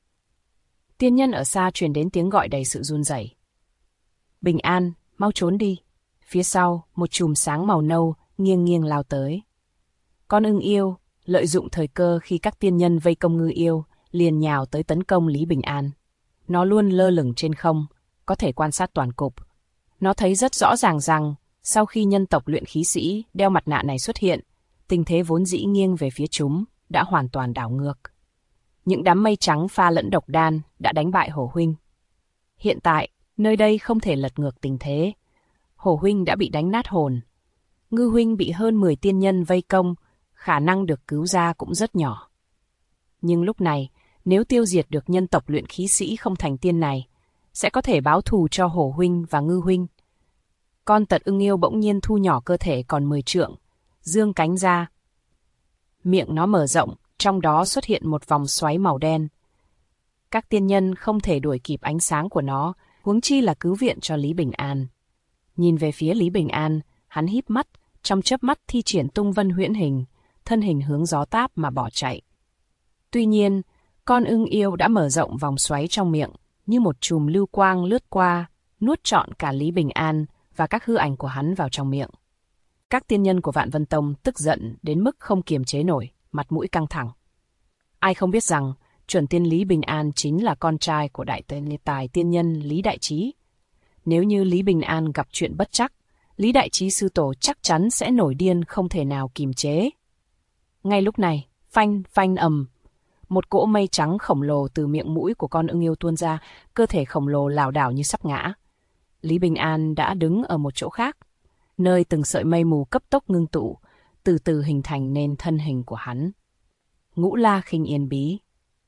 Tiên nhân ở xa truyền đến tiếng gọi đầy sự run rẩy. Bình An, mau trốn đi. Phía sau, một chùm sáng màu nâu nghiêng nghiêng lao tới. Con ưng yêu, lợi dụng thời cơ khi các tiên nhân vây công ngư yêu, liền nhào tới tấn công Lý Bình An. Nó luôn lơ lửng trên không, có thể quan sát toàn cục. Nó thấy rất rõ ràng rằng, sau khi nhân tộc luyện khí sĩ đeo mặt nạ này xuất hiện, tình thế vốn dĩ nghiêng về phía chúng đã hoàn toàn đảo ngược. Những đám mây trắng pha lẫn độc đan đã đánh bại Hổ huynh. Hiện tại, nơi đây không thể lật ngược tình thế. Hổ huynh đã bị đánh nát hồn. Ngư huynh bị hơn 10 tiên nhân vây công, khả năng được cứu ra cũng rất nhỏ. Nhưng lúc này, nếu tiêu diệt được nhân tộc luyện khí sĩ không thành tiên này, sẽ có thể báo thù cho Hổ huynh và Ngư huynh. Con tật ưng yêu bỗng nhiên thu nhỏ cơ thể còn 10 trượng, dương cánh ra. Miệng nó mở rộng, trong đó xuất hiện một vòng xoáy màu đen. Các tiên nhân không thể đuổi kịp ánh sáng của nó, huống chi là cứu viện cho Lý Bình An. Nhìn về phía Lý Bình An, hắn híp mắt, trong chớp mắt thi triển tung vân huyễn hình, thân hình hướng gió táp mà bỏ chạy. Tuy nhiên, con ưng yêu đã mở rộng vòng xoáy trong miệng, như một chùm lưu quang lướt qua, nuốt trọn cả Lý Bình An và các hư ảnh của hắn vào trong miệng. Các tiên nhân của Vạn Vân Tông tức giận đến mức không kiềm chế nổi, mặt mũi căng thẳng. Ai không biết rằng, chuẩn tiên Lý Bình An chính là con trai của đại tài tiên nhân Lý Đại Trí. Nếu như Lý Bình An gặp chuyện bất trắc, Lý Đại Trí sư tổ chắc chắn sẽ nổi điên không thể nào kìm chế. Ngay lúc này, phanh phanh ầm, một cỗ mây trắng khổng lồ từ miệng mũi của con ưng yêu tuôn ra, cơ thể khổng lồ lảo đảo như sắp ngã. Lý Bình An đã đứng ở một chỗ khác, nơi từng sợi mây mù cấp tốc ngưng tụ, từ từ hình thành nên thân hình của hắn. Ngũ La Khinh Yên Bí.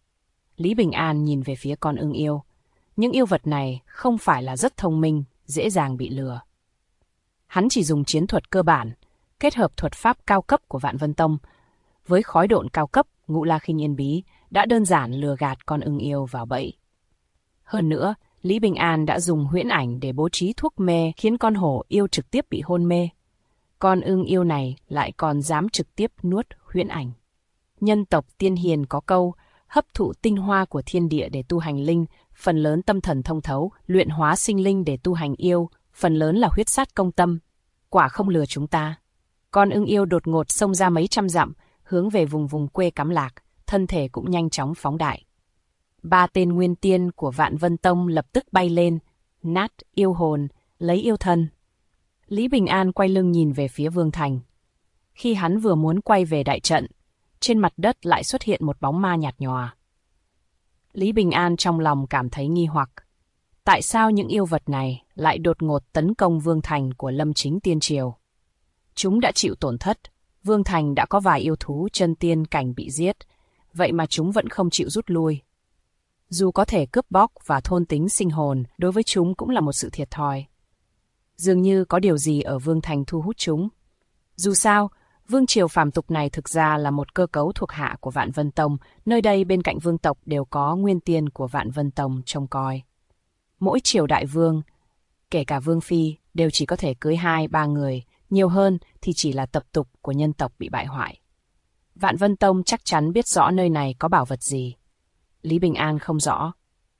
Lý Bình An nhìn về phía con ưng yêu. Những yêu vật này không phải là rất thông minh, dễ dàng bị lừa. Hắn chỉ dùng chiến thuật cơ bản, kết hợp thuật pháp cao cấp của Vạn Vân Tông. Với khói độn cao cấp, Ngũ La Khinh Yên Bí đã đơn giản lừa gạt con ưng yêu vào bẫy. Hơn nữa, Lý Bình An đã dùng huyễn ảnh để bố trí thuốc mê khiến con hổ yêu trực tiếp bị hôn mê. Con ưng yêu này lại còn dám trực tiếp nuốt huyễn ảnh. Nhân tộc tiên hiền có câu, hấp thụ tinh hoa của thiên địa để tu hành linh, phần lớn tâm thần thông thấu, luyện hóa sinh linh để tu hành yêu, phần lớn là huyết sát công tâm. Quả không lừa chúng ta. Con ưng yêu đột ngột xông ra mấy trăm dặm, hướng về vùng quê cắm lạc, thân thể cũng nhanh chóng phóng đại. 3 tên nguyên tiên của Vạn Vân Tông lập tức bay lên, nát yêu hồn, lấy yêu thân. Lý Bình An quay lưng nhìn về phía Vương Thành. Khi hắn vừa muốn quay về đại trận, trên mặt đất lại xuất hiện một bóng ma nhạt nhòa. Lý Bình An trong lòng cảm thấy nghi hoặc. Tại sao những yêu vật này lại đột ngột tấn công vương thành của Lâm Chính Tiên Triều? Chúng đã chịu tổn thất, vương thành đã có vài yêu thú chân tiên cảnh bị giết, vậy mà chúng vẫn không chịu rút lui. Dù có thể cướp bóc và thôn tính sinh hồn, đối với chúng cũng là một sự thiệt thòi. Dường như có điều gì ở vương thành thu hút chúng. Dù sao, vương triều phàm tục này thực ra là một cơ cấu thuộc hạ của Vạn Vân Tông, nơi đây bên cạnh vương tộc đều có nguyên tiên của Vạn Vân Tông trông coi. Mỗi triều đại vương, kể cả vương phi, đều chỉ có thể cưới 2-3 người, nhiều hơn thì chỉ là tập tục của nhân tộc bị bại hoại. Vạn Vân Tông chắc chắn biết rõ nơi này có bảo vật gì. Lý Bình An không rõ.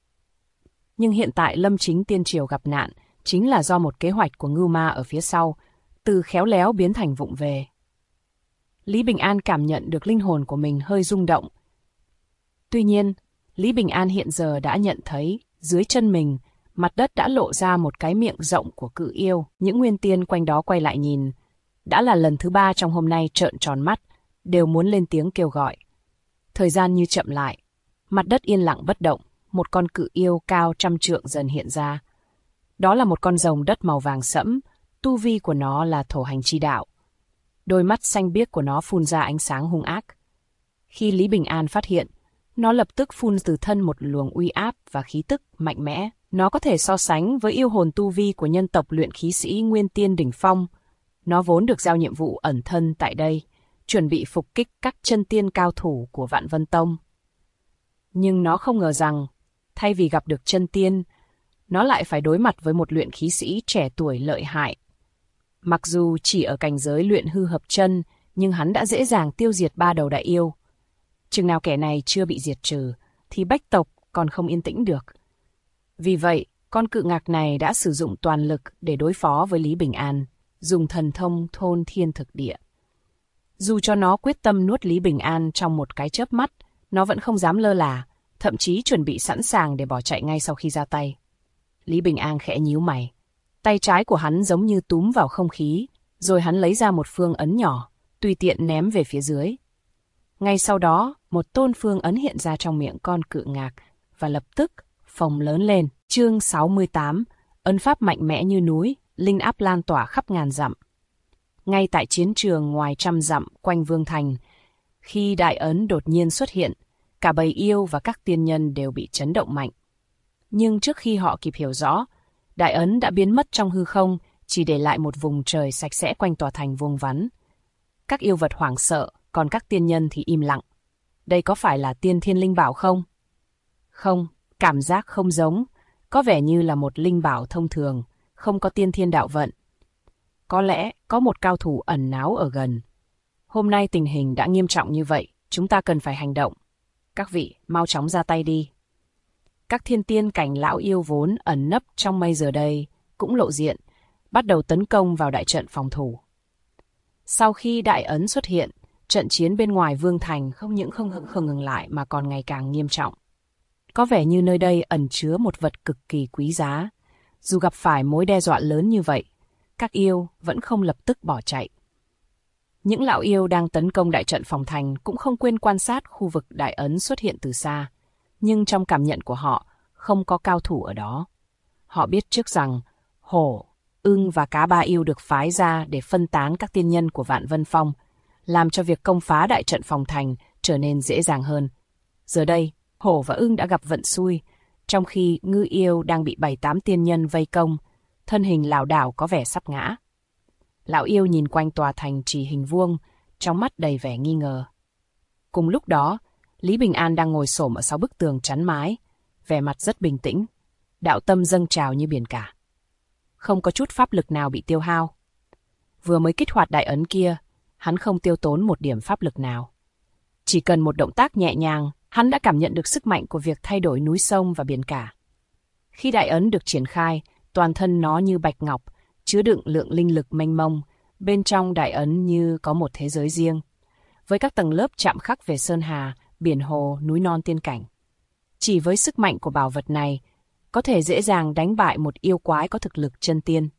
Nhưng hiện tại Lâm Chính Tiên Triều gặp nạn chính là do một kế hoạch của Ngưu Ma ở phía sau, từ khéo léo biến thành vụng về. Lý Bình An cảm nhận được linh hồn của mình hơi rung động. Tuy nhiên, Lý Bình An hiện giờ đã nhận thấy, dưới chân mình, mặt đất đã lộ ra một cái miệng rộng của cự yêu. Những nguyên tiên quanh đó quay lại nhìn. Đã là lần thứ 3 trong hôm nay trợn tròn mắt, đều muốn lên tiếng kêu gọi. Thời gian như chậm lại. Mặt đất yên lặng bất động, một con cự yêu cao 100 trượng dần hiện ra. Đó là một con rồng đất màu vàng sẫm, tu vi của nó là thổ hành chi đạo. Đôi mắt xanh biếc của nó phun ra ánh sáng hung ác. Khi Lý Bình An phát hiện, nó lập tức phun từ thân một luồng uy áp và khí tức mạnh mẽ. Nó có thể so sánh với yêu hồn tu vi của nhân tộc luyện khí sĩ Nguyên Tiên đỉnh phong. Nó vốn được giao nhiệm vụ ẩn thân tại đây, chuẩn bị phục kích các chân tiên cao thủ của Vạn Vân Tông. Nhưng nó không ngờ rằng, thay vì gặp được chân tiên, nó lại phải đối mặt với một luyện khí sĩ trẻ tuổi lợi hại. Mặc dù chỉ ở cảnh giới luyện hư hợp chân, nhưng hắn đã dễ dàng tiêu diệt 3 đầu đại yêu. Chừng nào kẻ này chưa bị diệt trừ, thì bách tộc còn không yên tĩnh được. Vì vậy, con cự ngạc này đã sử dụng toàn lực để đối phó với Lý Bình An, dùng thần thông thôn thiên thực địa. Dù cho nó quyết tâm nuốt Lý Bình An trong một cái chớp mắt, nó vẫn không dám lơ là, thậm chí chuẩn bị sẵn sàng để bỏ chạy ngay sau khi ra tay. Lý Bình An khẽ nhíu mày. Tay trái của hắn giống như túm vào không khí, rồi hắn lấy ra một phương ấn nhỏ, tùy tiện ném về phía dưới. Ngay sau đó, một tôn phương ấn hiện ra trong miệng con cự ngạc, và lập tức phồng lớn lên. Chương 68, ấn pháp mạnh mẽ như núi, linh áp lan tỏa khắp ngàn dặm. Ngay tại chiến trường ngoài 100 dặm quanh vương thành, khi đại ấn đột nhiên xuất hiện, cả bầy yêu và các tiên nhân đều bị chấn động mạnh. Nhưng trước khi họ kịp hiểu rõ, đại ấn đã biến mất trong hư không, chỉ để lại một vùng trời sạch sẽ quanh tòa thành vuông vắn. Các yêu vật hoảng sợ, còn các tiên nhân thì im lặng. Đây có phải là tiên thiên linh bảo không? Không, cảm giác không giống, có vẻ như là một linh bảo thông thường, không có tiên thiên đạo vận. Có lẽ có một cao thủ ẩn náu ở gần. Hôm nay tình hình đã nghiêm trọng như vậy, chúng ta cần phải hành động. Các vị, mau chóng ra tay đi. Các thiên tiên cảnh lão yêu vốn ẩn nấp trong mây giờ đây cũng lộ diện, bắt đầu tấn công vào đại trận phòng thủ. Sau khi đại ấn xuất hiện, trận chiến bên ngoài vương thành không những không ngừng lại mà còn ngày càng nghiêm trọng. Có vẻ như nơi đây ẩn chứa một vật cực kỳ quý giá. Dù gặp phải mối đe dọa lớn như vậy, các yêu vẫn không lập tức bỏ chạy. Những lão yêu đang tấn công đại trận phòng thành cũng không quên quan sát khu vực đại ấn xuất hiện từ xa. Nhưng trong cảm nhận của họ, không có cao thủ ở đó. Họ biết trước rằng, hổ, ưng và cá ba yêu được phái ra để phân tán các tiên nhân của Vạn Vân Phong, làm cho việc công phá đại trận phòng thành trở nên dễ dàng hơn. Giờ đây, hổ và ưng đã gặp vận xui, trong khi ngư yêu đang bị 7-8 tiên nhân vây công, thân hình lảo đảo có vẻ sắp ngã. Lão yêu nhìn quanh tòa thành trì hình vuông, trong mắt đầy vẻ nghi ngờ. Cùng lúc đó, Lý Bình An đang ngồi xổm ở sau bức tường chắn mái, vẻ mặt rất bình tĩnh, đạo tâm dâng trào như biển cả. Không có chút pháp lực nào bị tiêu hao. Vừa mới kích hoạt đại ấn kia, hắn không tiêu tốn một điểm pháp lực nào. Chỉ cần một động tác nhẹ nhàng, hắn đã cảm nhận được sức mạnh của việc thay đổi núi sông và biển cả. Khi đại ấn được triển khai, toàn thân nó như bạch ngọc, chứa đựng lượng linh lực mênh mông, bên trong đại ấn như có một thế giới riêng, với các tầng lớp chạm khắc về sơn hà, biển hồ, núi non tiên cảnh. Chỉ với sức mạnh của bảo vật này, có thể dễ dàng đánh bại một yêu quái có thực lực chân tiên.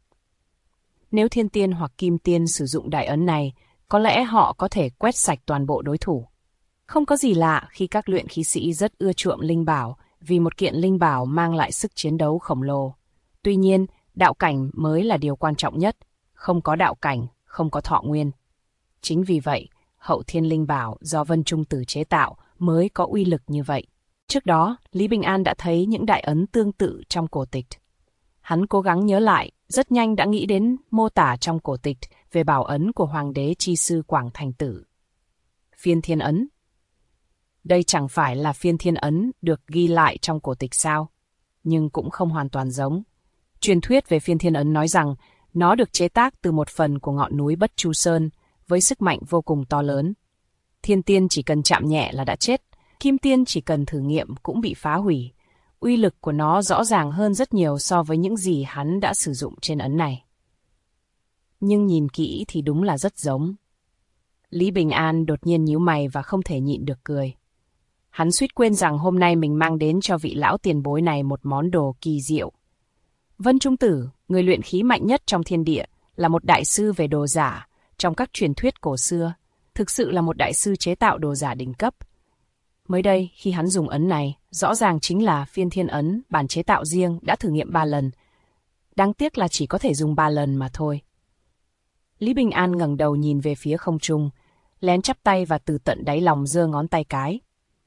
Nếu thiên tiên hoặc kim tiên sử dụng đại ấn này, có lẽ họ có thể quét sạch toàn bộ đối thủ. Không có gì lạ khi các luyện khí sĩ rất ưa chuộng linh bảo, vì một kiện linh bảo mang lại sức chiến đấu khổng lồ. Tuy nhiên, đạo cảnh mới là điều quan trọng nhất. Không có đạo cảnh, không có thọ nguyên. Chính vì vậy, Hậu Thiên Linh Bảo do Vân Trung Tử chế tạo mới có uy lực như vậy. Trước đó, Lý Bình An đã thấy những đại ấn tương tự trong cổ tịch. Hắn cố gắng nhớ lại, rất nhanh đã nghĩ đến mô tả trong cổ tịch về bảo ấn của Hoàng đế chi sư Quảng Thành Tử. Phiên Thiên Ấn. Đây chẳng phải là Phiên Thiên Ấn được ghi lại trong cổ tịch sao? Nhưng cũng không hoàn toàn giống. Truyền thuyết về Phiên Thiên Ấn nói rằng nó được chế tác từ một phần của ngọn núi Bất Chu Sơn với sức mạnh vô cùng to lớn. Thiên tiên chỉ cần chạm nhẹ là đã chết, kim tiên chỉ cần thử nghiệm cũng bị phá hủy. Uy lực của nó rõ ràng hơn rất nhiều so với những gì hắn đã sử dụng trên ấn này. Nhưng nhìn kỹ thì đúng là rất giống. Lý Bình An đột nhiên nhíu mày và không thể nhịn được cười. Hắn suýt quên rằng hôm nay mình mang đến cho vị lão tiền bối này một món đồ kỳ diệu. Vân Trung Tử, người luyện khí mạnh nhất trong thiên địa, là một đại sư về đồ giả trong các truyền thuyết cổ xưa, thực sự là một đại sư chế tạo đồ giả đỉnh cấp. Mới đây, khi hắn dùng ấn này, rõ ràng chính là Phiên Thiên Ấn, bản chế tạo riêng, đã thử nghiệm 3 lần. Đáng tiếc là chỉ có thể dùng 3 lần mà thôi. Lý Bình An ngẩng đầu nhìn về phía không trung, lén chắp tay và từ tận đáy lòng giơ ngón tay cái.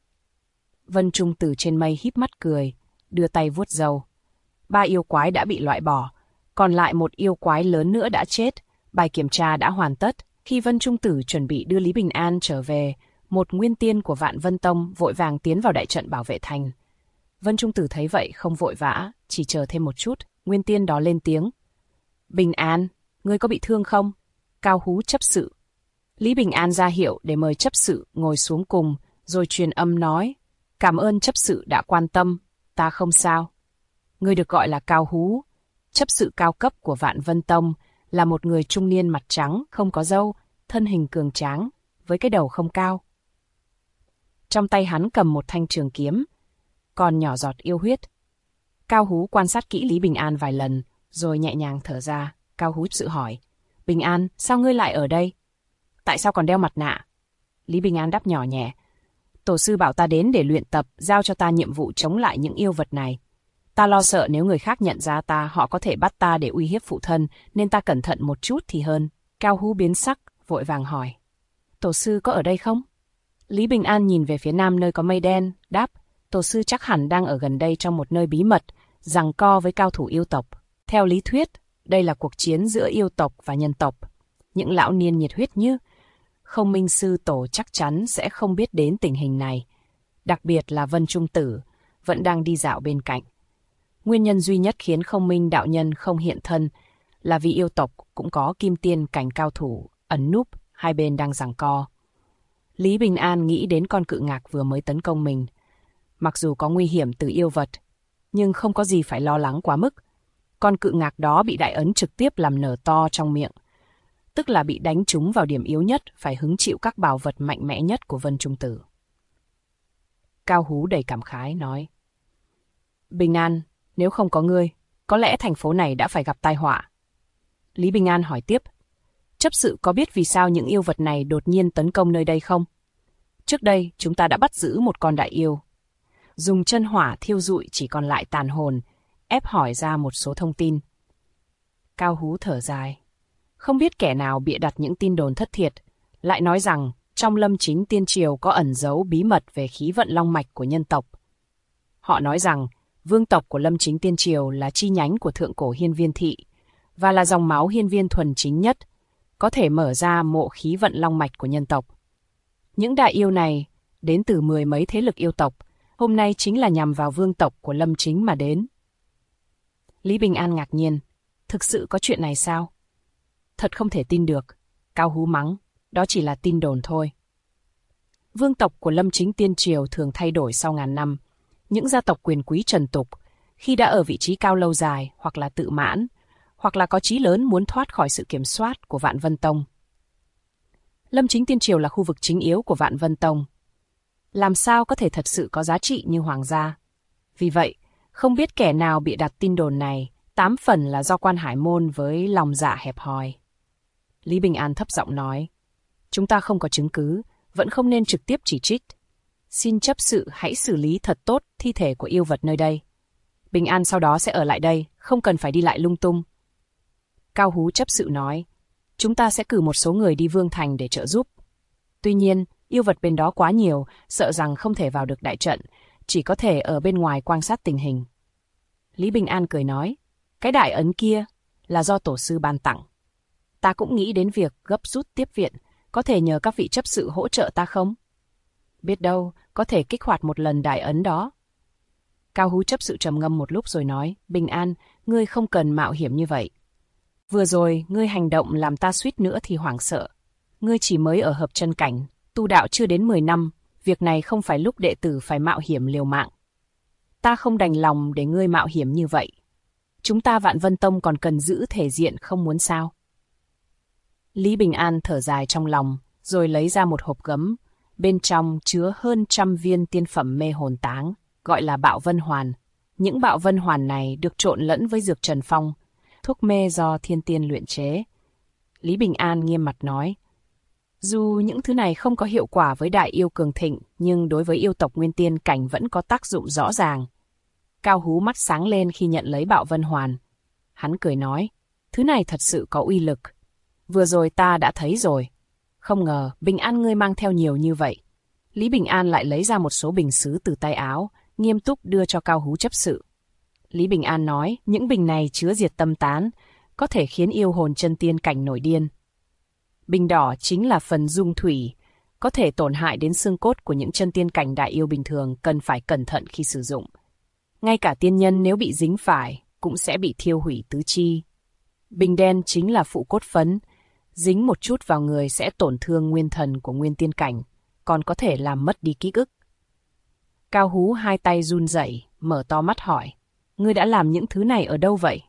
Vân Trung Tử trên mây híp mắt cười, đưa tay vuốt râu. 3 yêu quái đã bị loại bỏ, còn lại một yêu quái lớn nữa đã chết. Bài kiểm tra đã hoàn tất. Khi Vân Trung Tử chuẩn bị đưa Lý Bình An trở về, một nguyên tiên của Vạn Vân Tông vội vàng tiến vào đại trận bảo vệ thành. Vân Trung Tử thấy vậy không vội vã, chỉ chờ thêm một chút. Nguyên tiên đó lên tiếng. Bình An, ngươi có bị thương không? Cao Hú chấp sự. Lý Bình An ra hiệu để mời chấp sự ngồi xuống cùng, rồi truyền âm nói. Cảm ơn chấp sự đã quan tâm, ta không sao. Ngươi được gọi là Cao Hú, chấp sự cao cấp của Vạn Vân Tông, là một người trung niên mặt trắng, không có râu, thân hình cường tráng, với cái đầu không cao. Trong tay hắn cầm một thanh trường kiếm, còn nhỏ giọt yêu huyết. Cao Hú quan sát kỹ Lý Bình An vài lần, rồi nhẹ nhàng thở ra. Cao Hú tự hỏi, Bình An, sao ngươi lại ở đây? Tại sao còn đeo mặt nạ? Lý Bình An đáp nhỏ nhẹ, tổ sư bảo ta đến để luyện tập, giao cho ta nhiệm vụ chống lại những yêu vật này. Ta lo sợ nếu người khác nhận ra ta, họ có thể bắt ta để uy hiếp phụ thân, nên ta cẩn thận một chút thì hơn. Cao Hú biến sắc, vội vàng hỏi, tổ sư có ở đây không? Lý Bình An nhìn về phía nam nơi có mây đen, đáp, tổ sư chắc hẳn đang ở gần đây trong một nơi bí mật, giằng co với cao thủ yêu tộc. Theo lý thuyết, đây là cuộc chiến giữa yêu tộc và nhân tộc. Những lão niên nhiệt huyết như Không Minh Sư Tổ chắc chắn sẽ không biết đến tình hình này. Đặc biệt là Vân Trung Tử, vẫn đang đi dạo bên cạnh. Nguyên nhân duy nhất khiến Không Minh đạo nhân không hiện thân là vì yêu tộc cũng có kim tiên cảnh cao thủ ẩn núp, hai bên đang giằng co. Lý Bình An nghĩ đến con cự ngạc vừa mới tấn công mình. Mặc dù có nguy hiểm từ yêu vật, nhưng không có gì phải lo lắng quá mức. Con cự ngạc đó bị đại ấn trực tiếp làm nở to trong miệng, tức là bị đánh trúng vào điểm yếu nhất, phải hứng chịu các bảo vật mạnh mẽ nhất của Vân Trung Tử. Cao Hú đầy cảm khái nói, Bình An, nếu không có ngươi, có lẽ thành phố này đã phải gặp tai họa. Lý Bình An hỏi tiếp, chấp sự có biết vì sao những yêu vật này đột nhiên tấn công nơi đây không? Trước đây, chúng ta đã bắt giữ một con đại yêu. Dùng chân hỏa thiêu rụi chỉ còn lại tàn hồn, ép hỏi ra một số thông tin. Cao Hú thở dài. Không biết kẻ nào bịa đặt những tin đồn thất thiệt, lại nói rằng trong Lâm Chính Tiên Triều có ẩn giấu bí mật về khí vận long mạch của nhân tộc. Họ nói rằng vương tộc của Lâm Chính Tiên Triều là chi nhánh của thượng cổ Hiên Viên Thị và là dòng máu hiên viên thuần chính nhất, có thể mở ra mộ khí vận long mạch của nhân tộc. Những đại yêu này đến từ 10 mấy thế lực yêu tộc, hôm nay chính là nhằm vào vương tộc của Lâm Chính mà đến. Lý Bình An ngạc nhiên, thực sự có chuyện này sao? Thật không thể tin được. Cao Hú mắng, đó chỉ là tin đồn thôi. Vương tộc của Lâm Chính Tiên Triều thường thay đổi sau ngàn năm. Những gia tộc quyền quý trần tục, khi đã ở vị trí cao lâu dài, hoặc là tự mãn, hoặc là có chí lớn muốn thoát khỏi sự kiểm soát của Vạn Vân Tông. Lâm Chính Tiên Triều là khu vực chính yếu của Vạn Vân Tông. Làm sao có thể thật sự có giá trị như hoàng gia? Vì vậy, không biết kẻ nào bịa đặt tin đồn này, 8 phần là do quan hải môn với lòng dạ hẹp hòi. Lý Bình An thấp giọng nói, chúng ta không có chứng cứ, vẫn không nên trực tiếp chỉ trích. Xin chấp sự hãy xử lý thật tốt thi thể của yêu vật nơi đây. Bình An sau đó sẽ ở lại đây, không cần phải đi lại lung tung. Cao Hú chấp sự nói, chúng ta sẽ cử một số người đi Vương Thành để trợ giúp. Tuy nhiên, yêu vật bên đó quá nhiều, sợ rằng không thể vào được đại trận, chỉ có thể ở bên ngoài quan sát tình hình. Lý Bình An cười nói, cái đại ấn kia là do tổ sư ban tặng. Ta cũng nghĩ đến việc gấp rút tiếp viện, có thể nhờ các vị chấp sự hỗ trợ ta không? Biết đâu, có thể kích hoạt một lần đại ấn đó. Cao Hú chấp sự trầm ngâm một lúc rồi nói, Bình An, ngươi không cần mạo hiểm như vậy. Vừa rồi, ngươi hành động làm ta suýt nữa thì hoảng sợ. Ngươi chỉ mới ở hợp chân cảnh, tu đạo chưa đến 10 năm, việc này không phải lúc đệ tử phải mạo hiểm liều mạng. Ta không đành lòng để ngươi mạo hiểm như vậy. Chúng ta Vạn Vân Tông còn cần giữ thể diện không muốn sao. Lý Bình An thở dài trong lòng, rồi lấy ra một hộp gấm, bên trong chứa hơn 100 viên tiên phẩm mê hồn táng, gọi là Bạo Vân Hoàn. Những Bạo Vân Hoàn này được trộn lẫn với dược Trần Phong, thuốc mê do thiên tiên luyện chế. Lý Bình An nghiêm mặt nói, dù những thứ này không có hiệu quả với đại yêu cường thịnh, nhưng đối với yêu tộc nguyên tiên cảnh vẫn có tác dụng rõ ràng. Cao Hú mắt sáng lên khi nhận lấy Bạo Vân Hoàn. Hắn cười nói, thứ này thật sự có uy lực. Vừa rồi ta đã thấy rồi. Không ngờ, Bình An ngươi mang theo nhiều như vậy. Lý Bình An lại lấy ra một số bình sứ từ tay áo, nghiêm túc đưa cho Cao Hú chấp sự. Lý Bình An nói, những bình này chứa diệt tâm tán, có thể khiến yêu hồn chân tiên cảnh nổi điên. Bình đỏ chính là phần dung thủy, có thể tổn hại đến xương cốt của những chân tiên cảnh đại yêu bình thường, cần phải cẩn thận khi sử dụng. Ngay cả tiên nhân nếu bị dính phải, cũng sẽ bị thiêu hủy tứ chi. Bình đen chính là phụ cốt phấn, dính một chút vào người sẽ tổn thương nguyên thần của nguyên tiên cảnh, còn có thể làm mất đi ký ức. Cao Hú hai tay run rẩy, mở to mắt hỏi, ngươi đã làm những thứ này ở đâu vậy?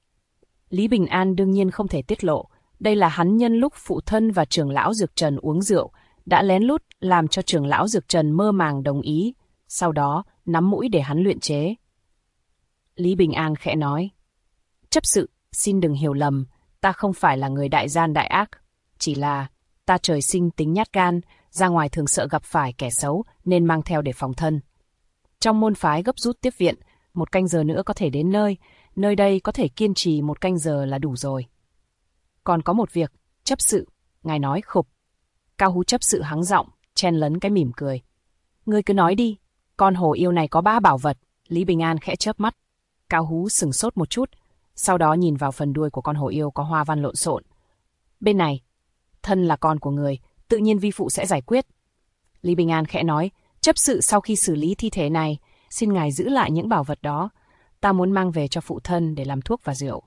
Lý Bình An đương nhiên không thể tiết lộ, đây là hắn nhân lúc phụ thân và trưởng lão Dược Trần uống rượu, đã lén lút làm cho trưởng lão Dược Trần mơ màng đồng ý, sau đó nắm mũi để hắn luyện chế. Lý Bình An khẽ nói, chấp sự, xin đừng hiểu lầm, ta không phải là người đại gian đại ác, chỉ là ta trời sinh tính nhát gan, ra ngoài thường sợ gặp phải kẻ xấu nên mang theo để phòng thân. Trong môn phái gấp rút tiếp viện, 1 canh giờ nữa có thể đến nơi đây có thể kiên trì 1 canh giờ là đủ rồi. Còn có một việc, chấp sự, ngài nói khục. Cao Hú chấp sự hắng giọng, chen lấn cái mỉm cười. Ngươi cứ nói đi, con hổ yêu này có 3 bảo vật. Lý Bình An khẽ chớp mắt. Cao Hú sửng sốt một chút, sau đó nhìn vào phần đuôi của con hổ yêu có hoa văn lộn xộn. Bên này, thân là con của người, tự nhiên vi phụ sẽ giải quyết. Lý Bình An khẽ nói, chấp sự sau khi xử lý thi thể này, xin ngài giữ lại những bảo vật đó. Ta muốn mang về cho phụ thân để làm thuốc và rượu.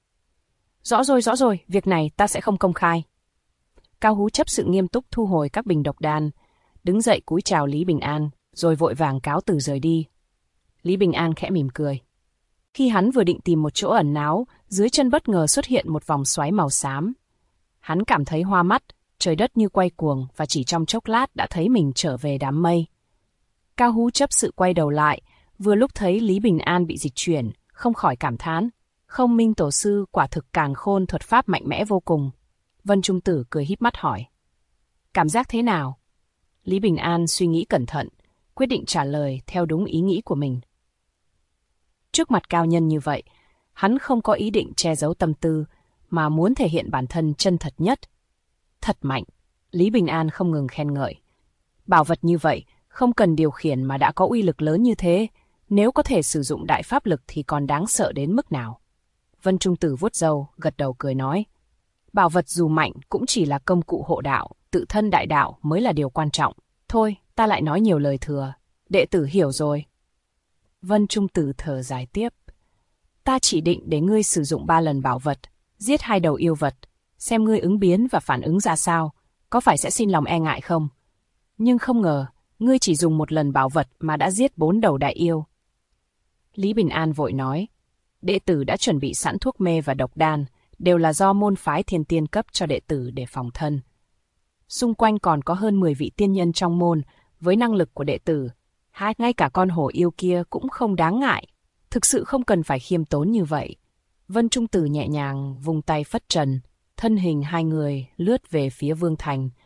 Rõ rồi, việc này ta sẽ không công khai. Cao Hú chấp sự nghiêm túc thu hồi các bình độc đan, đứng dậy cúi chào Lý Bình An, rồi vội vàng cáo từ rời đi. Lý Bình An khẽ mỉm cười. Khi hắn vừa định tìm một chỗ ẩn náu, dưới chân bất ngờ xuất hiện một vòng xoáy màu xám. Hắn cảm thấy hoa mắt, trời đất như quay cuồng và chỉ trong chốc lát đã thấy mình trở về đám mây. Cao Hú chấp sự quay đầu lại, vừa lúc thấy Lý Bình An bị dịch chuyển, không khỏi cảm thán. Không Minh tổ sư quả thực càn khôn thuật pháp mạnh mẽ vô cùng. Vân Trung Tử cười híp mắt hỏi. Cảm giác thế nào? Lý Bình An suy nghĩ cẩn thận, quyết định trả lời theo đúng ý nghĩ của mình. Trước mặt cao nhân như vậy, hắn không có ý định che giấu tâm tư, mà muốn thể hiện bản thân chân thật nhất. Thật mạnh, Lý Bình An không ngừng khen ngợi. Bảo vật như vậy, không cần điều khiển mà đã có uy lực lớn như thế, nếu có thể sử dụng đại pháp lực thì còn đáng sợ đến mức nào. Vân Trung Tử vuốt râu, gật đầu cười nói. Bảo vật dù mạnh cũng chỉ là công cụ hộ đạo, tự thân đại đạo mới là điều quan trọng. Thôi, ta lại nói nhiều lời thừa, đệ tử hiểu rồi. Vân Trung Tử thở dài tiếp. Ta chỉ định để ngươi sử dụng 3 lần bảo vật, giết 2 đầu yêu vật, xem ngươi ứng biến và phản ứng ra sao, có phải sẽ xin lòng e ngại không? Nhưng không ngờ, ngươi chỉ dùng 1 lần bảo vật mà đã giết 4 đầu đại yêu. Lý Bình An vội nói, đệ tử đã chuẩn bị sẵn thuốc mê và độc đan, đều là do môn phái thiên tiên cấp cho đệ tử để phòng thân. Xung quanh còn có hơn 10 vị tiên nhân trong môn, với năng lực của đệ tử, ngay cả con hổ yêu kia cũng không đáng ngại, thực sự không cần phải khiêm tốn như vậy. Vân Trung Tử nhẹ nhàng vung tay phất trần, thân hình 2 người lướt về phía Vương Thành,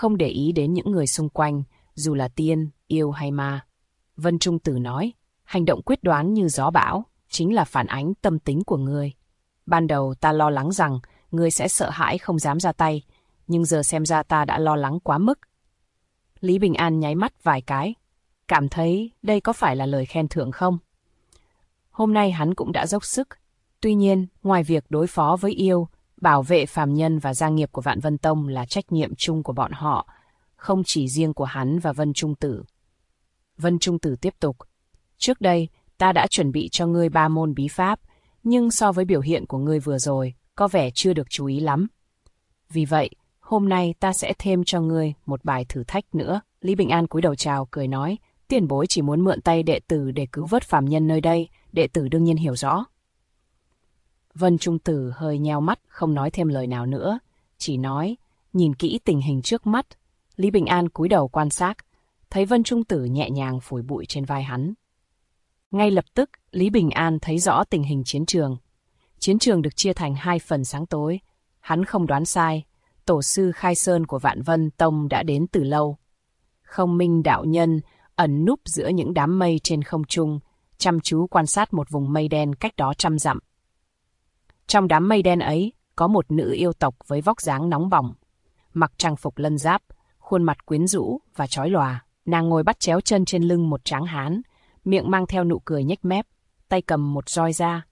không để ý đến những người xung quanh, dù là tiên, yêu hay ma. Vân Trung Tử nói, hành động quyết đoán như gió bão, chính là phản ánh tâm tính của ngươi. Ban đầu ta lo lắng rằng ngươi sẽ sợ hãi không dám ra tay, nhưng giờ xem ra ta đã lo lắng quá mức. Lý Bình An nháy mắt vài cái, cảm thấy đây có phải là lời khen thưởng không? Hôm nay hắn cũng đã dốc sức. Tuy nhiên, ngoài việc đối phó với yêu, bảo vệ phàm nhân và gia nghiệp của Vạn Vân Tông là trách nhiệm chung của bọn họ, không chỉ riêng của hắn và Vân Trung Tử. Vân Trung Tử tiếp tục. Trước đây, ta đã chuẩn bị cho ngươi 3 môn bí pháp, nhưng so với biểu hiện của ngươi vừa rồi, có vẻ chưa được chú ý lắm. Vì vậy, hôm nay ta sẽ thêm cho ngươi một bài thử thách nữa. Lý Bình An cúi đầu chào, cười nói, tiền bối chỉ muốn mượn tay đệ tử để cứu vớt phàm nhân nơi đây, đệ tử đương nhiên hiểu rõ. Vân Trung Tử hơi nheo mắt, không nói thêm lời nào nữa, chỉ nói, nhìn kỹ tình hình trước mắt. Lý Bình An cúi đầu quan sát, thấy Vân Trung Tử nhẹ nhàng phủi bụi trên vai hắn. Ngay lập tức, Lý Bình An thấy rõ tình hình chiến trường. Chiến trường được chia thành 2 phần sáng tối. Hắn không đoán sai, tổ sư Khai Sơn của Vạn Vân Tông đã đến từ lâu. Không Minh đạo nhân ẩn núp giữa những đám mây trên không trung, chăm chú quan sát một vùng mây đen cách đó 100 dặm. Trong đám mây đen ấy, có một nữ yêu tộc với vóc dáng nóng bỏng, mặc trang phục lân giáp, khuôn mặt quyến rũ và chói lòa. Nàng ngồi bắt chéo chân trên lưng một tráng hán, miệng mang theo nụ cười nhếch mép, tay cầm một roi da.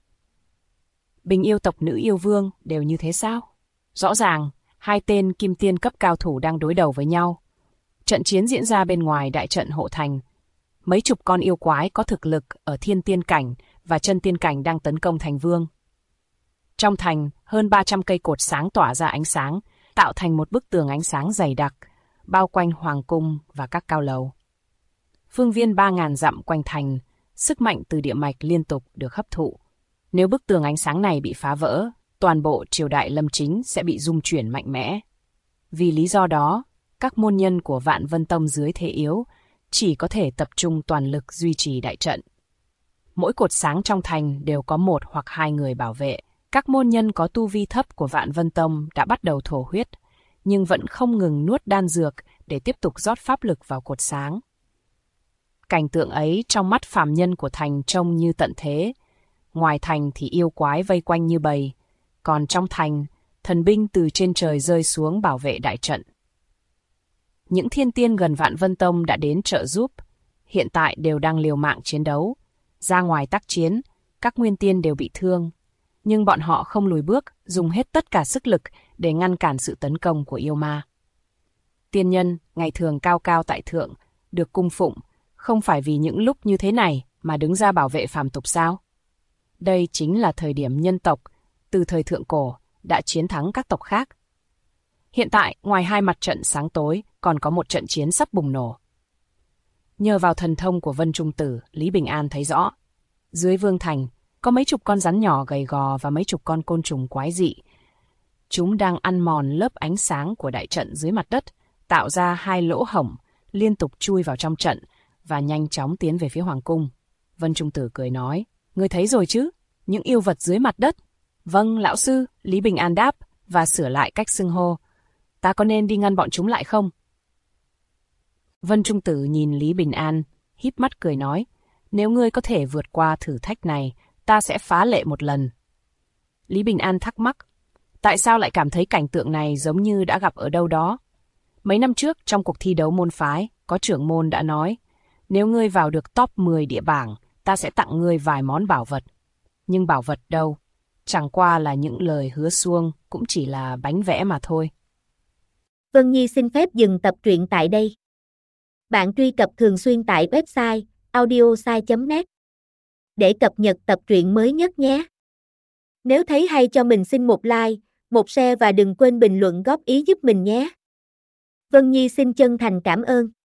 Bình yêu tộc nữ yêu vương đều như thế sao? Rõ ràng, 2 tên kim tiên cấp cao thủ đang đối đầu với nhau. Trận chiến diễn ra bên ngoài đại trận hộ thành. Mấy chục con yêu quái có thực lực ở thiên tiên cảnh và chân tiên cảnh đang tấn công thành vương. Trong thành, hơn 300 cây cột sáng tỏa ra ánh sáng, tạo thành một bức tường ánh sáng dày đặc, bao quanh hoàng cung và các cao lầu. Phương viên 3.000 dặm quanh thành, sức mạnh từ địa mạch liên tục được hấp thụ. Nếu bức tường ánh sáng này bị phá vỡ, toàn bộ triều đại Lâm Chính sẽ bị rung chuyển mạnh mẽ. Vì lý do đó, các môn nhân của Vạn Vân Tông dưới thế yếu chỉ có thể tập trung toàn lực duy trì đại trận. Mỗi cột sáng trong thành đều có 1 hoặc 2 người bảo vệ. Các môn nhân có tu vi thấp của Vạn Vân Tông đã bắt đầu thổ huyết, nhưng vẫn không ngừng nuốt đan dược để tiếp tục rót pháp lực vào cột sáng. Cảnh tượng ấy trong mắt phàm nhân của thành trông như tận thế. Ngoài thành thì yêu quái vây quanh như bầy, còn trong thành, thần binh từ trên trời rơi xuống bảo vệ đại trận. Những thiên tiên gần Vạn Vân Tông đã đến trợ giúp, hiện tại đều đang liều mạng chiến đấu. Ra ngoài tác chiến, các nguyên tiên đều bị thương, nhưng bọn họ không lùi bước, dùng hết tất cả sức lực để ngăn cản sự tấn công của yêu ma. Tiên nhân, ngày thường cao cao tại thượng, được cung phụng, không phải vì những lúc như thế này mà đứng ra bảo vệ phàm tục sao? Đây chính là thời điểm nhân tộc, từ thời thượng cổ, đã chiến thắng các tộc khác. Hiện tại, ngoài 2 mặt trận sáng tối, còn có một trận chiến sắp bùng nổ. Nhờ vào thần thông của Vân Trung Tử, Lý Bình An thấy rõ. Dưới vương thành, có mấy chục con rắn nhỏ gầy gò và mấy chục con côn trùng quái dị. Chúng đang ăn mòn lớp ánh sáng của đại trận dưới mặt đất, tạo ra 2 lỗ hổng, liên tục chui vào trong trận và nhanh chóng tiến về phía hoàng cung. Vân Trung Tử cười nói, ngươi thấy rồi chứ, những yêu vật dưới mặt đất. Vâng, lão sư, Lý Bình An đáp và sửa lại cách xưng hô. Ta có nên đi ngăn bọn chúng lại không? Vân Trung Tử nhìn Lý Bình An, híp mắt cười nói, nếu ngươi có thể vượt qua thử thách này, ta sẽ phá lệ một lần. Lý Bình An thắc mắc, tại sao lại cảm thấy cảnh tượng này giống như đã gặp ở đâu đó? Mấy năm trước, trong cuộc thi đấu môn phái, có trưởng môn đã nói, nếu ngươi vào được top 10 địa bảng, ta sẽ tặng ngươi vài món bảo vật. Nhưng bảo vật đâu? Chẳng qua là những lời hứa suông, cũng chỉ là bánh vẽ mà thôi. Vân Nhi xin phép dừng tập truyện tại đây. Bạn truy cập thường xuyên tại website audiosai.net để cập nhật tập truyện mới nhất nhé. Nếu thấy hay cho mình xin một like, một share và đừng quên bình luận góp ý giúp mình nhé. Vân Nhi xin chân thành cảm ơn.